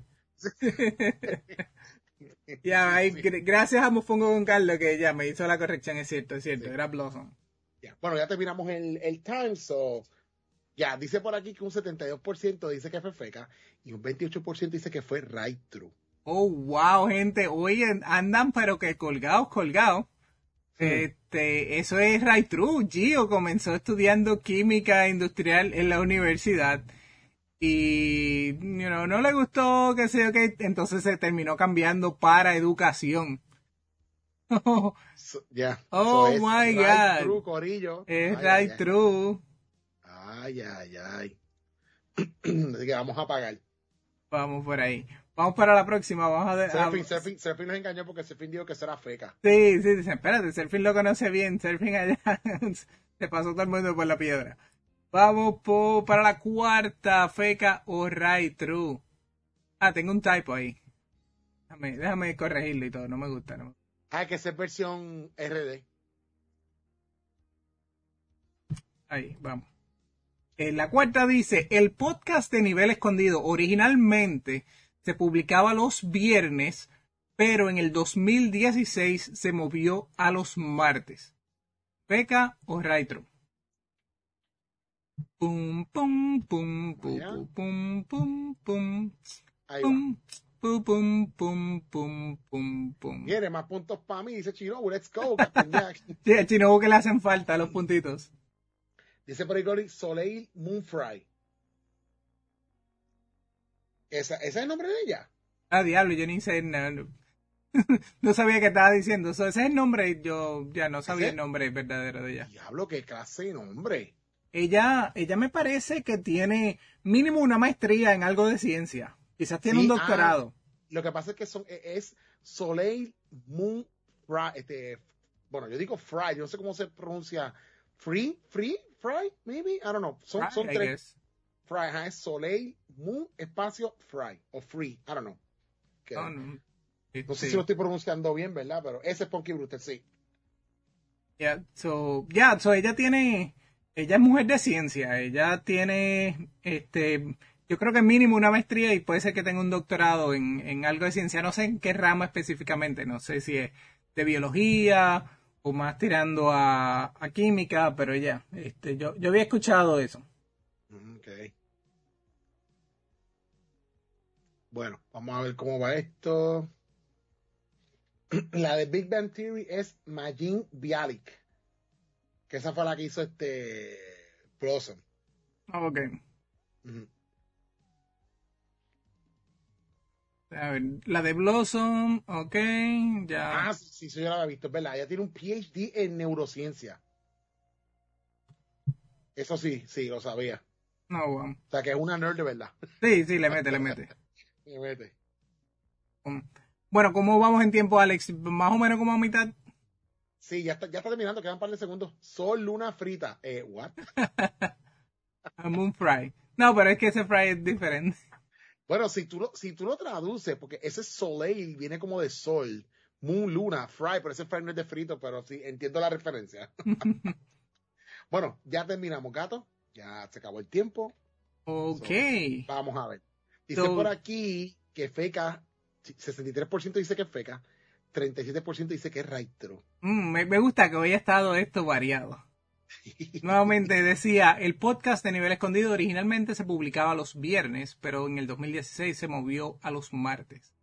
que. Ya, ahí, Sí. gr- gracias a Mofongo con Carlos que ya me hizo la corrección, es cierto, es cierto, Sí. era Blossom. Ya. Bueno, ya terminamos el, el time, so. Ya, dice por aquí que un setenta y dos por ciento dice que fue feca y un veintiocho por ciento dice que fue right true. Oh, wow, gente, oye, andan pero que colgados, colgados. Hmm. Este, eso es right true. Gio comenzó estudiando química industrial en la universidad y you know, no le gustó, qué sé yo qué, entonces se terminó cambiando para educación. So, ya. Oh, So, es my right God. true, corillo. Es Ay, right ay, true. Ay, ay, ay. Así que vamos a pagar. Vamos por ahí. Vamos para la próxima. Vamos a ver. Surfing, Surfing, Surfing nos engañó porque Surfing dijo que será feca. Sí, sí, dicen, espérate, Surfing lo conoce bien, Surfing allá se pasó todo el mundo por la piedra. Vamos po- para la cuarta, feca o right true. Ah, tengo un typo ahí. Déjame, déjame corregirlo y todo, no me gusta. No me- Ah, que esa es versión R D. Ahí, vamos. En la cuarta dice, el podcast de Nivel Escondido originalmente se publicaba los viernes, pero en el dos mil dieciséis se movió a los martes. ¿Feca o right true? Pum, pum, pum, pum, Allá. pum, pum, pum, pum, Ahí va. pum, pum, pum, pum, pum, pum, pum. Quiere más puntos para mí, dice Chino. Let's go, Captain Jack. Sí, a Chino que le hacen falta los puntitos. Dice por ahí Gori, Soleil Moonfry. ¿Esa, ¿Ese es el nombre de ella? Ah, diablo, yo ni sé, no, no, no sabía qué estaba diciendo. So, ese es el nombre, yo ya no sabía ¿Ese? el nombre verdadero de ella. Diablo, qué clase de nombre. Ella, ella me parece que tiene mínimo una maestría en algo de ciencia. Quizás tiene Sí, un doctorado. ah, lo que pasa es que son, es Soleil Moon Fry. Este, bueno, yo digo Fry, yo no sé cómo se pronuncia. Free, Free, Fry, maybe, I don't know. Son, Right, son I tres. guess. Fry, ajá, es Soleil Moon espacio Fry o Free, I don't know. Que- Oh, no. No sé Sí. si lo estoy pronunciando bien, ¿verdad? Pero ese es Punky Brewster, sí. Yeah, so, yeah, so ella tiene, ella es mujer de ciencia, ella tiene, este, yo creo que mínimo una maestría y puede ser que tenga un doctorado en, en algo de ciencia, no sé en qué rama específicamente, no sé si es de biología o más tirando a, a química, pero ya, este, yo, yo había escuchado eso. Ok. Bueno, vamos a ver cómo va esto. La de Big Bang Theory es Majin Bialik, que esa fue la que hizo este Blossom. Ok. Ujú. A ver, la de Blossom, ok, ya. Ah, sí, sí, yo la había visto, es verdad. Ella tiene un P H D en neurociencia. Eso sí, sí, lo sabía. No, wow. O sea, que es una nerd de verdad. Sí, sí, le mete, le mete. Me mete. Um, Bueno, ¿cómo vamos en tiempo, Alex? Más o menos como a mitad. Sí, ya está, ya está terminando, quedan un par de segundos. Sol, luna, frita. Eh, what? A Moon Fry. No, pero es que ese fry es diferente. Bueno, si tú, lo, si tú lo traduces, porque ese soleil viene como de sol, moon, luna, fry, pero ese fry no es de frito, pero sí, entiendo la referencia. Bueno, ya terminamos, gato. Ya se acabó el tiempo. Ok. So, vamos a ver. Dice So, por aquí que feca, sesenta y tres por ciento dice que es feca, treinta y siete por ciento dice que es raitro. mm, me, me gusta que hoy ha estado esto variado. Nuevamente decía, el podcast de Nivel Escondido originalmente se publicaba los viernes, pero en el dos mil dieciséis se movió a los martes.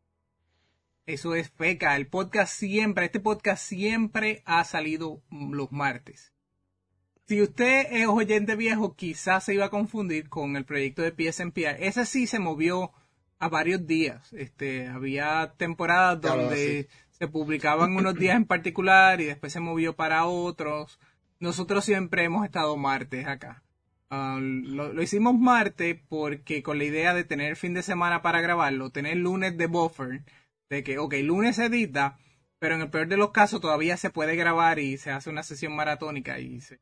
Eso es feca. El podcast siempre, este podcast siempre ha salido los martes. Si usted es oyente viejo, quizás se iba a confundir con el proyecto de P S N P R. Ese sí se movió a varios días. Este, había temporadas Claro, donde así. se publicaban unos días en particular y después se movió para otros. Nosotros siempre hemos estado martes acá. Uh, lo, lo hicimos martes porque con la idea de tener fin de semana para grabarlo, tener lunes de buffer, de que, ok, lunes se edita, pero en el peor de los casos todavía se puede grabar y se hace una sesión maratónica y se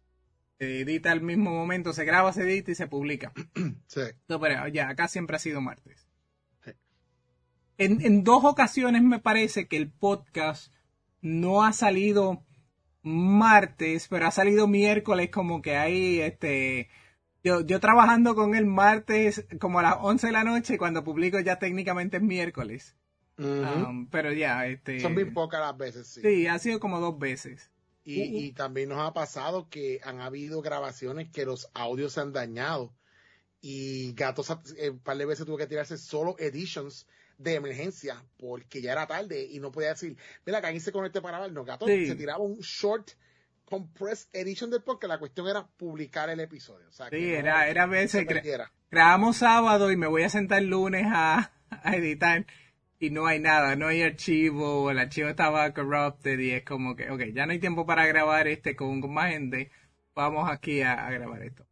se edita al mismo momento, se graba, se edita y se publica. Sí. No, pero ya, acá siempre ha sido martes. Sí. En, en dos ocasiones me parece que el podcast no ha salido martes, pero ha salido miércoles, como que ahí, este, yo, yo trabajando con el martes como a las once de la noche, cuando publico ya técnicamente es miércoles. Uh-huh. Um, pero ya, este... Son bien pocas las veces, sí. Sí, ha sido como dos veces. Y, y también nos ha pasado que han habido grabaciones que los audios se han dañado y Gatos eh, un par de veces tuvo que tirarse solo editions de emergencia porque ya era tarde y no podía decir, mira, que ahí se conecte para grabar. No, Gatos Sí. se tiraba un short compressed edition del podcast. La cuestión era publicar el episodio. O sea, Sí, que no, era, era a veces, se perdiera. grabamos sábado y me voy a sentar el lunes a, a editar y no hay nada, no hay archivo, el archivo estaba corrupted y es como que, ok, ya no hay tiempo para grabar este con, con más gente, vamos aquí a, a grabar esto.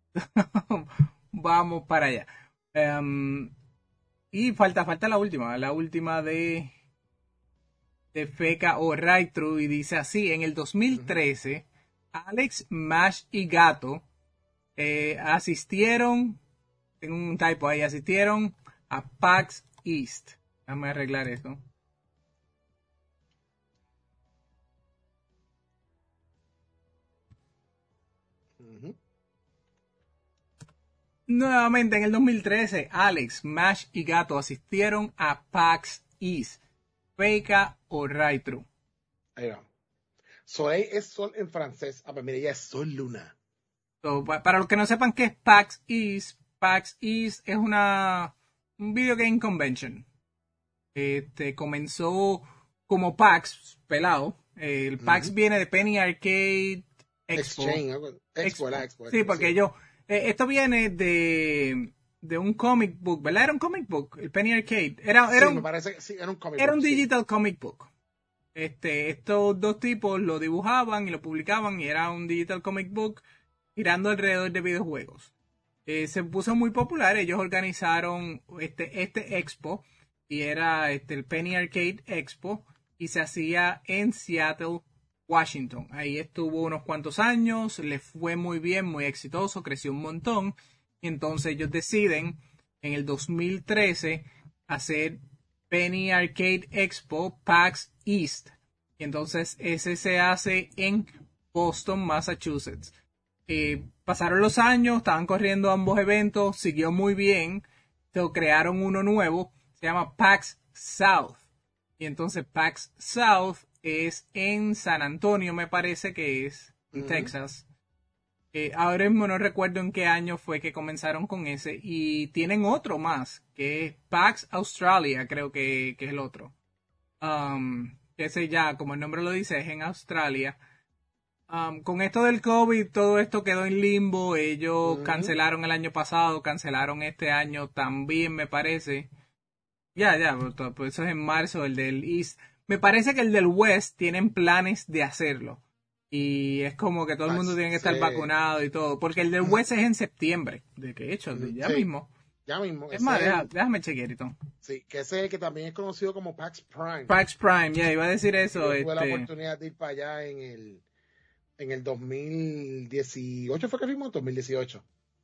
Vamos para allá. Um, y falta, falta la última, la última de, de Feca o Right True y dice así, en el dos mil trece, uh-huh. Alex, Mash y Gato eh, asistieron, tengo un typo ahí, asistieron a PAX East. Déjame arreglar eso. Uh-huh. Nuevamente en el dos mil trece, Alex, Mash y Gato asistieron a PAX East. Feca o Right True. Ahí va. Soleil es sol en francés. Ah, pues mira, ya es sol luna. So, para los que no sepan qué es PAX East, PAX East es una un video game convention. Este comenzó como PAX, pelado. El PAX uh-huh. viene de Penny Arcade Expo. Exchange, Expo, Expo. La Expo, sí, porque sí. yo eh, esto viene de de un comic book, ¿verdad? Era un comic book, el Penny Arcade. Era, era sí, un, me parece que sí, era un comic era book. un Sí. digital comic book. Este, estos dos tipos lo dibujaban y lo publicaban y era un digital comic book girando alrededor de videojuegos. Eh, se puso muy popular, ellos organizaron este, este expo y era este, el Penny Arcade Expo y se hacía en Seattle, Washington. Ahí estuvo unos cuantos años, le fue muy bien, muy exitoso, creció un montón. Y entonces ellos deciden en el dos mil trece hacer Penny Arcade Expo PAX East. Y entonces ese se hace en Boston, Massachusetts. Eh, pasaron los años, estaban corriendo ambos eventos, siguió muy bien. Entonces crearon uno nuevo, se llama PAX South. Y entonces PAX South es en San Antonio, me parece que es, en uh-huh. Texas. Eh, ahora mismo no recuerdo en qué año fue que comenzaron con ese. Y tienen otro más, que es PAX Australia, creo que, que es el otro. Um, ese ya, como el nombre lo dice, es en Australia. Um, con esto del COVID, todo esto quedó en limbo. Ellos uh-huh. cancelaron el año pasado, cancelaron este año también, me parece. Ya, ya, pues eso es en marzo, el del East. Me parece que el del West tienen planes de hacerlo. Y es como que todo el mundo tiene que estar sí. vacunado y todo. Porque el del West es en septiembre. De que hecho, de ya sí. mismo. Ya mismo. Es más, deja, déjame chequear, Tom. Sí, que ese que también es conocido como PAX Prime. PAX Prime, ya, yeah, iba a decir eso. Yo este... tuve la oportunidad de ir para allá en el, en el dos mil dieciocho, ¿fue que fuimos? dos mil dieciocho.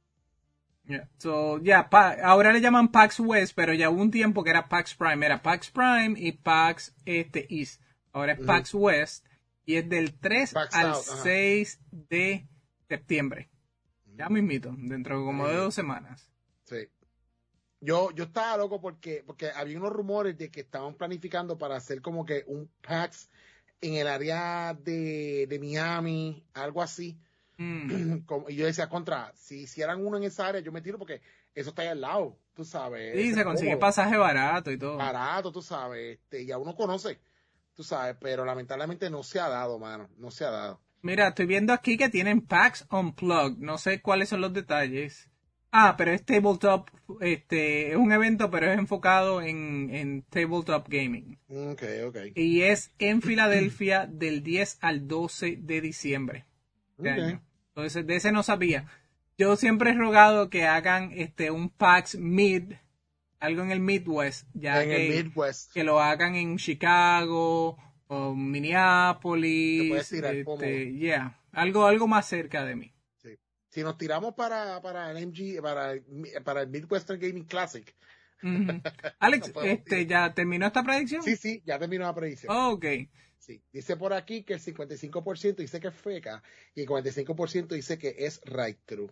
Yeah. So, yeah, pa- ahora le llaman PAX West, pero ya hubo un tiempo que era PAX Prime. Era PAX Prime y PAX este, East. Ahora es uh-huh. PAX West y es del tres PAX al South, seis uh-huh. de septiembre. Uh-huh. Ya mismito, dentro de como uh-huh. de dos semanas. Sí. Yo, yo estaba loco porque, porque había unos rumores de que estaban planificando para hacer como que un PAX en el área de, de Miami, algo así. Mm. Como, y yo decía, contra, si hicieran uno en esa área, yo me tiro porque eso está ahí al lado, tú sabes. Sí, se consigue pasaje barato y todo. Barato, tú sabes, este, ya uno conoce, tú sabes, pero lamentablemente no se ha dado, mano, no se ha dado. Mira, estoy viendo aquí que tienen PAX Unplugged, no sé cuáles son los detalles. Ah, pero es Tabletop, este, es un evento, pero es enfocado en, en Tabletop Gaming. Ok, ok. Y es en Filadelfia del diez al doce de diciembre. De okay. año. Entonces, de ese no sabía. Yo siempre he rogado que hagan este un PAX Mid, algo en el Midwest, ya en que, el Midwest. que lo hagan en Chicago o Minneapolis. Te puedes tirar este, como... yeah, algo, algo más cerca de mí. Sí. Si nos tiramos para, para el M G, para, para el Midwestern Gaming Classic. Uh-huh. Alex, no este, ¿ya terminó esta predicción? Sí, sí, ya terminó la predicción. Oh, ok. Sí, dice por aquí que el cincuenta y cinco por ciento dice que es feca y el cuarenta y cinco por ciento dice que es right true.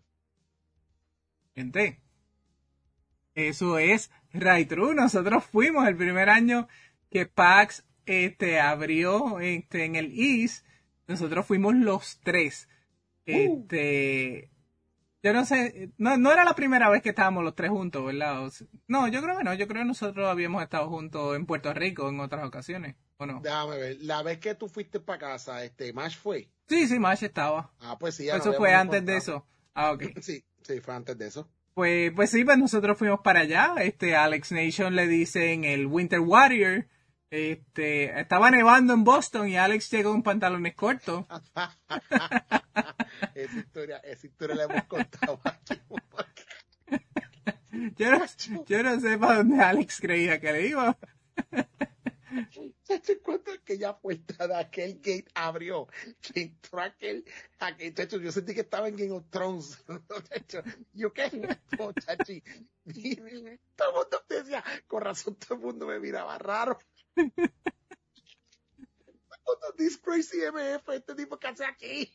Gente, eso es right true. Nosotros fuimos el primer año que PAX este, abrió este, en el East. Nosotros fuimos los tres. Uh. Este, yo no sé, no, no era la primera vez que estábamos los tres juntos, ¿verdad? O sea, no, yo creo que no. Yo creo que nosotros habíamos estado juntos en Puerto Rico en otras ocasiones. ¿O no? Déjame ver. La vez que tú fuiste para casa, este, Mash fue. Sí, sí, Mash estaba. Ah, pues sí. Ya pues eso fue antes de eso. Ah, ok. Sí, sí, fue antes de eso. Pues, pues sí, pues nosotros fuimos para allá. Este, Alex Nation le dice en el Winter Warrior. Este, estaba nevando en Boston y Alex llegó en pantalones cortos. esa historia, esa historia la hemos contado aquí. yo, no, yo no sé para dónde Alex creía que le iba. Cuando aquella puerta de aquel gate abrió, que entró aquel, aquel chacho, yo sentí que estaba en Game of Thrones. Yo qué es esto, chachi. Todo el mundo decía, con razón todo el mundo me miraba raro. This crazy M F, este tipo que hace aquí.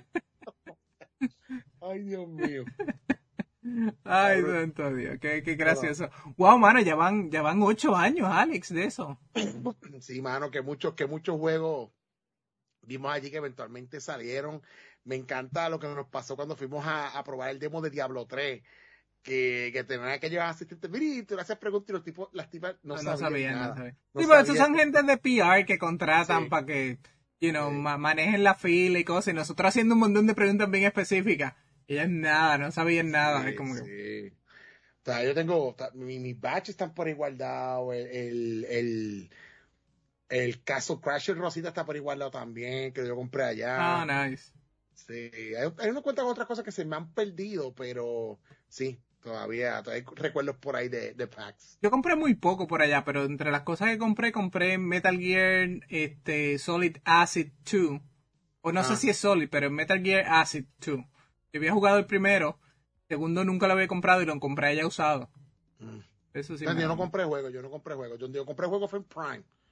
Ay, Dios mío. Ay, santo Dios, qué, qué gracioso. Wow, mano, ya van, ya van ocho años, Alex, de eso. Sí, mano, que muchos, que muchos juegos vimos allí que eventualmente salieron. Me encanta lo que nos pasó cuando fuimos a, a probar el demo de Diablo tres. Que, que tenían aquellos asistentes, mire, tú le haces preguntas y los tipos, las tipas no, no sabían, sabían nada. No sabían. No sí, pero esos son gente de P R que contratan sí. para que, you know, sí. ma- manejen la fila y cosas. Y nosotros haciendo un montón de preguntas bien específicas. Ellas nada, no sabían nada. Sí, es como sí. que... O sea, yo tengo, o sea, mi, mis batches están por igualdad, el, el, el, el caso Crasher Rosita está por igualdad también, que yo compré allá. Ah, oh, nice. Sí, hay, hay unos cuentas otras cosas que se me han perdido, pero sí. Todavía, todavía hay recuerdos por ahí de, de PAX. Yo compré muy poco por allá, pero entre las cosas que compré, compré Metal Gear este, Solid Acid dos. O no ah. sé si es Solid, pero Metal Gear Acid dos. Yo había jugado el primero, el segundo nunca lo había comprado y lo compré ya usado. Mm. Eso sí. Entonces, yo no compré juegos, yo no compré juegos. Yo, yo compré juegos fue en Prime.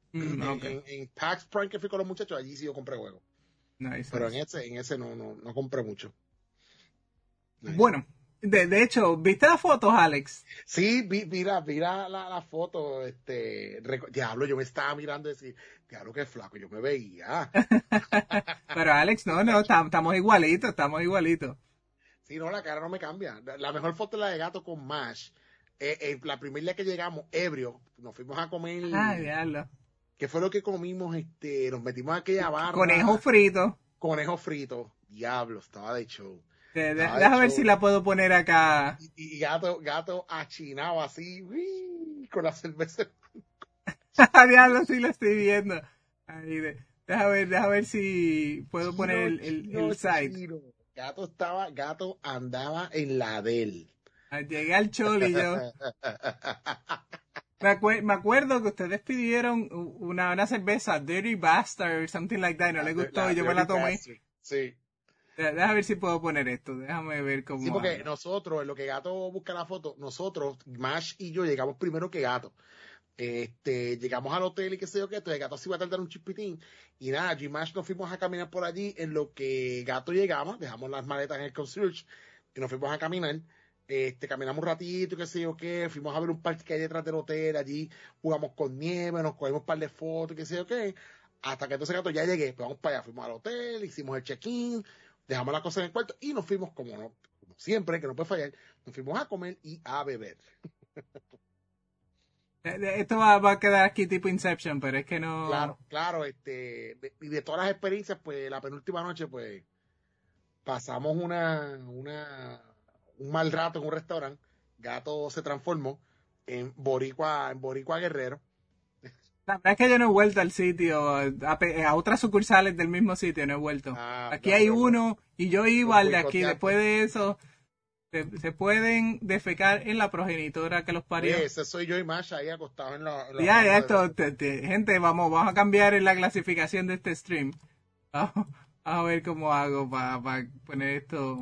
Mm, En, ok. en, en Pax Prime que fui con los muchachos, allí sí yo compré juegos. Nice, Pero nice. en ese, en ese no, no, no compré mucho. Nice. Bueno, de, de hecho, ¿viste las fotos, Alex? Sí, vi, mira, mira la, la foto, este, reco- diablo, yo me estaba mirando y decir, diablo, qué flaco, yo me veía. Pero Alex, no, no, tam- estamos igualitos, estamos igualitos. Sí, no, la cara no me cambia. La, la mejor foto es la de gato con Mash. Eh, eh, la primera día que llegamos, ebrio, nos fuimos a comer, Ay, diablo. ¿qué fue lo que comimos? Este, nos metimos a aquella Conejo barra, frito. conejo frito, diablo, estaba de show, De- de- estaba de Déjame ver si show. la puedo poner acá. Y, y gato, gato achinado así, uy, con la cerveza. Diablo, sí lo estoy viendo. Ahí de- Déjame ver, déjame ver si puedo poner Chino, el, el, chino, el site. chino. Gato estaba, gato andaba en la de él. Ah, llegué al Choli yo. Me, acue- me acuerdo que ustedes pidieron u- una, una cerveza, Dirty Bastard, something like that, y no La, les de- gustó la y yo me la Dirty tomé. Bastard. Sí. De- Déjame ver si puedo poner esto, déjame ver Sí, cómo porque hago. nosotros, en lo que Gato busca la foto, nosotros, Mash y yo, llegamos primero que Gato. Este, llegamos al hotel y qué sé yo qué, entonces Gato sí iba a tardar un chispitín. Y nada, yo y Mash nos fuimos a caminar por allí, en lo que Gato llegamos, dejamos las maletas en el concierge y nos fuimos a caminar. Este, caminamos un ratito, qué sé yo qué, fuimos a ver un parque que hay detrás del hotel, allí jugamos con nieve, nos cogimos un par de fotos, qué sé yo qué. Hasta que entonces Gato ya llegué, pues vamos para allá, fuimos al hotel, hicimos el check-in, dejamos las cosas en el cuarto y nos fuimos, como no, como siempre, que no puede fallar, nos fuimos a comer y a beber. De- de- Esto va, va a quedar aquí tipo Inception, pero es que Claro, no... claro, este, de- y de todas las experiencias, pues la penúltima noche, pues pasamos una, una, un mal rato en un restaurante. Gato se transformó en Boricua, en Boricua Guerrero. La verdad es que yo no he vuelto al sitio, a, pe- a otras sucursales del mismo sitio, no he vuelto. Ah, Aquí no, hay lo, lo, uno y yo iba los al de aquí. Después boicoteaste. de eso, se, se pueden defecar en la progenitora que los parió. Oye, ese soy yo y Masha ahí acostados en la, en la Ya, ya, palma de esto, los... te- te- gente, vamos, vamos a cambiar en la clasificación de este stream. Vamos, vamos a ver cómo hago para poner esto.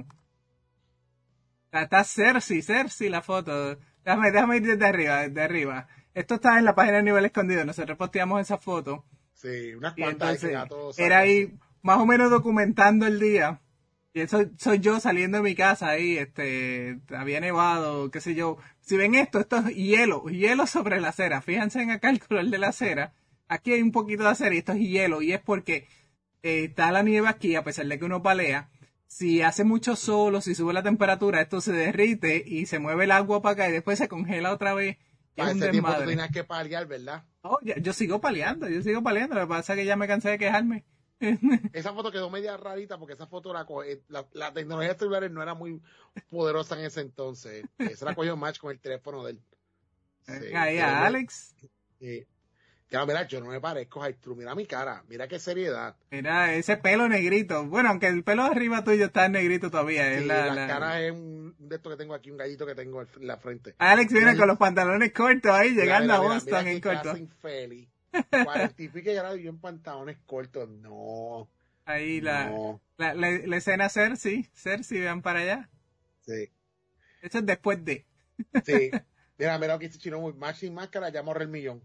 Está, está Cersei, Cersei la foto. Déjame, déjame ir desde arriba, desde arriba. Esto está en la página de nivel escondido. Nosotros posteamos esa foto. Sí, unas Y cuantas ahí que entonces Gato era sacó así. ahí más o menos documentando el día. Y eso soy yo saliendo de mi casa ahí, este, había nevado, qué sé yo. Si ven esto, esto es hielo, hielo sobre la acera. Fíjense en acá el color de la acera. Aquí hay un poquito de acera y esto es hielo. Y es porque eh, está la nieve aquí, a pesar de que uno palea. Si hace mucho sol o si sube la temperatura, esto se derrite y se mueve el agua para acá y después se congela otra vez. Y es Para un ese tiempo tú desmadre. tenías que paliar, ¿verdad? Oh, ya- yo sigo paleando, yo sigo paleando. Lo que pasa es que ya me cansé de quejarme. Esa foto quedó media rarita porque esa foto la, co- eh, la, la tecnología de celulares no era muy poderosa en ese entonces. Esa la cogió Match con el teléfono de él. Sí, Ahí se ve a muy- Alex. sí. Ya, mira, yo no me parezco a True. Mira mi cara, mira qué seriedad. Mira, ese pelo negrito. Bueno, aunque el pelo de arriba tuyo está negrito todavía. Es Sí, la, la, la- cara es un de esto que tengo aquí, un gallito que tengo en la frente. Alex Mira, viene con los pantalones cortos ahí, mira, llegando mira, a mira, Boston mira en qué corto. clase infeliz. Cuarenta y pico grados y yo en pantalones cortos. No, Ahí la, no. la, la, la escena Cersei. Cersei, vean para allá. Sí, Eso es después de. sí. Mira, mira lo que dice Chino, muy más sin máscara, ya morre el millón.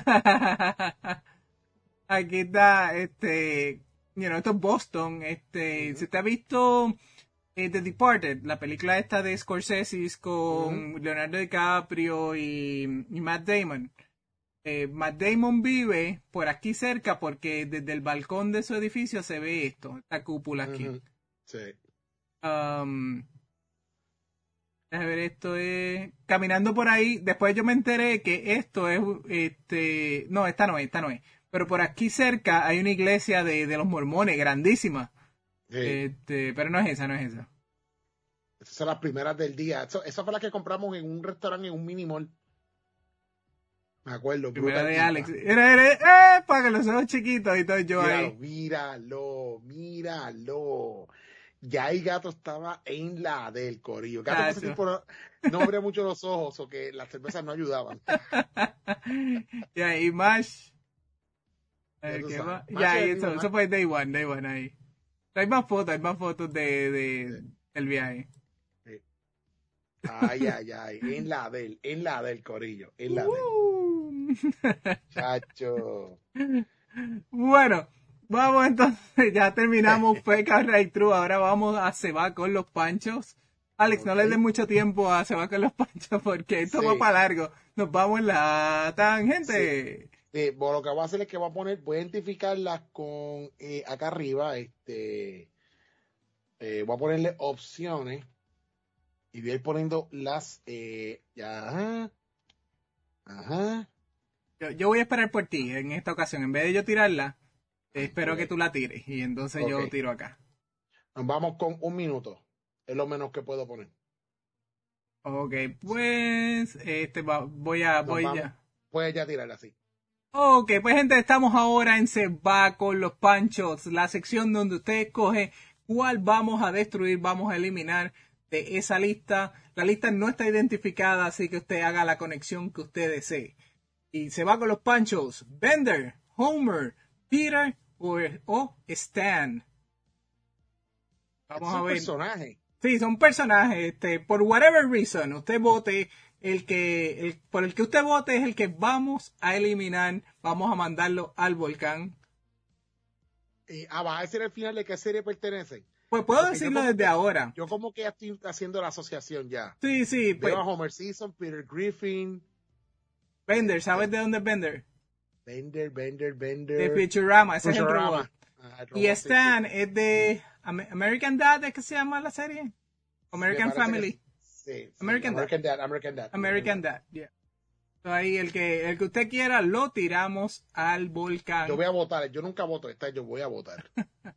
Aquí está, este, you know, esto es Boston. Este, Ujú. si usted ha visto eh, The Departed, la película esta de Scorsese con Ujú. Leonardo DiCaprio y, y Matt Damon. Eh, Matt Damon vive por aquí cerca porque desde el balcón de su edificio se ve esto, esta cúpula aquí. Ujú. Sí. Um, déjame ver, esto es caminando por ahí. Después yo me enteré que esto es, este, no, esta no es, esta no es. Pero por aquí cerca hay una iglesia de, de los mormones grandísima. Sí. Este, pero no es esa, no es esa. Esas son las primeras del día. Eso, esa fue la que compramos en un restaurante, en un mini mall. Me acuerdo. Primera brutal de tipa. Alex. Era, era, eh, para que los ojos chiquitos y todo yo Míralo, ahí. míralo, míralo. Ya el gato estaba en la del corillo. Gato ese Tacho. tipo no, no abría mucho los ojos o que las cervezas no ayudaban. Y ahí Mash. A Ya ver, tú ¿qué sabes. más? Mash Ya, es ahí el eso, mismo eso Mash. fue Day One, Day One ahí. Hay más fotos, hay más fotos de, de, Sí. del viaje. Sí. Ay, ay, ay. En la del, en la del corillo. En la del. Uh. Chacho. Bueno, vamos entonces, ya terminamos Fake or Right True, ahora vamos a Se va con los panchos. Alex, okay. No le des mucho tiempo a Se va con los panchos porque esto sí. va para largo. Nos vamos en la tangente. Sí. Sí, bueno, lo que voy a hacer es que voy a poner, voy a identificarlas con eh, acá arriba, este, eh, voy a ponerle opciones y voy a ir poniendo las, eh, ya, ajá, ajá. Yo, yo voy a esperar por ti en esta ocasión, en vez de yo tirarla, eh, espero okay. que tú la tires y entonces okay. yo tiro acá. Nos vamos con un minuto, es lo menos que puedo poner. Ok, pues, este, va, voy a, Nos voy vamos, ya. Puedes ya tirarla así. Ok, pues gente, estamos ahora en Se va con los panchos, la sección donde usted escoge cuál vamos a destruir, vamos a eliminar de esa lista. La lista no está identificada, así que usted haga la conexión que usted desee. Y Se va con los panchos, Bender, Homer, Peter o, o Stan. Vamos a ver. Personajes. Sí, son personajes. Este, por whatever reason, usted vote. El que, el, por el que usted vote es el que vamos a eliminar, vamos a mandarlo al volcán. Y, ah, ¿vas a decir al final de qué serie pertenecen? Pues puedo Porque decirlo desde que, ahora. Yo como que ya estoy haciendo la asociación ya. Sí, sí. Veo pues, a Homer Simpson, Peter Griffin. Bender, ¿sabes de dónde es Bender? Bender, Bender, Bender. De Futurama, ese Futurama. es el robot. Ah, el robot y Stan sí, sí. es de American Dad, ¿es que se llama la serie? American sí, Family. Sí, sí, American, American Dad. Dad. American Dad. American Dad, yeah. So ahí el que, el que usted quiera lo tiramos al volcán. Yo voy a votar, yo nunca voto esta, yo voy a votar.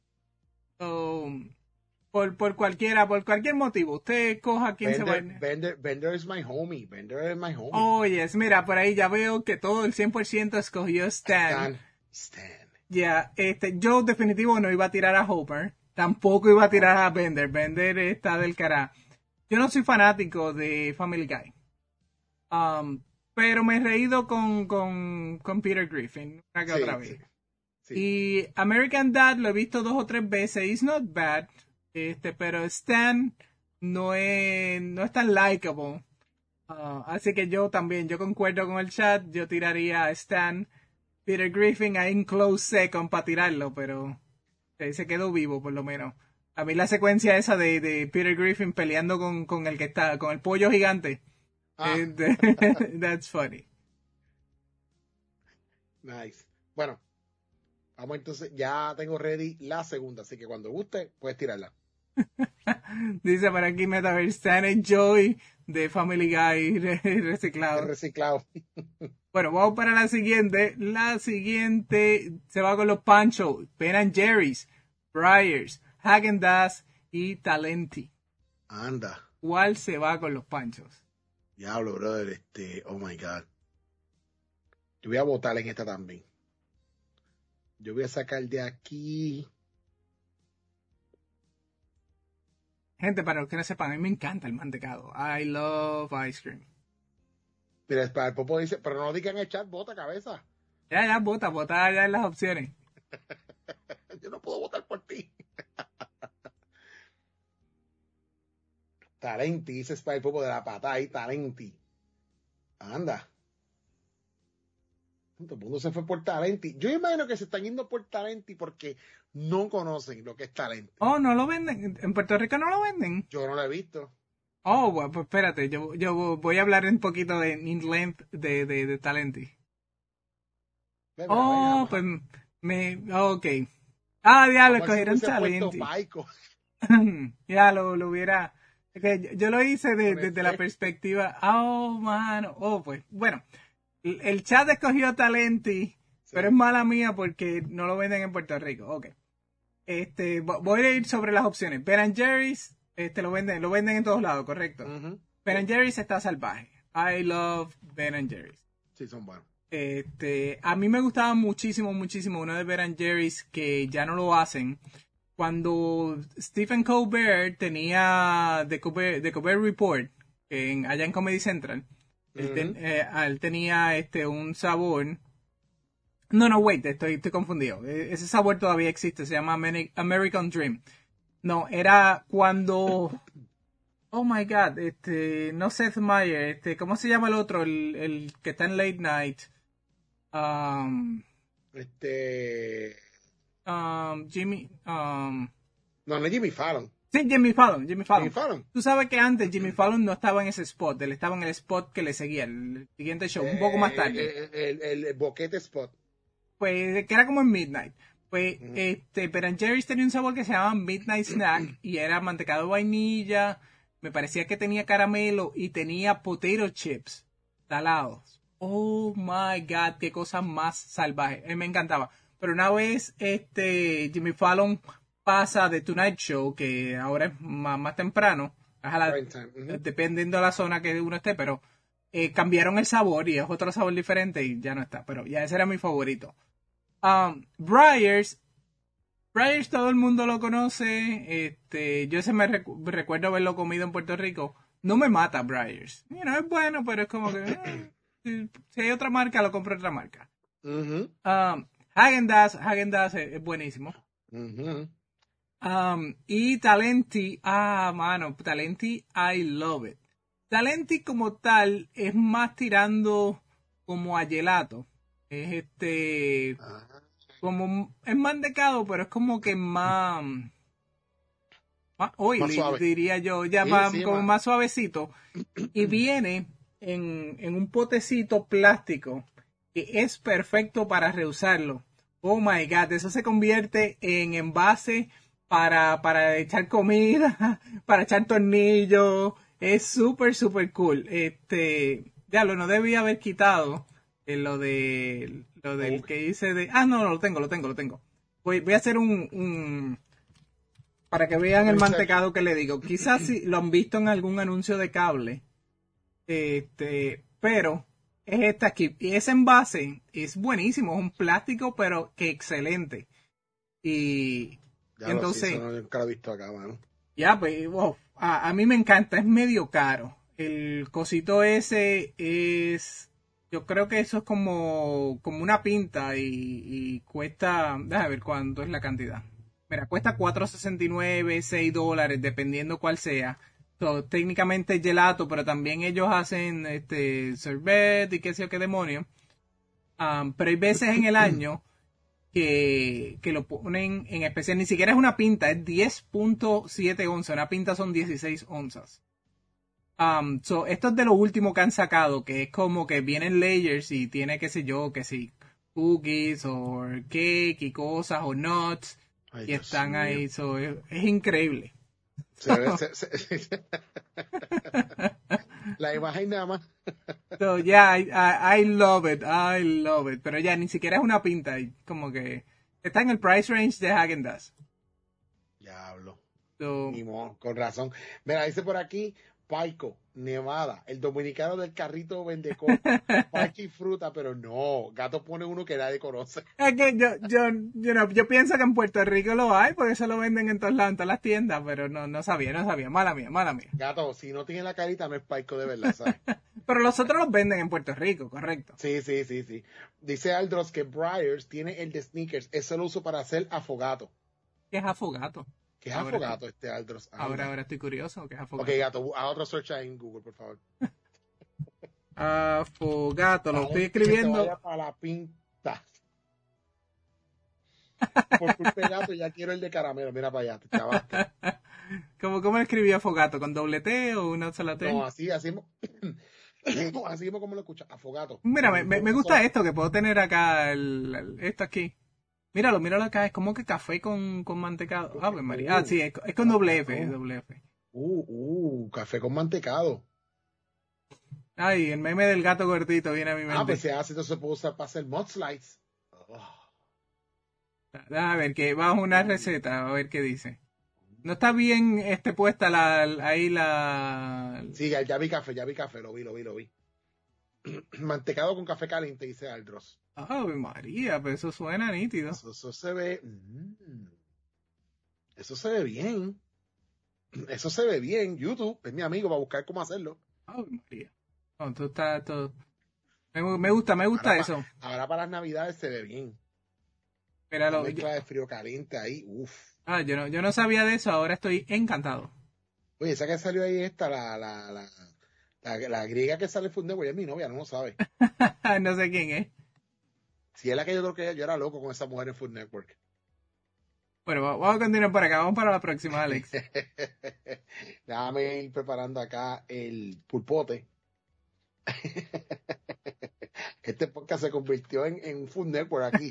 so, por, por cualquiera, por cualquier motivo, usted coja quién Bender, se va a ir. Bender, Bender is my homie, Bender is my homie. Oh, yes, mira, por ahí ya veo que todo el cien por ciento escogió Stan. Stan. Stan. Ya, yeah, este, yo definitivo no iba a tirar a Homer, tampoco iba a tirar a Bender, Bender está del cara. Yo no soy fanático de Family Guy. Um, pero me he reído con, con, con Peter Griffin una que sí, otra vez. Sí, sí. Y American Dad lo he visto dos o tres veces. It's not bad. Este, pero Stan no es, no es tan likable. Uh, así que yo también, yo concuerdo con el chat. Yo tiraría a Stan. Peter Griffin ahí en close second para tirarlo, pero eh, se quedó vivo por lo menos. A mí la secuencia esa de, de Peter Griffin peleando con, con el que está, con el pollo gigante. Ah. Eh, that's funny. Nice. Bueno, vamos entonces, ya tengo ready la segunda, así que cuando guste, puedes tirarla. Dice por aquí Metaverse Stan and Joy de Family Guy reciclado. Reciclado. Bueno, vamos para la siguiente. La siguiente se va con los Pancho, Ben and Jerry's, Breyers, Häagen-Dazs y Talenti. Anda. ¿Cuál se va con los panchos? Diablo, brother, este, oh my God. Yo voy a votar en esta también. Yo voy a sacar de aquí. Gente, para los que no sepan, a mí me encanta el mantecado. I love ice cream. Mira, el Popo dice, pero no digan en el chat, vota cabeza. Ya, ya, vota, vota ya en las opciones. Yo no puedo votar por ti. Talenti, dice Spy Popo de la patada ahí, Talenti. Anda. Todo el mundo se fue por Talenti. Yo imagino que se están yendo por Talenti porque no conocen lo que es Talenti. Oh, no lo venden. En Puerto Rico no lo venden. Yo no lo he visto. Oh, bueno, pues espérate, yo, yo voy a hablar un poquito de in length de, de, de Talenti. Venga, oh, venga, pues me, ok. Ah, ya lo escogieron Talenti. Ya lo, lo hubiera, okay, yo, yo lo hice de, desde la perspectiva, oh, mano, oh, pues, bueno, el, el chat escogió Talenti, sí. Pero es mala mía porque no lo venden en Puerto Rico, ok. Este, voy a ir sobre las opciones. Ben and Jerry's, este, lo venden, lo venden en todos lados, correcto. Uh-huh. Ben and Jerry's está salvaje. I love Ben and Jerry's. Sí, son buenos. Este, a mí me gustaba muchísimo, muchísimo uno de Ben and Jerry's que ya no lo hacen. Cuando Stephen Colbert tenía The Colbert, The Colbert Report en, allá en Comedy Central, uh-huh. él, ten, eh, él tenía este un sabor. No, no, wait, estoy, estoy confundido. Ese sabor todavía existe, se llama American Dream. No, era cuando... Oh my God, este, no Seth Meyers, este, ¿cómo se llama el otro? El, el que está en Late Night. Um, Este. um, Jimmy, um, No, no es Jimmy Fallon. sí, Jimmy Fallon, Jimmy Fallon. Jimmy Fallon. Tú sabes que antes Jimmy Fallon no estaba en ese spot, él estaba en el spot que le seguía, el siguiente show, un poco más tarde. Eh, el, el, el boquete spot. Pues, que era como en Midnight. Pues, Ujú. este, Ben Jerry's tenía un sabor que se llamaba Midnight Snack y era mantecado de vainilla, me parecía que tenía caramelo y tenía potato chips salados. Oh my God, qué cosa más salvaje. A mí me encantaba. Pero una vez, este, Jimmy Fallon pasa de Tonight Show, que ahora es más, más temprano, a la- Prime time. Ujú. dependiendo de la zona que uno esté, pero eh, cambiaron el sabor y es otro sabor diferente y ya no está. Pero ya ese era mi favorito. Um, Breyers, Breyers todo el mundo lo conoce. Este, yo se me recu- recuerdo haberlo comido en Puerto Rico. No me mata Breyers. You know, es bueno, pero es como que eh, si, si hay otra marca, lo compro otra marca. Ujú. Um, Häagen-Dazs, Häagen-Dazs es, es buenísimo. Ujú. Um, y Talenti, ah, mano, Talenti, I love it. Talenti como tal es más tirando como a gelato. Es este, Ah. como, es mantecado, pero es como que más, más oily, Más suave. diría yo, ya Sí, más, sí, como más. más suavecito. Y viene en, en un potecito plástico que es perfecto para reusarlo. Oh my God, eso se convierte en envase para, para echar comida, para echar tornillos. Es súper, súper cool. Este, ya lo no debía haber quitado eh, lo de lo del Ok. que hice de. Ah, no, no, lo tengo, lo tengo, lo tengo. Voy, voy a hacer un, un para que vean el Research. mantecado que le digo. Quizás si lo han visto en algún anuncio de cable. Este, pero es esta aquí. Y ese envase es buenísimo, es un plástico, pero que excelente. Y Ya lo sí, entonces, eso no, nunca lo he visto acá, mano. ya, pues, wow, a, a mí me encanta, es medio caro. El cosito ese es, yo creo que eso es como, como una pinta y, y cuesta, déjame ver cuánto es la cantidad. Mira, cuesta cuatro sesenta y nueve, seis dólares, dependiendo cuál sea. So, técnicamente es gelato, pero también ellos hacen este sorbet y qué sé yo qué demonio. Um, pero hay veces en el año que, que lo ponen en especial, ni siquiera es una pinta, es diez punto siete onzas, una pinta son dieciséis onzas. Um, so, esto es de lo último que han sacado, que es como que vienen layers y tiene, qué sé yo, que si cookies o cake y cosas o nuts Ay, y Dios están mío. ahí, so, es, es increíble. Se ve, se- se- La imagen nada más. So, yeah, I, I, I love it, I love it, pero ya ni siquiera es una pinta, y como que está en el price range de Häagen-Dazs. Diablo. So, Ni modo, con razón. Mira, dice por aquí, Paico, Nevada, el dominicano del carrito vende coco, parque y fruta, pero no, Gato pone uno que nadie conoce. es que yo, yo, yo, no, yo pienso que en Puerto Rico lo hay, porque eso lo venden en todos lados, en todas las tiendas, pero no, no sabía, no sabía, mala mía, mala mía. Gato, si no tiene la carita, no es Paico de verdad, ¿sabes? Pero los otros los venden en Puerto Rico, correcto. Sí, sí, sí, sí. Dice Aldros que Breyers tiene el de sneakers, eso lo uso para hacer afogato. ¿Qué es afogato? ¿Qué es Ahora afogato este Aldros? Ahora, Anda. ahora estoy curioso, ¿qué es afogato? Ok, Gato, a otro search ahí en Google, por favor. Afogato, lo estoy Dale, que te vaya escribiendo. para la pinta. Por culpa de Gato ya quiero el de caramelo, mira para allá, te chavaste. ¿Cómo, cómo lo escribí afogato? ¿Con doble T o una sola T? No, así, así, mo- así mismo como lo escuchas, afogato. Mira, me, Con- me, con me una gusta sola- esto, que puedo tener acá el, el- esto aquí. Míralo, míralo acá, es como que café con, con mantecado. Ah, pues María. Ah, sí, es, es con doble F, es doble F. Uh, uh, café con mantecado. Ay, el meme del gato gordito viene a mi Ah, mente. pues se hace, entonces se puede usar para hacer mudslides. Oh. Déjame ver, que vamos a una receta, a ver qué dice. No está bien este puesta la, ahí la... Sí, ya, ya vi café, ya vi café, lo vi, lo vi, lo vi. Mantecado con café caliente, dice Aldros. Ay, María, pero eso suena nítido. Eso, eso se ve. mm, Eso se ve bien. Eso se ve bien. YouTube es mi amigo para buscar cómo hacerlo. Ay, María. No, tú estás todo... Me, me gusta, me gusta Ahora, eso. pa- ahora para las navidades se ve bien. La Míralo. mezcla de frío caliente ahí, uff. Ah, yo no, yo no sabía de eso, ahora estoy encantado. Oye, esa que salió ahí esta, la, la, la, la, la griega que sale Fundebo, ella es mi novia, no lo sabe. No sé quién es. Si es la que yo creo que yo era loco con esa mujer en Food Network. Bueno, vamos a continuar por acá. Vamos para la próxima, Alex. Déjame ir preparando acá el pulpote. Este podcast se convirtió en, en Food Network aquí.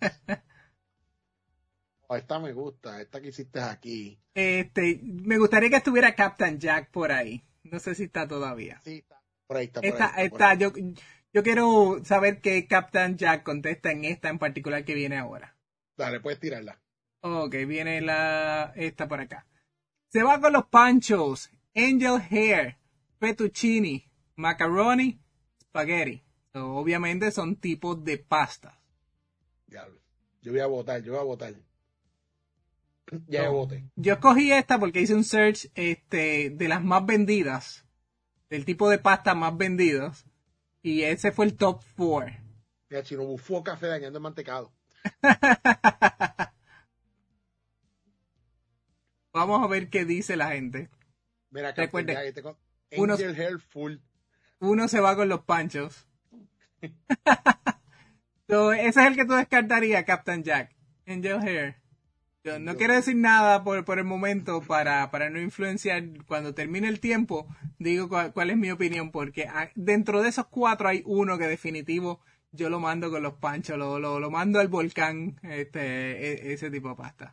Oh, esta me gusta, esta que hiciste aquí. Este, me gustaría que estuviera Captain Jack por ahí. No sé si está todavía. Sí, está por ahí, está por Esta, ahí. Está esta, por ahí. yo, yo quiero saber qué Captain Jack contesta en esta en particular que viene ahora. Dale, puedes tirarla. Ok, viene la esta por acá. Se va con los panchos, angel hair, fettuccine, macaroni, spaghetti. So, obviamente son tipos de pastas. Diablo. Yo voy a votar, yo voy a votar. Ya So, voté. yo escogí esta porque hice un search este, de las más vendidas, del tipo de pasta más vendidos, y ese fue el top four. Mira, Chino bufó café dañando el mantecado. Vamos a ver qué dice la gente. Mira, Recuerde, Captain Jack, este con uno, Angel Hair Full. uno se va con los panchos. So, ese es el que tú descartarías, Captain Jack. Angel Hair. Yo no Yo- quiero decir nada por, por el momento para, para no influenciar. Cuando termine el tiempo, digo cuál, cuál es mi opinión, porque ah, dentro de esos cuatro hay uno que definitivo yo lo mando con los panchos, lo, lo, lo mando al volcán, este, e- ese tipo de pasta.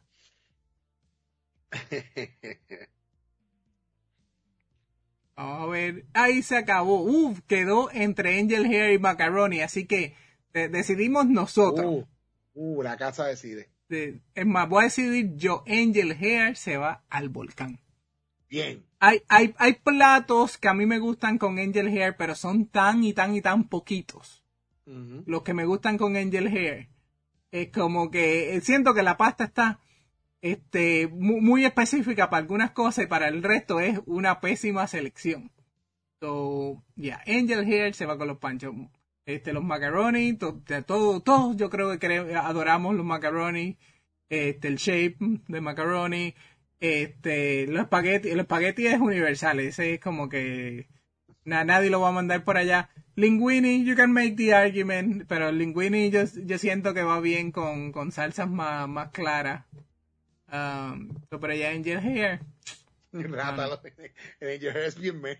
Vamos a ver. Ahí se acabó. Uf, quedó entre Angel Hair y Macaroni, así que de- decidimos nosotros. Uh, uh, la casa decide. De- es más, voy a decidir yo, Angel Hair se va al volcán. Bien. Hay, hay, hay platos que a mí me gustan con Angel Hair, pero son tan y tan y tan poquitos. Ujú. Los que me gustan con Angel Hair. Es como que eh, siento que la pasta está este, mu- muy específica para algunas cosas y para el resto es una pésima selección. So, yeah, Angel Hair se va con los panchos. Este, los macaroni, to- de todo, todos yo creo que cre- adoramos los macaroni. Este, el shape de macaroni. Este, los espagueti, el espagueti es universal, ese es como que na- nadie lo va a mandar por allá. Linguini, you can make the argument, pero el linguini yo, yo siento que va bien con, con salsas más, más claras. Um, so, pero ya Angel Hair. Rata, lo- el Angel Hair es bien me.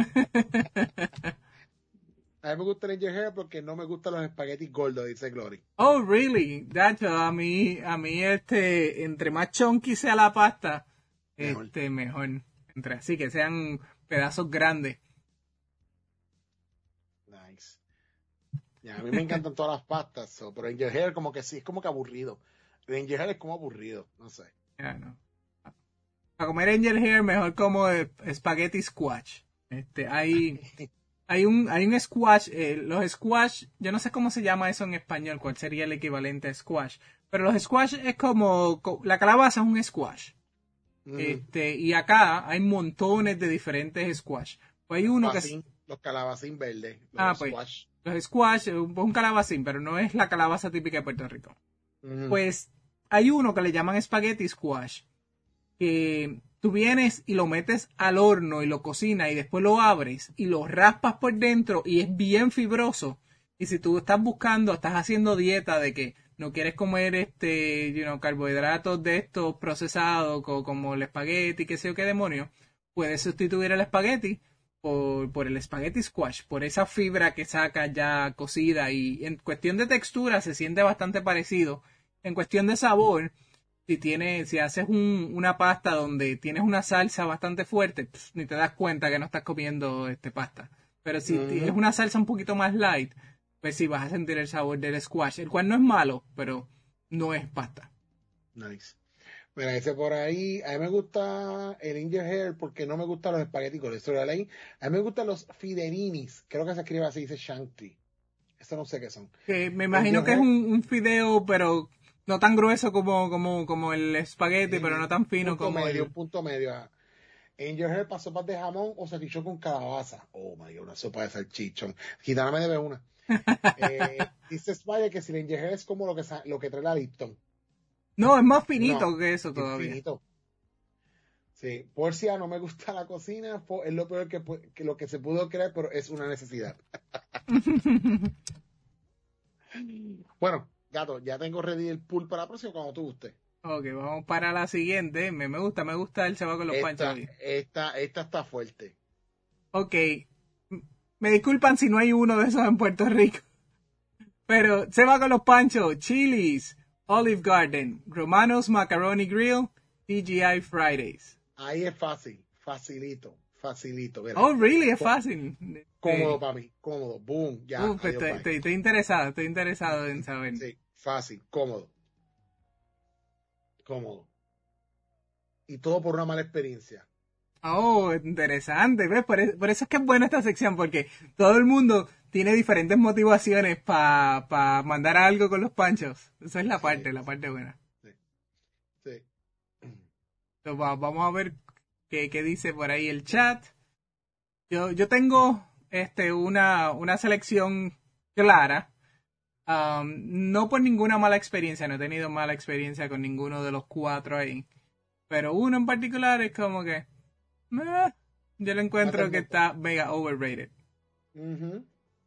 A mí me gusta el Angel Hair porque no me gustan los espaguetis gordos, dice Glory. Oh, really? Dacho, a mí, a mí, este, entre más chunky sea la pasta, Mejor. este, mejor. Entre así, que sean pedazos grandes. Nice. Ya, a mí me encantan todas las pastas, so, pero Angel Hair como que sí, es como que aburrido. El Angel Hair es como aburrido, no sé. Ya, no. Para comer Angel Hair, mejor como eh, espagueti squash. Este, hay, hay un, hay un squash, eh, los squash, yo no sé cómo se llama eso en español, cuál sería el equivalente a squash. Pero los squash es como, co- la calabaza es un squash. Ujú. Este, y acá hay montones de diferentes squash. Pues hay uno que es, Calabacín, los calabacín verdes, los Ah, pues. squash. los squash, es un, un calabacín, pero no es la calabaza típica de Puerto Rico. Ujú. Pues hay uno que le llaman spaghetti squash, que tú vienes y lo metes al horno y lo cocinas y después lo abres y lo raspas por dentro y es bien fibroso. Y si tú estás buscando, estás haciendo dieta de que no quieres comer este, you know, carbohidratos de estos procesados co- como el espagueti, qué sé yo qué demonio, puedes sustituir el espagueti por, por el espagueti squash, por esa fibra que saca ya cocida y en cuestión de textura se siente bastante parecido. En cuestión de sabor, si tienes, si haces un, una pasta donde tienes una salsa bastante fuerte, pss, ni te das cuenta que no estás comiendo este pasta. Pero si Ujú. es una salsa un poquito más light, pues sí vas a sentir el sabor del squash, el cual no es malo, pero no es pasta. Nice. Mira, ese por ahí, a mí me gusta el Angel Hair porque no me gustan los espaguetis con eso de la ley. A mí me gustan los fiderinis, creo que se escribe así, dice Shanti. Eso no sé qué son. Que me imagino Angel que es Hair, un, un fideo, pero no tan grueso como, como, como el espagueti, pero no tan fino punto como medio, el... punto medio. ah. Angel Hair para sopas de jamón o salchichón con calabaza. Oh my God, una sopa de salchichón. Gitana me debe una. Eh, dice Spire que si el Angel Hair es como lo que, sa- lo que trae la Lipton. No, es más No, finito que eso es todavía. finito. Sí, por si no me gusta la cocina, po- es lo peor que, pu- que lo que se pudo crear, pero es una necesidad. Bueno, gato, ya tengo ready el pool para la próxima cuando tú guste. Ok, vamos para la siguiente. Me, me gusta, me gusta el se va con los panchos Esta, hoy. esta, esta está fuerte. Ok, m- me disculpan si no hay uno de esos en Puerto Rico. Pero se va con los panchos, Chili's, Olive Garden, Romano's Macaroni Grill, T G I Fridays. Ahí es fácil, facilito, facilito. Mira, Oh, really? Es có- fácil. cómodo Sí. para mí, cómodo, boom, ya, Uh, pues adiós, estoy, bye. estoy, estoy interesado, estoy interesado en saber. Sí, fácil, cómodo, cómodo. Y todo por una mala experiencia. Oh, interesante, ¿ves? Por, e- por eso es que es buena esta sección, porque todo el mundo tiene diferentes motivaciones para pa mandar algo con los panchos. Esa es la Sí, parte, la parte buena. sí, sí. Entonces, va- vamos a ver qué, qué dice por ahí el chat. Yo, yo tengo este, una, una selección clara. Um, no por ninguna mala experiencia, no he tenido mala experiencia con ninguno de los cuatro ahí. Pero uno en particular es como que... meh, yo lo encuentro Mata que el moco. está mega overrated. Ujú.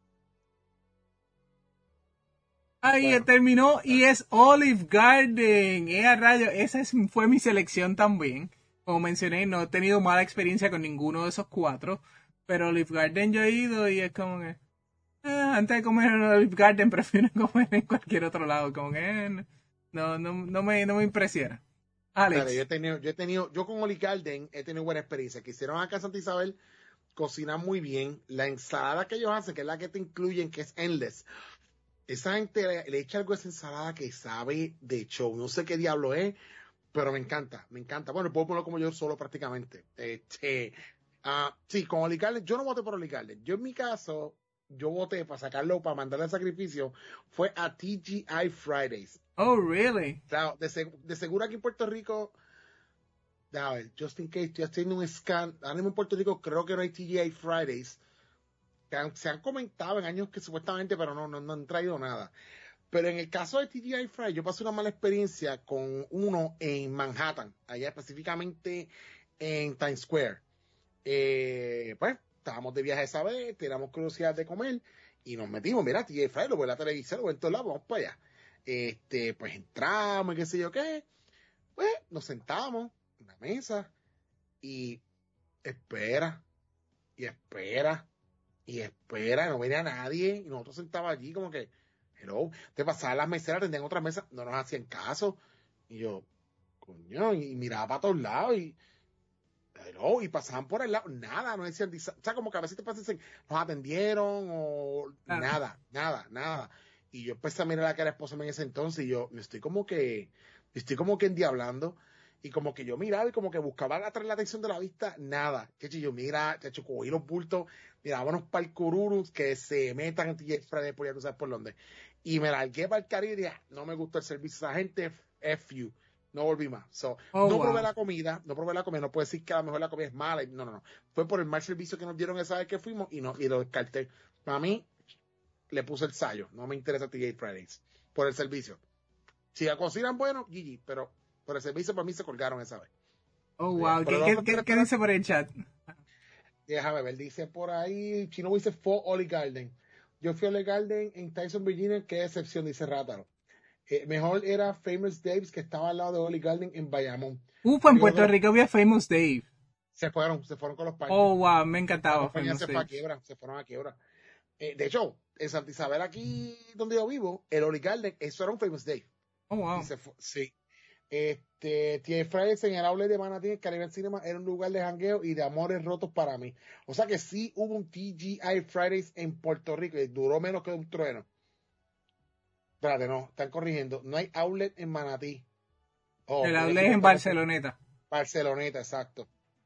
Ahí Bueno, terminó y ah, es Olive Garden. Eh, a rayo, esa es- fue mi selección también. Como mencioné, no he tenido mala experiencia con ninguno de esos cuatro. Pero Olive Garden yo he ido y es como que... ah, antes de comer en Olive Garden prefiero comer en cualquier otro lado. Como que eh, no, no, no, me, no me impresiona. dale, yo he Alex. tenido, yo he tenido, yo con Oli Garden he tenido buena experiencia. Que hicieron acá en Santa Isabel, cocinan muy bien. La ensalada que ellos hacen, que es la que te incluyen, que es endless. Esa gente le, le echa algo a esa ensalada que sabe de show. No sé qué diablo es, pero me encanta, me encanta. Bueno, puedo ponerlo como yo solo prácticamente. Este, ah, sí, con Oli Garden, yo no voté por Oli Garden. Yo en mi caso, yo voté para sacarlo, para mandarle el sacrificio, fue a T G I Fridays. Oh, really? Claro, de, seg- de seguro aquí en Puerto Rico, a ver, just in case, estoy haciendo un scan. Ahora mismo en Puerto Rico creo que no hay T G I Fridays. Que han- se han comentado en años que supuestamente, pero no, no, no han traído nada. Pero en el caso de T G I Fridays, yo pasé una mala experiencia con uno en Manhattan, allá específicamente en Times Square. Eh, pues, estábamos de viaje esa vez, teníamos curiosidad de comer y nos metimos, mira, T G I Fridays, lo voy a la televisión, lo voy en todos lados, vamos para allá. Este, pues entramos y qué sé yo qué. Pues nos sentamos en la mesa y espera, y espera, y espera, no venía nadie, y nosotros sentados allí como que, hello, te pasaban las meseras, tendrían otras mesas, no nos hacían caso, y yo, coño, y, y miraba para todos lados, y, hello, y pasaban por el lado, nada, no decían, o sea, como que a veces te pasan, nos atendieron, o Ah, nada, nada, nada, y yo empecé a mirar la cara de esposa en ese entonces, y yo, me estoy como que, estoy como que endiablando, y como que yo miraba y como que buscaba atraer la atención de la vista, nada. Que yo, mira, chacho, cogí los bultos, mira, vámonos para el Cururus, que se metan en T J Friday, por ya tú sabes por dónde. Y me largué para el Caribe y dije, "Ah, no me gustó el servicio de esa gente, F you. No volví más. So, oh, no probé wow. la comida, no probé la comida, no puedo decir que a lo mejor la comida es mala. No, no, no. Fue por el mal servicio que nos dieron esa vez que fuimos y no, y lo descarté. Para mí, le puse el sallo. No me interesa T J Fridays. Por el servicio. Si la cocinan bueno, G G, pero por el servicio para mí se colgaron esa vez. Oh, Ya, wow. pero ¿Qué, lo qué, otro que qué, era qué esperar, dice por el chat? déjame ver, dice por ahí, Chino dice for Oli Garden. Yo fui a Oli Garden en Tyson, Virginia, qué excepción, dice Rátaro. Eh, mejor era Famous Dave's, que estaba al lado de Oli Garden en Bayamón. Uf, en Porque los de Puerto los, Rico había Famous Dave. se fueron, se fueron con los panchos. Oh, wow, me La encantaba compañía Famous se fue a Dave. quiebra, se fueron a quiebra. Eh, de hecho, en Santa Isabel, aquí donde yo vivo, el Oli Garden, eso era un Famous Dave. Oh, Y wow. se fue, sí. Este, T F Fridays en el outlet de Manatí, en Caribbean Cinema, era un lugar de jangueo y de amores rotos para mí. O sea que sí hubo un T G I Fridays en Puerto Rico y duró menos que un trueno. Espérate, no, están corrigiendo. No hay outlet en Manatí. Oh, El voy a outlet decir es en otra cosa. Barceloneta. Barceloneta, exacto.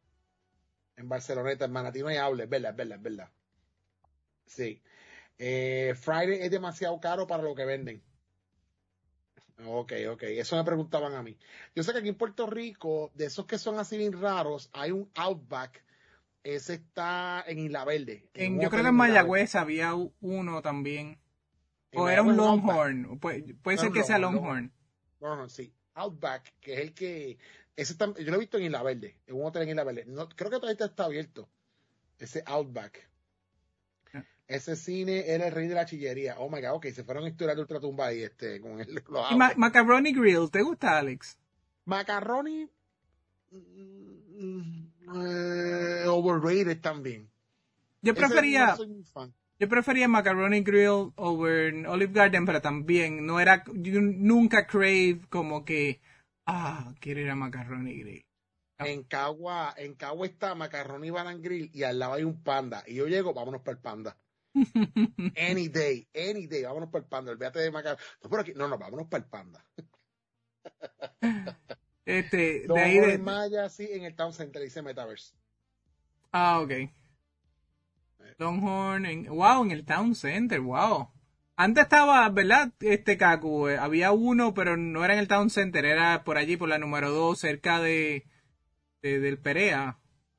En Barceloneta, en Manatí no hay outlet, es verdad, es verdad, es verdad. Sí. Eh, Friday es demasiado caro para lo que venden. Ok, ok. Eso me preguntaban a mí. Yo sé que aquí en Puerto Rico, de esos que son así bien raros, hay un Outback. Ese está en Isla Verde, en En, un yo creo hotel que en en Isla Verde. Mayagüez había u- uno también. En O era Mayagüez un es un Outback. Longhorn. Puede, puede No es ser un que sea Longhorn, Longhorn. Longhorn. No, no, sí. Outback, que es el que. Ese está, yo lo he visto en Isla Verde, en un hotel en Isla Verde. No, creo que todavía está abierto. Ese Outback. Ese cine era el rey de la chillería. Oh my God, ok, se fueron a estudiar de ultratumba ahí, este, con el, los Y Ma- autos. Macaroni Grill, ¿te gusta, Alex? Macaroni, mm, eh, overrated también. Yo Ese no prefería, soy un fan. yo prefería Macaroni Grill over Olive Garden, pero también no era, yo nunca crave como que, ah, quiero ir a Macaroni Grill. No. En Cagua, en Cagua está Macaroni Bar and Grill y al lado hay un panda. Y yo llego, vámonos para el panda. Any day, any day, vámonos para el panda. Olvídate de Macaroni. No, por aquí. No, no, vámonos para el panda. Este, Don de ahí de, Jorge Maya, sí, en el Town Center, dice Metaverse. ah, ok. Longhorn, en, wow, en el Town Center, wow. Antes estaba, ¿verdad? Este Kaku, eh, había uno, pero no era en el Town Center, era por allí, por la número dos, cerca de, de del Perea.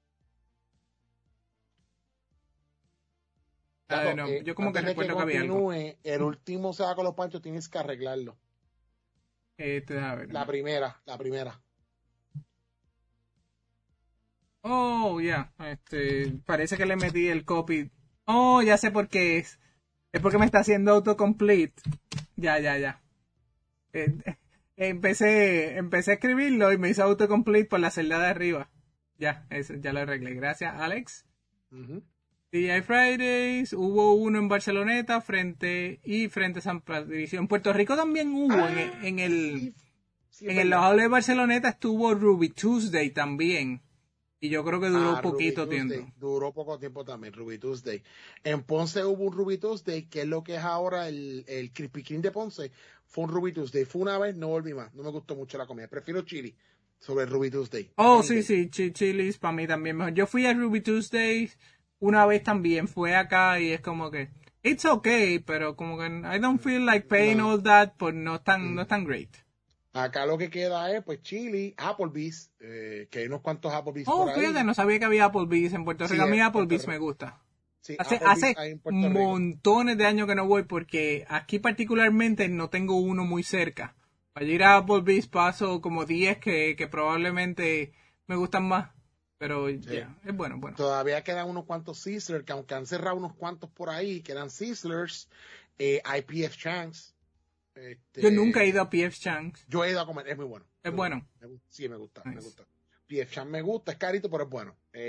Ah, Tato, no, eh, yo como que antes de que recuerdo que había algo. continúe, el último se va con los panchos, tienes que arreglarlo. Este, a ver. La primera, la primera. Oh, ya, este, parece que le metí el copy. Oh, ya sé por qué es. Es porque me está haciendo autocomplete. Ya, ya, ya. Eh, eh, empecé, empecé a escribirlo y me hizo autocomplete por la celda de arriba. Ya, eso, ya lo arreglé. Gracias, Alex. Ujú. T G I Fridays, hubo uno en Barceloneta frente y frente a San Patricio. En Puerto Rico también hubo, Ah, en, el- en el, sí, sí, es en el verdad. Outlet de Barceloneta estuvo Ruby Tuesday también. Y yo creo que duró Ah, poquito Ruby Tuesday. tiempo. Duró poco tiempo también, Ruby Tuesday. En Ponce hubo un Ruby Tuesday, que es lo que es ahora el, el Krispy Kreme de Ponce. Fue un Ruby Tuesday. Fue una vez, no volví más. No me gustó mucho la comida. Prefiero chili sobre el Ruby Tuesday. Oh, Any sí, day. sí, chi- chilis para mí también mejor. Yo fui a Ruby Tuesdays una vez también, fue acá y es como que, it's okay, pero como que I don't feel like paying No. all that, pues no es tan, Mm. no es tan great. Acá lo que queda es, pues, chili, Applebee's, eh, que hay unos cuantos Applebee's Oh, por fíjate, ahí. no sabía que había Applebee's en Puerto Sí, Rico. A mí en Puerto Applebee's Rico. me gusta. Sí, Hace, Applebee's hace hay en Puerto Rico. montones de años que no voy porque aquí particularmente no tengo uno muy cerca. Para ir a Applebee's paso como diez que, que probablemente me gustan más. Pero ya, es bueno, bueno. Todavía quedan unos cuantos Sizzlers, que aunque han cerrado unos cuantos por ahí, quedan Sizzlers, eh, hay P F Chang's. Este, Yo nunca he ido a P F Chang's. Yo he ido a comer, es muy bueno. Es Muy bueno. Me gusta. Sí, me gusta, Nice. me gusta. P F Chang's me gusta, es carito, pero es bueno.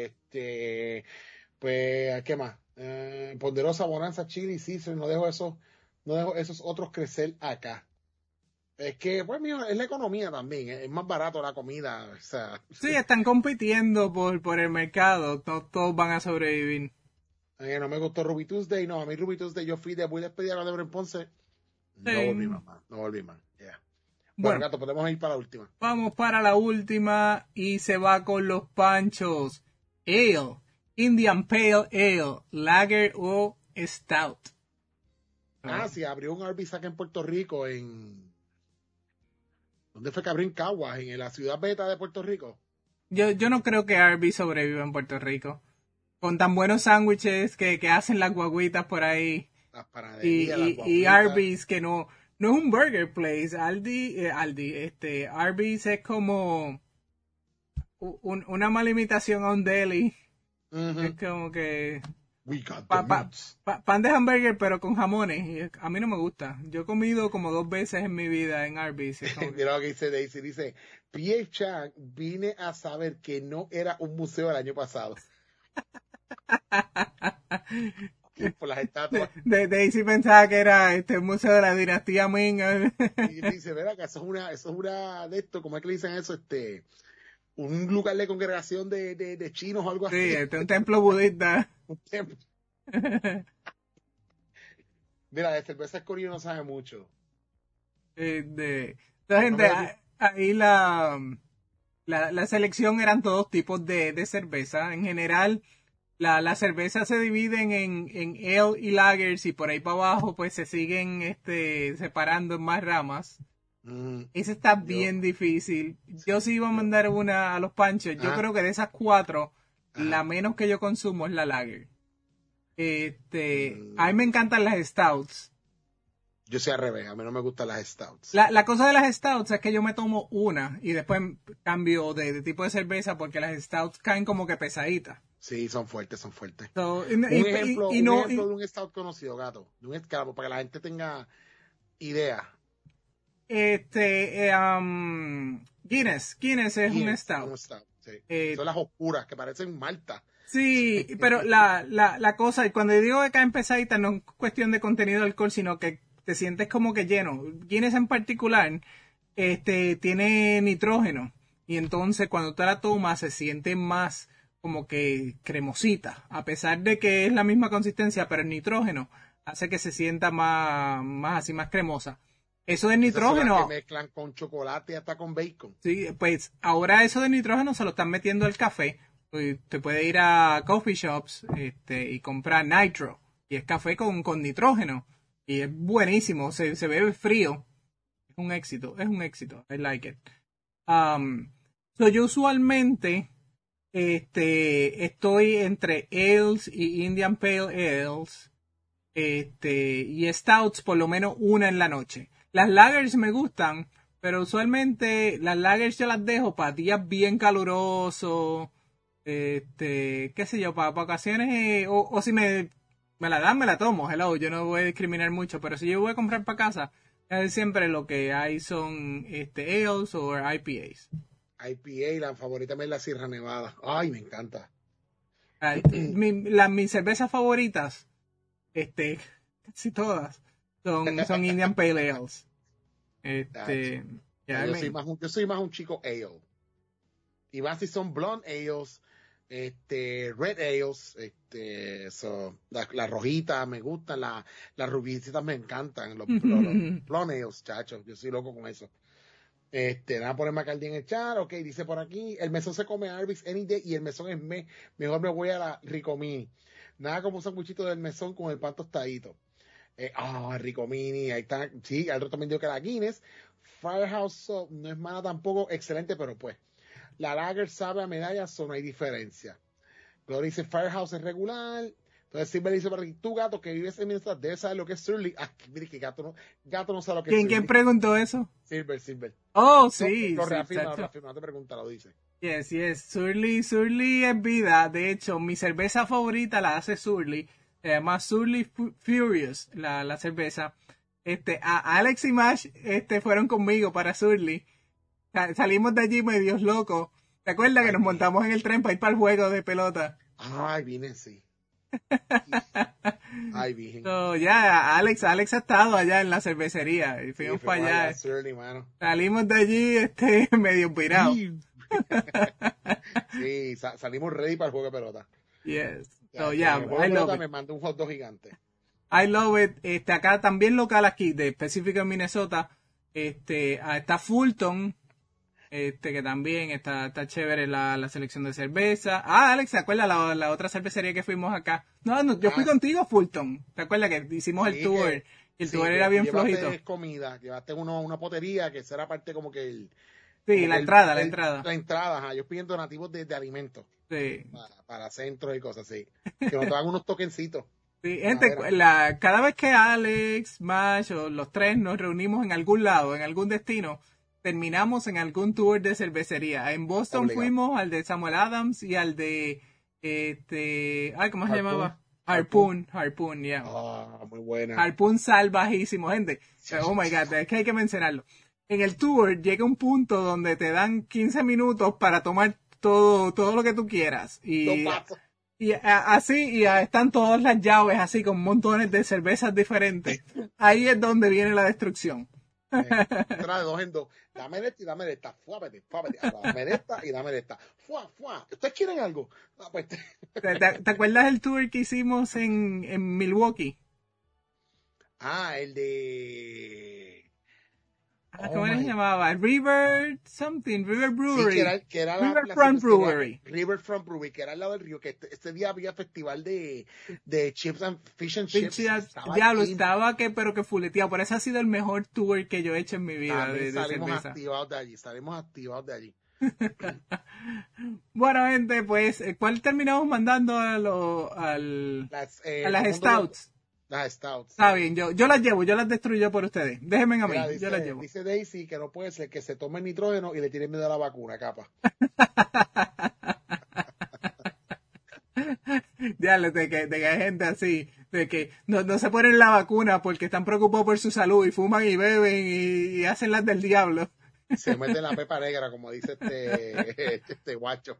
Este, pues, ¿qué más? Eh, Ponderosa, Bonanza, Chili, Sizzler, no dejo esos, no dejo esos otros crecer acá. Es que, pues, mío, es la economía también, es, es más barato la comida, o sea. Sí, están compitiendo por, por el mercado. No todos van a sobrevivir. Eh, no me gustó Ruby Tuesday, no, a mí Ruby Tuesday, yo fui de muy despedida a la de en Ponce, no Sí. volví más, no volví más, yeah. Bueno. Bueno, Gato, podemos ir para la última. Vamos para la última y se va con los panchos. Ale, Indian Pale Ale, Lager o Stout. Ah, sí, abrió un Arby's acá en Puerto Rico, en... ¿Dónde fue que abrió? En Caguas, en la ciudad beta de Puerto Rico. Yo, yo no creo que Arby's sobreviva en Puerto Rico. Con tan buenos sándwiches que, que hacen las guaguitas por ahí. Las Y, panaderías, las y, y guaguitas. Arby's que no, no es un burger place. Aldi, eh, Aldi, este, Arby's es como un- una mala imitación a un deli. Ujú. Es como que We got the pa- pa- meats. pa- pan de hamburger pero con jamones. Y es- a mí no me gusta. Yo he comido como dos veces en mi vida en Arby's. Es como que- Mira lo que dice Daisy, dice, P F Chang, vine a saber que no era un museo el año pasado. Por las estatuas. de, Daisy pensaba que era este museo de la dinastía Ming. Y dice, verá que eso es una, eso es una de esto, ¿cómo es que le dicen eso? Este, un lugar de congregación de, de, de chinos o algo Sí, así. este es un templo budista. Un templo. Mira, de cerveza escorillo no sabe mucho. Eh, de, la gente, No me a- ahí la, la, la selección eran todos tipos de, de cerveza. En general, la, la cerveza se dividen en, en ale y lagers y por ahí para abajo pues se siguen este, separando en más ramas. Mm, Ese está Yo- bien difícil. Yo sí iba a mandar una a los panchos. Yo Ajá. creo que de esas cuatro, Ajá. la menos que yo consumo es la lager. Este, Mm. a mí me encantan las stouts. Yo soy al revés, a mí no me gustan las stouts. La, la cosa de las stouts es que yo me tomo una y después cambio de, de tipo de cerveza porque las stouts caen como que pesaditas. Sí, son fuertes, son fuertes. So, y, Un y- ejemplo, y- y un no, ejemplo y- de un stout conocido, gato. De un esclavo, para que la gente tenga idea. este, eh, um, Guinness, Guinness es un Guinness, stout. un stout, sí. Eh, Son las oscuras, que parecen malta. sí, pero la, la, la cosa, y cuando digo que caen pesaditas, no es cuestión de contenido de alcohol, sino que te sientes como que lleno. Guinness en particular, este, tiene nitrógeno, y entonces cuando tú la tomas se siente más como que cremosita, a pesar de que es la misma consistencia, pero el nitrógeno hace que se sienta más, más así, más cremosa. Eso del Esas son las que nitrógeno, mezclan con chocolate y hasta con bacon. sí, pues ahora eso de nitrógeno se lo están metiendo al café. Pues, te puede ir a coffee shops este, y comprar nitro. Y es café con, con nitrógeno. Y es buenísimo, se, se bebe frío. Es un éxito, es un éxito. I like it. Um, so yo usualmente este, estoy entre ales y Indian Pale Ales. Este, y stouts por lo menos una en la noche. Las lagers me gustan, pero usualmente las lagers yo las dejo para días bien calurosos, este, qué sé yo, para, para ocasiones, eh, o, o si me, me la dan, me la tomo, hello, yo no voy a discriminar mucho, pero si yo voy a comprar para casa, casi siempre lo que hay son este, ales o I P As. I P A, la favorita mía es la Sierra Nevada. Ay, me encanta. Ay, mi- las, mis cervezas favoritas, este, casi todas, son, son Indian Pale Ales. Este, ya yo, me- soy más un, yo soy más un chico ale. Y más si son blonde ales, este, red ales, este, so, las la rojitas me gustan, la- las rubiecitas me encantan, los, los, los blonde ales, chachos, yo soy loco con eso. Este, nada, poner Macaldi en el chat, ok, dice por aquí, el mesón se come Arby's any day y el mesón es me, mejor me voy a la Ricomini. Nada como un sanguchito del mesón con el pan tostadito. Eh, ah, Ricomini, ahí está, sí, al otro también digo que la Guinness. Firehouse so, no es mala tampoco, excelente, pero pues, la Lager sabe a medalla, eso no hay diferencia. Gloria dice, Firehouse es regular. Entonces Silver dice para aquí, tú gato que vives en Minnesota, debes saber lo que es Surly. Ah, mire que gato no, gato no sabe lo que es ¿Quién, Surly. ¿Quién preguntó eso? Silver, Silver. Oh, sí. No, lo sí, reafirma, lo chacho. reafirma, no te pregunta, lo dice. Yes, yes. Surly, Surly es vida. De hecho, mi cerveza favorita la hace Surly. Se llama Surly Fu- Furious, la, la cerveza. Este, a Alex y Mash, este, fueron conmigo para Surly. Sa- salimos de allí medios locos. ¿Te acuerdas que Ay, nos bien. montamos en el tren para ir para el juego de pelota? Ay, viene sí. Ay, virgen. So, ya, Alex, Alex ha estado allá en la cervecería y fuimos Sí, para fuimos allá. a Surly, mano. Salimos de allí, este, medio pirados. Sí, sa- salimos ready para el juego de pelota. Yes. Ya, So, que yeah, en el juego I de love pelota it. me mandó un hot dog gigante. I love it. Este, acá también local aquí, de específico en Minnesota, este, ah, está Fulton, este, que también está, está chévere la, la selección de cerveza. Ah, Alex, ¿te acuerdas la, la otra cervecería que fuimos acá? No, no, yo fui Ah, contigo, Fulton. ¿Te acuerdas que hicimos el sí, tour? que- Y el sí, tour que era bien llevaste flojito. comida, llevaste uno, una potería que será parte como que el... Sí, como la que el- entrada, la el- entrada. La entrada, ajá. Ellos piden donativos de, de alimentos Sí. para, para centros y cosas así. Que nos dan unos tokencitos. Sí, de gente, madera. la, cada vez que Alex, Mash o los tres nos reunimos en algún lado, en algún destino, terminamos en algún tour de cervecería. En Boston Obligado. fuimos al de Samuel Adams y al de, este, ay, ¿cómo se Harpoon. llamaba? Harpoon, Harpoon, yeah. Ah, muy buena. Harpoon salvajísimo, gente. Oh my God, es que hay que mencionarlo. En el tour llega un punto donde te dan quince minutos para tomar todo, todo lo que tú quieras. Y, Dos pasos. y a- así, y a- están todas las llaves así con montones de cervezas diferentes. Ahí es donde viene la destrucción. Eh, Entra de dos en dos. Dame de esta y dame de esta. Fuápete, fuápete. Ahora, dame de esta y dame de esta. Fuá, fuá. ¿Ustedes quieren algo? Ah, pues, ¿Te, te- te acuerdas del tour que hicimos en, en Milwaukee? ah, el de... Ah, Oh ¿Cómo se my- llamaba? River something, River Sí, Brewery. que era, que era la, Riverfront la cervecería- Brewery. Riverfront Brewery, que era al lado del río, que este, este día había festival de, de chips and fish and chips. Pinche, Estaba diablo, ahí. estaba que, pero que fuleteado. Por eso ha sido el mejor tour que yo he hecho en mi vida También de, de salimos cerveza. activados de allí, salimos activados de allí. Bueno, gente, pues, eh, ¿cuál terminamos mandando a, lo, al, Las, eh, a las todo el mundo- Stouts? Las stouts. Está bien, yo, yo las llevo, yo las destruyo por ustedes. Déjenme a mí, Mira, yo dice, las llevo. dice Daisy que no puede ser que se tome nitrógeno y le tiene miedo a la vacuna, capa. Ya, de que, de que hay gente así, de que no, no se ponen la vacuna porque están preocupados por su salud y fuman y beben y, y hacen las del diablo. Se meten la pepa negra, como dice este, este guacho.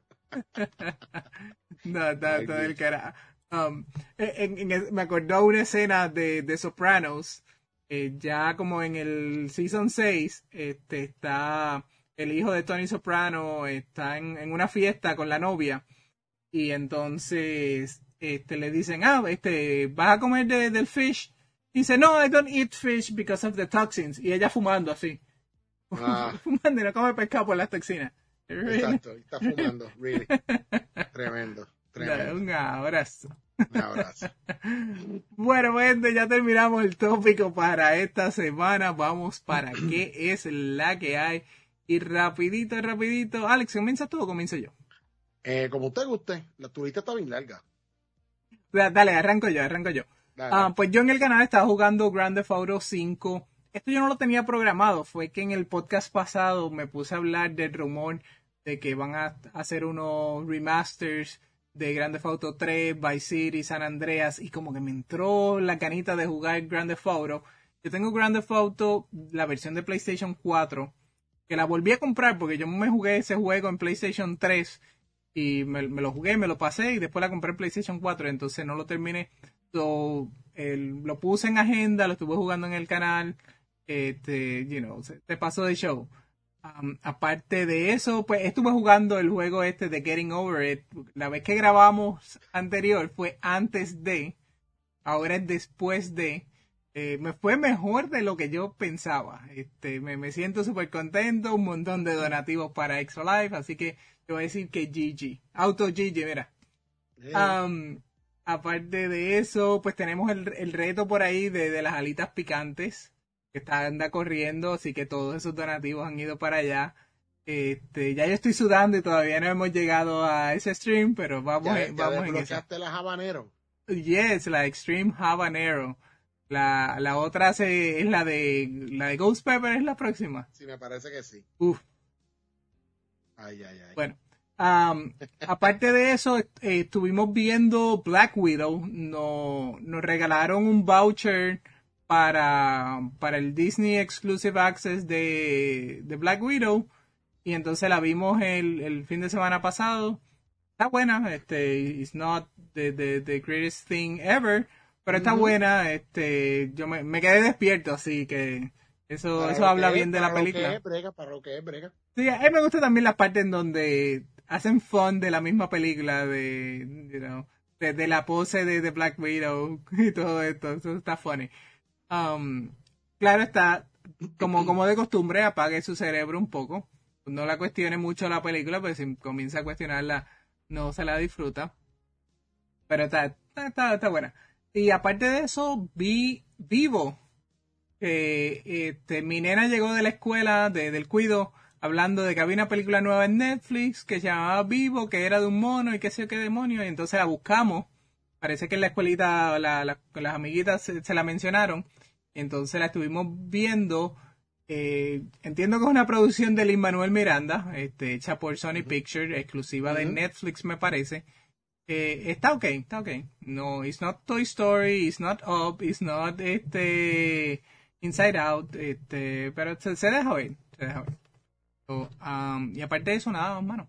No, está Ay, todo el Dios. cara. Um, en, en- en- me acordó una escena de, de Sopranos, eh, ya como en el season seis, este, está el hijo de Tony Soprano, está en, en una fiesta con la novia, y entonces este, le dicen, ah, este, ¿vas a comer de- del fish? Y dice, no, I don't eat fish because of the toxins. Y ella fumando así, Ah, fumando y no come pescado por las toxinas. Really? exacto. Está fumando. Really. Tremendo. No, Tremendo. un abrazo. Un abrazo. Bueno, gente, ya terminamos el tópico para esta semana. Vamos para qué es la que hay. Y rapidito, rapidito. Alex, ¿comienza tú o comienzo yo? Eh, como usted guste, la turista está bien larga. Da- Dale, arranco yo, arranco yo. Dale, Ah, dale. pues yo en el canal estaba jugando Grand Theft Auto cinco. Esto yo no lo tenía programado. Fue que en el podcast pasado me puse a hablar del rumor de que van a hacer unos remasters de Grand Theft Auto tres, Vice City, San Andreas, y como que me entró la canita de jugar Grand Theft Auto. Yo tengo Grand Theft Auto, la versión de PlayStation cuatro, que la volví a comprar porque yo me jugué ese juego en PlayStation tres y me, me lo jugué, me lo pasé y después la compré en PlayStation cuatro, entonces no lo terminé. So, el- lo puse en agenda, lo estuve jugando en el canal, este, you know, se- te pasó de show. Um, aparte de eso, pues estuve jugando el juego este de Getting Over It. La vez que grabamos anterior fue antes de, ahora es después de. Eh, me fue mejor de lo que yo pensaba. Este, me, me siento súper contento, un montón de donativos para Extra Life, así que te voy a decir que G G. Auto G G, mira. Eh, Um, aparte de eso, pues tenemos el, el reto por ahí de, de las alitas picantes que está anda corriendo, así que todos esos donativos han ido para allá. Este, ya yo estoy sudando y todavía no hemos llegado a ese stream, pero vamos, ya, en- ya vamos en esa. desbloqueaste las habaneros. Yes, la Extreme Habanero. La, la otra se- es la de la de Ghost Pepper, es la próxima. Sí, me parece que sí. Uf, Ay, ay, ay. bueno. Um, aparte de eso, eh, estuvimos viendo Black Widow. No, nos regalaron un voucher para, para el Disney Exclusive Access de, de Black Widow. Y entonces la vimos el, el fin de semana pasado. Está buena, este, it's not the, the, the greatest thing ever, pero está Ujú. buena, este, yo me, me quedé despierto, así que eso, Para eso lo habla que bien es, de la para lo que película. es, brega, para lo que es, brega. Sí, a mí me gusta también la parte en donde hacen fun de la misma película, de, you know, de, de la pose de, de Black Widow y todo esto, eso está funny. Um, claro está, como, como de costumbre, apague su cerebro un poco, no la cuestione mucho la película, pues si comienza a cuestionarla, no se la disfruta, pero está, está, está, está buena. Y aparte de eso, vi Vivo, que este, mi nena llegó de la escuela, de, del cuido, hablando de que había una película nueva en Netflix que se llamaba Vivo, que era de un mono y qué sé yo qué demonio, y entonces la buscamos. Parece que en la escuelita la, la, las amiguitas se, se la mencionaron, y entonces la estuvimos viendo. Eh, entiendo que es una producción de Lin-Manuel Miranda, este, hecha por Sony Ujú. Pictures, exclusiva de Ujú. Netflix me parece. Eh, está ok, está ok. No, it's not Toy Story, it's not Up, it's not este Inside Out, este, pero se, se deja ver, se deja ver. So, um, y aparte de eso, nada, mano.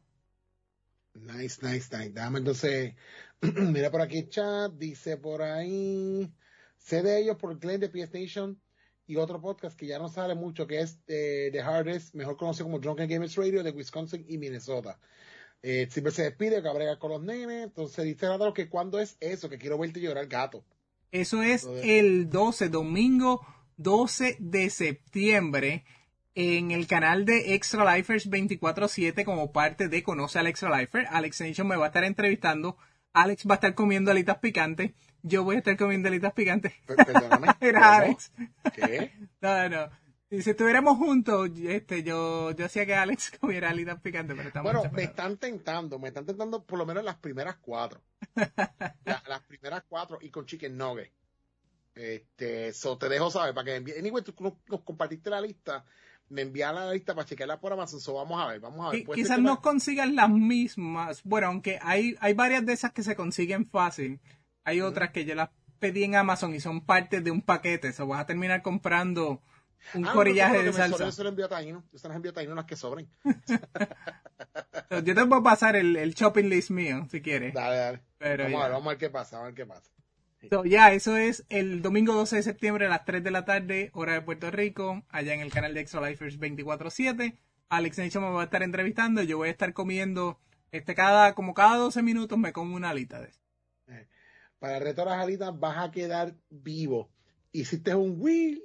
Nice, nice, nice. Déjame entonces, mira por aquí el chat, dice por ahí, sé de ellos por el claim de P S Nation y otro podcast que ya no sale mucho, que es eh, The Hardest, mejor conocido como Drunken Gamers Radio, de Wisconsin y Minnesota. Eh, siempre se despide, que brega con los nenes, entonces dice Natalia que cuándo es eso, que quiero verte llorar, gato. Eso es Entonces, el doce, domingo doce de septiembre, en el canal de Extra Lifers veinticuatro siete como parte de Conoce al Extra Lifer. Alex Nation me va a estar entrevistando. Alex va a estar comiendo alitas picantes. Yo voy a estar comiendo alitas picantes. per- perdóname, Era ¿cómo? Alex. ¿Qué? No, no. Y si estuviéramos juntos, este, yo, yo hacía que Alex comiera alitas picantes, pero estamos Bueno, me separados. están tentando, me están tentando por lo menos las primeras cuatro. La- las primeras cuatro y con chicken nugget. Este, so te dejo saber para que me envíe. Anyway, tú nos, nos compartiste la lista. me envía la lista para chequearla por Amazon, so vamos a ver, vamos a ver. Qui- Quizás no consigan las mismas, bueno, aunque hay, hay varias de esas que se consiguen fácil, hay uh-huh. otras que yo las pedí en Amazon y son parte de un paquete, o so vas a terminar comprando un ah, corillaje no, de salsa. Yo se lo envío a Taino, yo se las envío a Taino las que sobren. so, yo te puedo pasar el, el shopping list mío, si quieres. Dale, dale. Pero vamos ya. a ver, vamos a ver qué pasa, vamos a ver qué pasa. So, ya, eso es el domingo doce de septiembre a las tres de la tarde, hora de Puerto Rico, allá en el canal de Extra Lifers veinticuatro siete. Alex Nation me va a estar entrevistando, yo voy a estar comiendo, este cada como cada doce minutos me como una alita de eso. Eh, para el reto de las alitas vas a quedar vivo. Hiciste un wheel.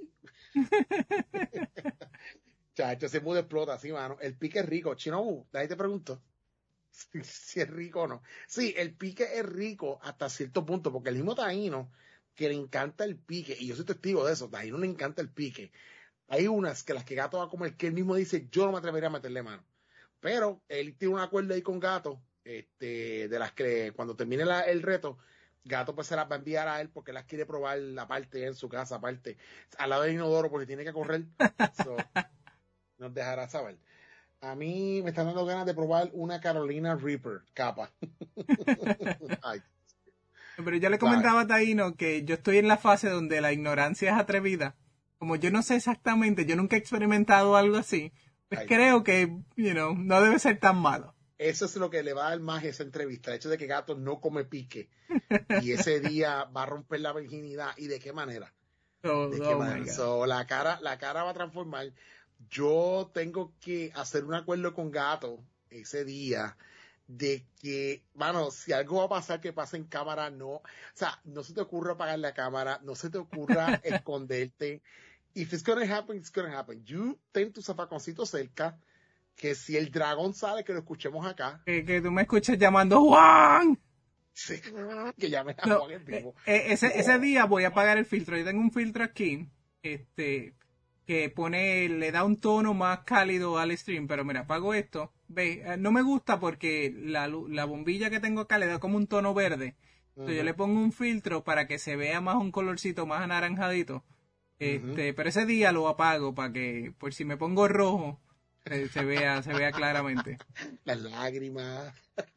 Chacho, ese mudo explota así, mano. El pique es rico. Chinobu, ahí te pregunto. Si, si es rico o no. Sí, el pique es rico hasta cierto punto, porque el mismo Taino, que le encanta el pique, y yo soy testigo de eso, Taino le encanta el pique. Hay unas que las que Gato va a comer, que él mismo dice, yo no me atrevería a meterle mano. Pero él tiene un acuerdo ahí con Gato, este, de las que cuando termine la, el reto, Gato pues se las va a enviar a él porque las quiere probar aparte en su casa, aparte, al lado del inodoro, porque tiene que correr. So, nos dejará saber. A mí me están dando ganas de probar una Carolina Reaper capa. Ay. Pero yo le comentaba a Taino que yo estoy en la fase donde la ignorancia es atrevida. Como yo no sé exactamente, yo nunca he experimentado algo así, pues Ay. creo que, you know, no debe ser tan malo. Eso es lo que le va a dar más esa entrevista, el hecho de que Gato no come pique. Y ese día va a romper la virginidad. ¿Y de qué manera? Oh, ¿De oh qué manera? So, la cara, la cara va a transformar. Yo tengo que hacer un acuerdo con Gato ese día de que, mano, si algo va a pasar que pase en cámara, no, o sea, no se te ocurra apagar la cámara, no se te ocurra esconderte. If it's gonna happen, it's gonna happen. You ten tu zafaconcito cerca, que si el dragón sale, que lo escuchemos acá. Que, que tú me escuches llamando Juan. Sí, que llames a no, Juan en vivo. Eh, ese, oh. ese día voy a apagar el filtro. Yo tengo un filtro aquí, este... que pone, le da un tono más cálido al stream, pero mira, apago esto, ve, no me gusta porque la, la bombilla que tengo acá le da como un tono verde, uh-huh. entonces yo le pongo un filtro para que se vea más un colorcito más anaranjadito, este, uh-huh. pero ese día lo apago para que, por si me pongo rojo, se, se vea, se vea claramente. Las lágrimas,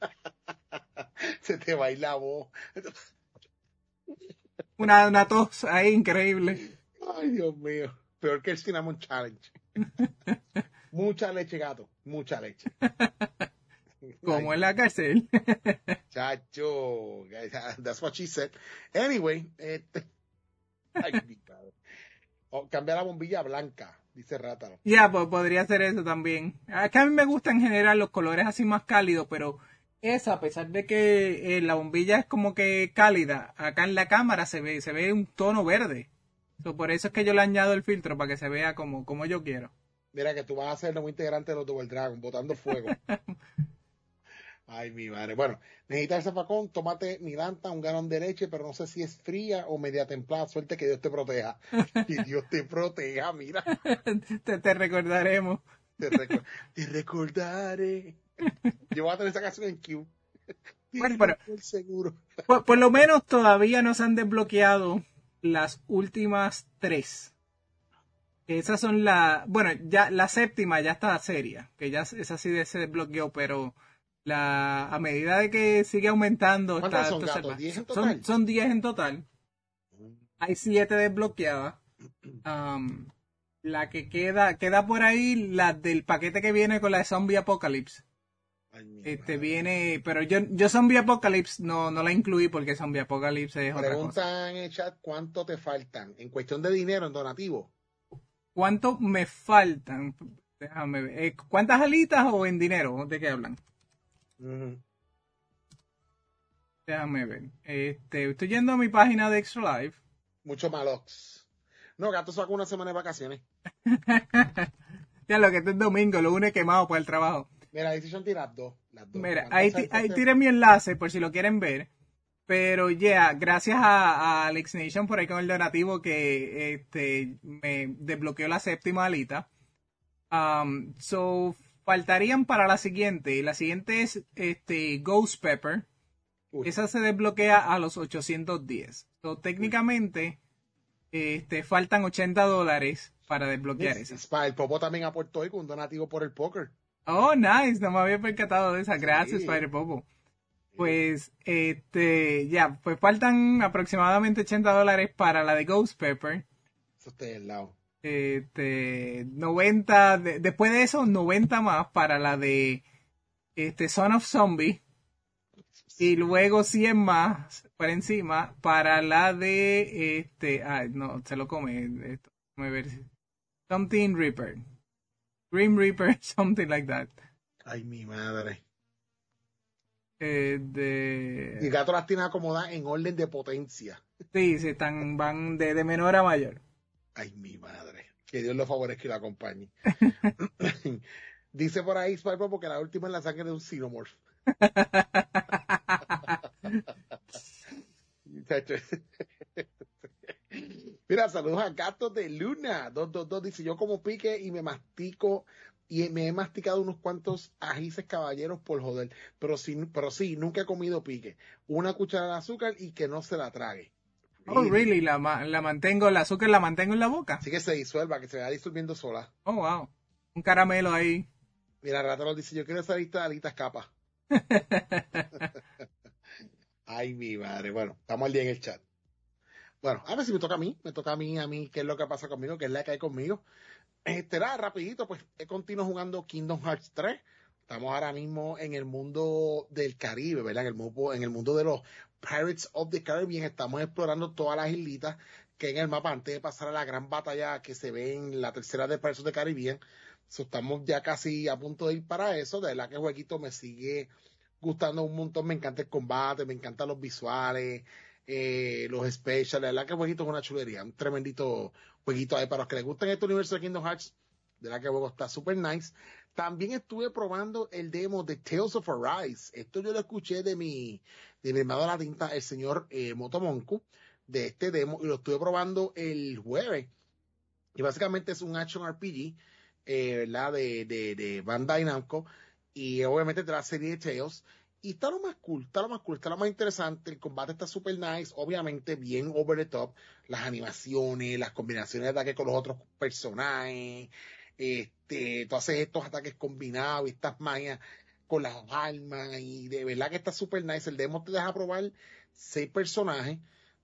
se te va a ir la voz. Una, una tos ahí increíble. Ay, Dios mío. Peor que el Cinnamon Challenge. Mucha leche, Gato. Mucha leche. Como en la cárcel. Chacho. That's what she said. Anyway. Este... Ay, mi padre. Oh, cambiar la bombilla blanca, dice Rátaro. Ya, yeah, pues podría ser eso también. Es que a mí me gustan en general los colores así más cálidos, pero esa, a pesar de que eh, la bombilla es como que cálida, acá en la cámara se ve, se ve un tono verde. So, por eso es que yo le añado el filtro para que se vea como, como yo quiero. Mira que tú vas a ser un integrante de los Double Dragon, botando fuego. Ay, mi madre. Bueno, necesitas el zafacón, tómate mi lanta, un galón de leche, pero no sé si es fría o media templada. Suerte que Dios te proteja. Y Dios te proteja, mira. te, te recordaremos. Te, reco- te recordaré. Yo voy a tener esa canción en Q. Bueno, pero, seguro. Por, por lo menos todavía no se han desbloqueado las últimas tres. Esas son la, bueno, ya la séptima ya está seria, que ya esa sí se desbloqueó, pero la a medida de que sigue aumentando, ¿cuántas está, son, entonces, gato? ¿diez en total? Son, son diez en total. Hay siete desbloqueadas. Um, la que queda, queda por ahí, la del paquete que viene con la de Zombie Apocalypse. Ay, este madre. Viene, pero yo, yo Zombie Apocalypse no, no la incluí porque Zombie Apocalypse es otra cosa. Preguntan en el chat cuánto te faltan en cuestión de dinero, en donativo. ¿Cuánto me faltan? Déjame ver. Eh, ¿Cuántas alitas o en dinero? ¿De qué hablan? Uh-huh. Déjame ver. Este, estoy yendo a mi página de Extra Life. Mucho malox. No, Gato sacó una semana de vacaciones. Ya lo que este es domingo, lo une quemado para el trabajo. Mira, ahí son tiras dos. Las dos. Mira, ahí, t- ahí tiré mi enlace por si lo quieren ver. Pero ya, yeah, gracias a, a Alex Nation por ahí con el donativo que este me desbloqueó la séptima alita. Um, so, faltarían para la siguiente. La siguiente es este Ghost Pepper. Uy. Esa se desbloquea a los ochocientos diez. So, técnicamente, este, faltan ochenta dólares para desbloquear Es- eso. es para el Popo también aportó hoy con un donativo por el póker. Oh, nice, no me había percatado de esa. Gracias, Sí. Padre Popo. Pues, este, ya, pues faltan aproximadamente ochenta dólares para la de Ghost Pepper. Eso está del lado. Este, noventa, de- después de eso, noventa más para la de este, Son of Zombie. Y luego cien más por encima para la de, este, ay, no, se lo come, esto, déjame ver si- Something Reaper. Grim Reaper, something like that. Ay, mi madre. Eh, Y de, Gato las tiene acomodadas en orden de potencia. sí, sí, están, van de, de menor a mayor. Ay, mi madre. Que Dios lo favorezca y lo acompañe. Dice por ahí Spy Popo que la última es la sangre de un Xenomorph. Chacho. Mira, saludos a Gato de Luna. dos dos dos dice, yo como pique y me mastico y me he masticado unos cuantos ajíes caballeros por joder, pero sí, pero sí, nunca he comido pique. Una cucharada de azúcar y que no se la trague. Oh, really, la, ma- la mantengo, el azúcar la mantengo en la boca. Así que se disuelva, que se vaya disolviendo sola. Oh, wow. Un caramelo ahí. Mira, Rato nos dice, yo quiero esa lista de alitas capas. Ay, mi madre. Bueno, estamos al día en el chat. Bueno, a ver si me toca a mí, me toca a mí, a mí, qué es lo que pasa conmigo, qué es la que hay conmigo. Este, nada, rapidito, pues he continuado jugando Kingdom Hearts tres. Estamos ahora mismo en el mundo del Caribe, ¿verdad? En el mundo, en el mundo de los Pirates of the Caribbean. Estamos explorando todas las islitas que hay en el mapa antes de pasar a la gran batalla que se ve en la tercera de Pirates of the Caribbean. So, estamos ya casi a punto de ir para eso. De verdad que el jueguito me sigue gustando un montón. Me encanta el combate, me encantan los visuales, eh, los specials. De verdad que el jueguito es una chulería. Un tremendito jueguito ahí para los que les gustan este universo de Kingdom Hearts. De verdad que el juego está super nice. También estuve probando el demo de Tales of Arise. Esto yo lo escuché de mi, de mi hermano de la tinta, el señor eh, Motomonku, de este demo, y lo estuve probando el jueves. Y básicamente es un action R P G, eh, ¿verdad? De, de, de Bandai Namco, y obviamente de la serie de Tales. Y está lo más cool, está lo más cool, está lo más interesante. El combate está super nice, obviamente bien over the top. Las animaciones, las combinaciones de ataques con los otros personajes. Este, tú haces estos ataques combinados y estas magias con las armas. Y de verdad que está super nice. El demo te deja probar seis personajes.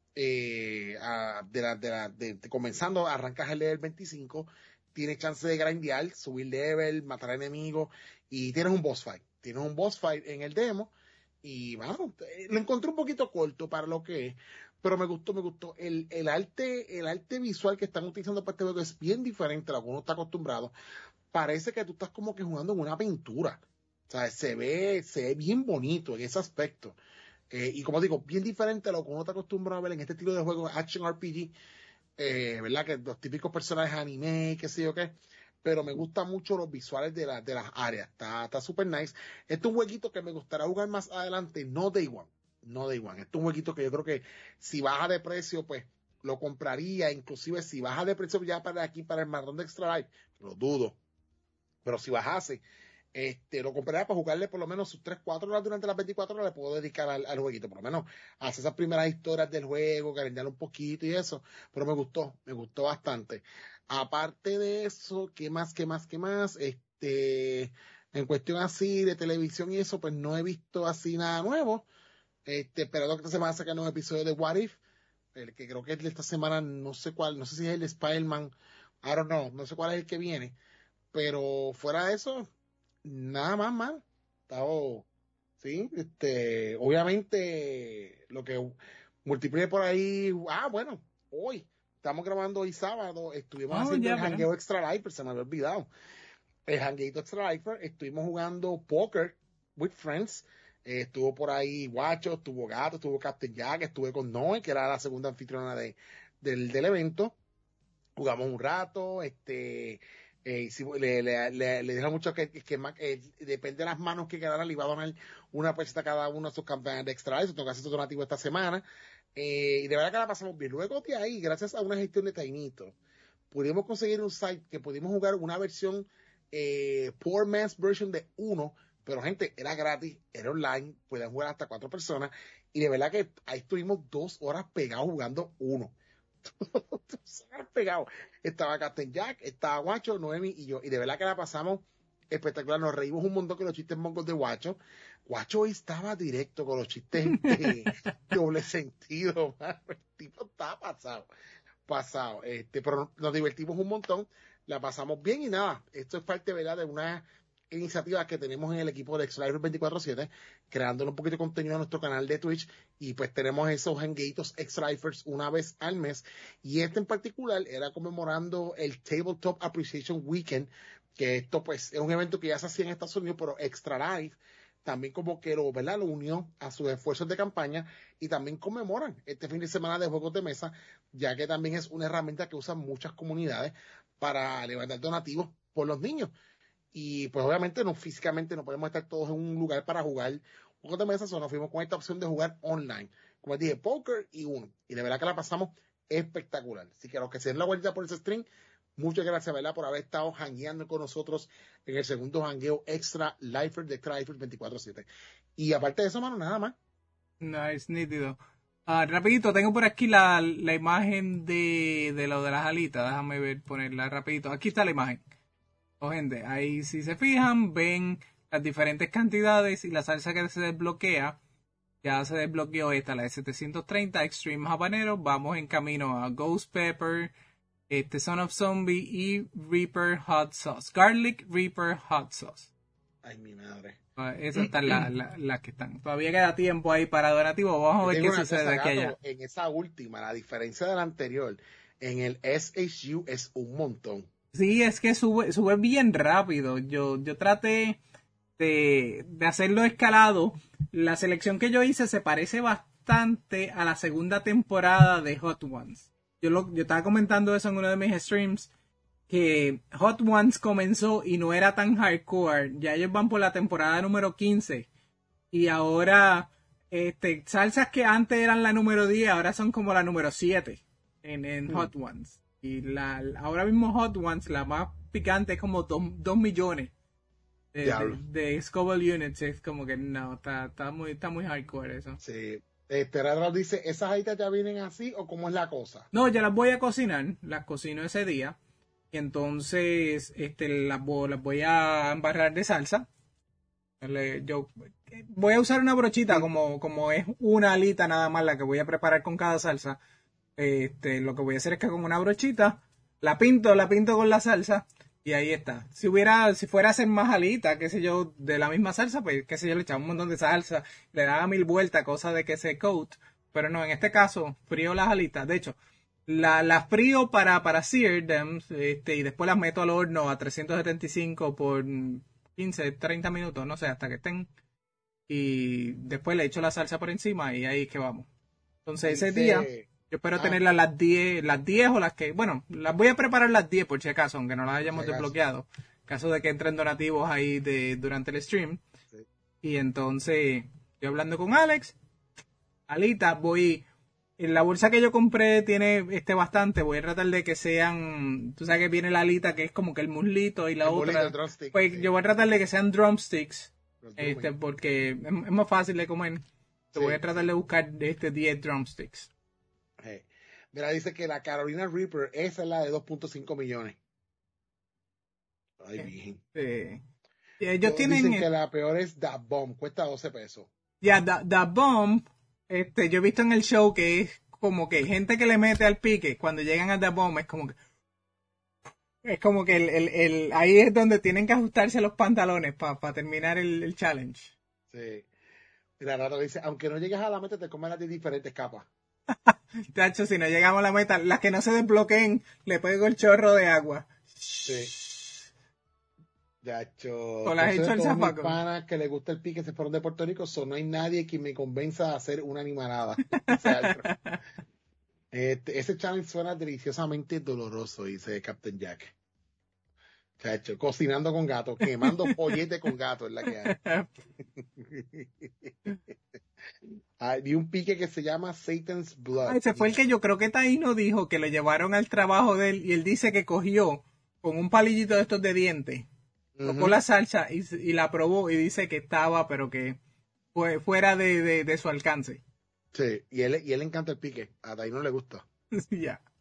Eh, a, de la, de la, de, de, comenzando, arrancas el level veinticinco, tienes chance de grindear, subir level, matar enemigos y tienes un boss fight. Tienes un boss fight en el demo y bueno, lo encontré un poquito corto para lo que es, pero me gustó, me gustó. El, el arte, el arte visual que están utilizando para este juego es bien diferente a lo que uno está acostumbrado. Parece que tú estás como que jugando en una pintura. O sea, se ve, se ve bien bonito en ese aspecto. Eh, y como digo, bien diferente a lo que uno está acostumbrado a ver en este estilo de juego, Action R P G, eh, ¿verdad? Que los típicos personajes anime, qué sé yo qué. Pero me gustan mucho los visuales de, la, de las áreas. Está, está super nice. Este es un jueguito que me gustaría jugar más adelante, no Day One. No Day One. Este es un jueguito que yo creo que si baja de precio, pues lo compraría. Inclusive si baja de precio ya para aquí, para el maratón de Extra Life, lo dudo. Pero si bajase, este, lo compraría para jugarle por lo menos sus tres, cuatro horas durante las veinticuatro horas, le puedo dedicar al, al jueguito, por lo menos hacer esas primeras historias del juego, calentar un poquito y eso, pero me gustó, me gustó bastante. Aparte de eso, ¿qué más, qué más, qué más? Este, en cuestión así de televisión y eso, pues no he visto así nada nuevo, este, esperando que esta semana saquen un episodio de What If, el que creo que es de esta semana, no sé cuál, no sé si es el de Spider-Man, I don't know, no sé cuál es el que viene, pero fuera de eso, nada más mal. Estaba, sí, este, obviamente lo que multiplique por ahí, ah, bueno, hoy, estamos grabando hoy sábado, estuvimos Oh, haciendo ya, el ¿verdad? jangueo Extra Life, se me había olvidado. El jangueito Extra Life, estuvimos jugando póker with friends. Eh, estuvo por ahí Guacho, estuvo Gato, estuvo Captain Jack, estuve con Noe, que era la segunda anfitriona de, del, del evento. Jugamos un rato, este, eh, hicimos- le, le, le, le dijeron mucho que, que más, eh, depende de las manos que quedaran, le iba a donar una peseta a cada uno de sus campeones de extra, eso tengo que hacer su donativo esta semana, eh, y de verdad que la pasamos bien. Luego de ahí, gracias a una gestión de Tainito, pudimos conseguir un site que pudimos jugar una versión, eh, Poor Man's Version de uno, pero gente, era gratis, era online, podían jugar hasta cuatro personas, y de verdad que ahí estuvimos dos horas pegados jugando uno. Tú sabes, pegado. Estaba Captain Jack, estaba Guacho, Noemi y yo. Y de verdad que la pasamos espectacular. Nos reímos un montón con los chistes mongos de Guacho. Guacho hoy estaba directo con los chistes de doble sentido, mano. El tipo estaba pasado. Pasado. Este, pero nos divertimos un montón. La pasamos bien y nada. Esto es parte, ¿verdad?, de una iniciativa que tenemos en el equipo de Extra Life veinticuatro siete, creándole un poquito de contenido a nuestro canal de Twitch, y pues tenemos esos hangueitos Extra Lifers una vez al mes, y este en particular era conmemorando el Tabletop Appreciation Weekend, que esto pues es un evento que ya se hacía en Estados Unidos, pero Extra Life también como que lo, ¿verdad?, lo unió a sus esfuerzos de campaña, y también conmemoran este fin de semana de juegos de mesa, ya que también es una herramienta que usan muchas comunidades para levantar donativos por los niños. Y pues obviamente no físicamente no podemos estar todos en un lugar para jugar juegos de mesa, solo nos fuimos con esta opción de jugar online. Como les dije, póker y uno. Y de verdad que la pasamos espectacular. Así que a los que se den la vuelta por ese stream, muchas gracias, ¿verdad?, por haber estado jangueando con nosotros en el segundo jangueo Extra Lifer de Extra Lifer veinticuatro siete. Y aparte de eso, mano, nada más. Nice, nítido. Ah, rapidito, tengo por aquí la, la imagen de, de lo de las alitas. Déjame ver, ponerla rapidito. Aquí está la imagen. Oh, gente, ahí si se fijan, ven las diferentes cantidades y la salsa que se desbloquea. Ya se desbloqueó esta, la de setecientos treinta, Extreme Habanero. Vamos en camino a Ghost Pepper, este Son of Zombie y Reaper Hot Sauce. Garlic Reaper Hot Sauce. Ay, mi madre. Uh, esas están las la, la que están. Todavía queda tiempo ahí para donativo. Vamos a ver qué sucede de aquí a allá. En esa última, la diferencia de la anterior, en el S H U es un montón. Sí, es que sube, sube bien rápido. Yo, yo traté de, de hacerlo escalado. La selección que yo hice se parece bastante a la segunda temporada de Hot Ones. Yo, lo, yo estaba comentando eso en uno de mis streams, que Hot Ones comenzó y no era tan hardcore. Ya ellos van por la temporada número quince. Y ahora, este, salsas que antes eran la número diez, ahora son como la número siete en, en mm. Hot Ones. Y la, ahora mismo Hot Ones, la más picante, es como dos millones de, de, de Scoville Units. Es como que no, está, está, muy, está muy hardcore eso. Sí. Este Radar dice, ¿esas alitas ya vienen así o cómo es la cosa? No, ya las voy a cocinar. Las cocino ese día. Y entonces este, las, las voy a embarrar de salsa. Yo voy a usar una brochita, como, como es una alita nada más la que voy a preparar con cada salsa. Este, lo que voy a hacer es que con una brochita la pinto, la pinto con la salsa y ahí está. Si hubiera, si fuera a hacer más alitas, qué sé yo, de la misma salsa, pues qué sé yo, le echaba un montón de salsa, le daba mil vueltas, cosa de que se coat, pero no, en este caso, frío las alitas. De hecho, la, las frío para, para sear them, este, y después las meto al horno a trescientos setenta y cinco por quince, treinta minutos, no sé, hasta que estén, y después le echo la salsa por encima y ahí es que vamos. Entonces ese día yo espero ah. tenerlas las diez, las diez o las que, bueno, las voy a preparar las diez por si acaso, aunque no las hayamos si desbloqueado. En caso de que entren donativos ahí de durante el stream. Sí. Y entonces, estoy hablando con Alex. Alita, voy, en la bolsa que yo compré tiene este bastante, voy a tratar de que sean, tú sabes que viene la alita que es como que el muslito y la el otra. Pues sí. Yo voy a tratar de que sean drumsticks, este, porque es, es más fácil de comer. Sí. Voy a tratar de buscar este diez drumsticks. Hey. Mira, dice que la Carolina Reaper, esa es la de dos punto cinco millones. Ay, bien. Sí. Sí. Ellos tienen dicen que la peor es Da Bomb, cuesta doce pesos. Ya, yeah, Da Bomb, este, yo he visto en el show que es como que gente que le mete al pique, cuando llegan a Da Bomb es como que es como que el, el, el, ahí es donde tienen que ajustarse los pantalones para pa terminar el, el challenge. Sí. Mira, Rato dice, aunque no llegues a la meta, te comen las de diferentes capas. Tacho, si no llegamos a la meta, las que no se desbloqueen, le pego el chorro de agua. Sí. Tacho. O las he hecho al zapaco. Panas que le gusta el pique se fueron de Puerto Rico, so no hay nadie que me convenza a hacer una animalada. este, ese challenge suena deliciosamente doloroso, dice Captain Jack. Chacho, cocinando con gato, quemando pollete con gato es la que hay. Hay un pique que se llama Satan's Blood. Ah, ese fue el que yo creo que Taino dijo que le llevaron al trabajo de él y él dice que cogió con un palillito de estos de dientes, uh-huh. tocó la salsa y, y la probó y dice que estaba, pero que fue fuera de, de, de su alcance. Sí, y él, y él encanta el pique, a Taino le gusta. Ya.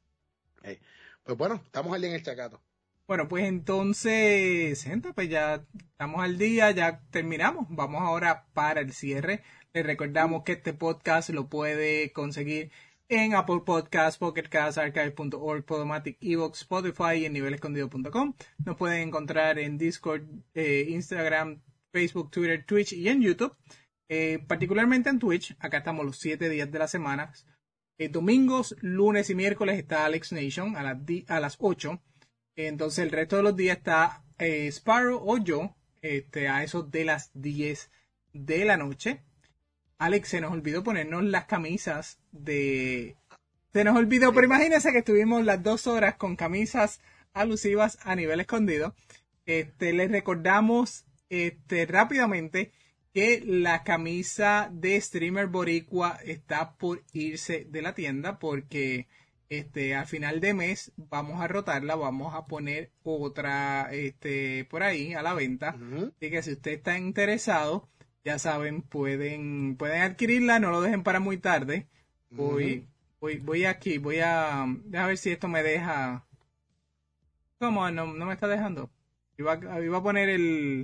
Eh, pues bueno, estamos al día en el Chacato. Bueno, pues entonces, gente, pues ya estamos al día, ya terminamos. Vamos ahora para el cierre. Les recordamos que este podcast lo puede conseguir en Apple Podcasts, Pocket Casts, Archive punto org, Podomatic, Evox, Spotify y en nivel escondido punto com. Nos pueden encontrar en Discord, eh, Instagram, Facebook, Twitter, Twitch y en YouTube. Eh, particularmente en Twitch, acá estamos los siete días de la semana. Eh, domingos, lunes y miércoles está Alex Nation a las, a las ocho. Entonces el resto de los días está eh, Sparrow o yo este, a eso de las diez de la noche. Alex, se nos olvidó ponernos las camisas de... Se nos olvidó, pero imagínense que estuvimos las dos horas con camisas alusivas a nivel escondido. Este, les recordamos este, rápidamente que la camisa de Streamer Boricua está por irse de la tienda porque... Este, al final de mes vamos a rotarla, vamos a poner otra este, por ahí a la venta. Uh-huh. Así que si usted está interesado, ya saben, pueden, pueden adquirirla, no lo dejen para muy tarde. Voy, uh-huh. voy, voy aquí, voy a, a ver si esto me deja. ¿Cómo? No, no me está dejando. Iba, iba a poner el,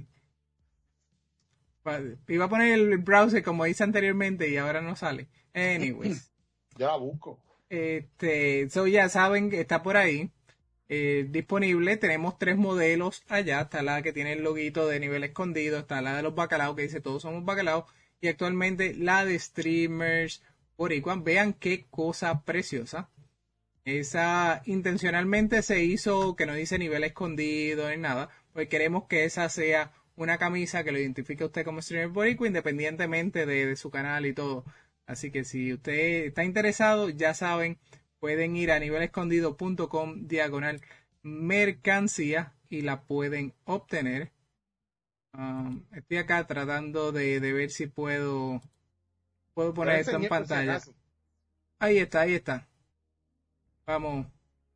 iba a poner el browser como hice anteriormente y ahora no sale. Anyways. Ya la busco. Este, so ya saben que está por ahí eh, disponible. Tenemos tres modelos allá. Está la que tiene el loguito de nivel escondido, está la de los bacalaos que dice todos somos bacalaos, y actualmente la de Streamers Boricua. Vean qué cosa preciosa. Esa intencionalmente se hizo que no dice nivel escondido ni nada, pues queremos que esa sea una camisa que lo identifique a usted como Streamer Boricua independientemente de, de su canal y todo. Así que si usted está interesado, ya saben, pueden ir a nivel escondido punto com diagonal mercancía y la pueden obtener. Um, estoy acá tratando de, de ver si puedo, puedo poner esto en pantalla. Ahí está, ahí está. Vamos.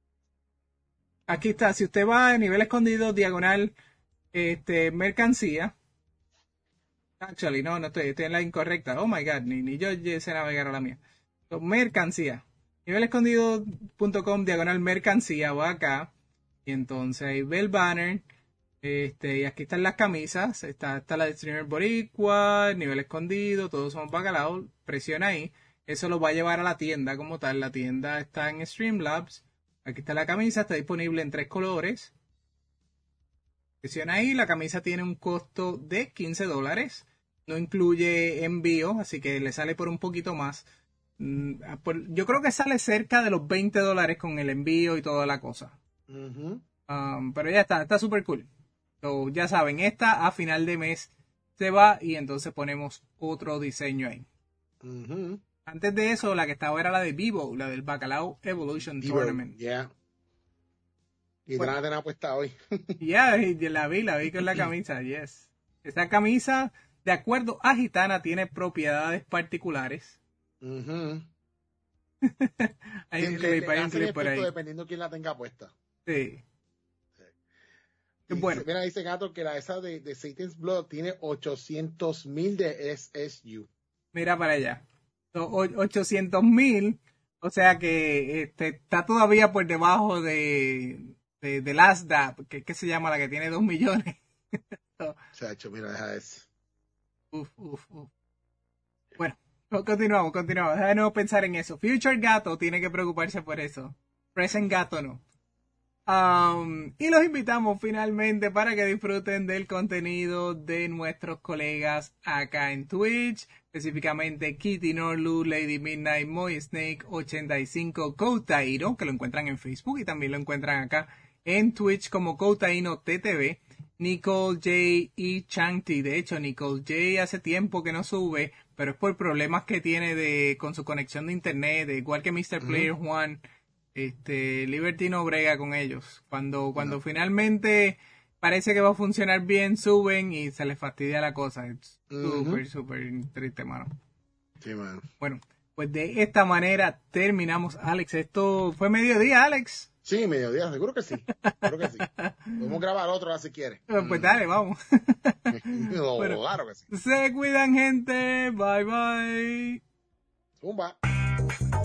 Aquí está. Si usted va a nivel escondido diagonal este, mercancía. Actually, no, no estoy, estoy en la incorrecta. Oh my god, ni, ni yo sé navegar a la mía. So, mercancía. nivel escondido punto com diagonal mercancía. Va acá. Y entonces ahí ve el banner. Este, y aquí están las camisas. Está, está la de Streamer Boricua, nivel escondido, todos somos bacalaos. Presiona ahí. Eso lo va a llevar a la tienda como tal. La tienda está en Streamlabs. Aquí está la camisa, está disponible en tres colores. Presiona ahí. La camisa tiene un costo de quince dólares. No incluye envío, así que le sale por un poquito más. Yo creo que sale cerca de los veinte dólares con el envío y toda la cosa. Uh-huh. Um, pero ya está, está súper cool. So, ya saben, esta a final de mes se va y entonces ponemos otro diseño ahí. Uh-huh. Antes de eso, la que estaba era la de Vivo, la del Bacalao Evolution Vivo, Tournament. Ya. Yeah. Y bueno, te la tenía puesta hoy. Ya, yeah, la vi, la vi con la camisa, yes. Esa camisa, de acuerdo a Gitana, tiene propiedades particulares. Uh-huh. Hay un clip, hay un clip por ahí. Dependiendo quién la tenga puesta. Sí. Y bueno. Mira, dice Gato que la esa de, de Satan's Blood tiene ochocientos mil de S S U. Mira para allá. So, ochocientos mil, o sea que este, está todavía por debajo de, de, de Lasdap, que, que se llama la que tiene dos millones. So, chacho, mira, deja eso. Uf, uf, uf. Bueno, continuamos, continuamos. Deja de nuevo pensar en eso. Future Gato tiene que preocuparse por eso. Present Gato no. Um, y los invitamos finalmente para que disfruten del contenido de nuestros colegas acá en Twitch, específicamente Kitty Norlu, Lady Midnight, Moy Snake ochenta y cinco, Koutairo, que lo encuentran en Facebook y también lo encuentran acá en Twitch como Koutaino T T V, Nicole J y Chanti. De hecho, Nicole J hace tiempo que no sube, pero es por problemas que tiene de con su conexión de internet, de igual que mister Uh-huh. Player Juan. Este, Liberty no brega con ellos. Cuando, cuando no. finalmente parece que va a funcionar bien, suben y se les fastidia la cosa. Es súper, uh-huh. súper triste, mano. Sí, mano. Bueno, pues de esta manera terminamos, Alex. Esto fue mediodía, Alex. Sí, mediodía, seguro que sí. Seguro que sí. Podemos grabar otro si quieres. Pues, pues dale, vamos. No, bueno, claro que sí. Se cuidan, gente. Bye, bye. Zumba.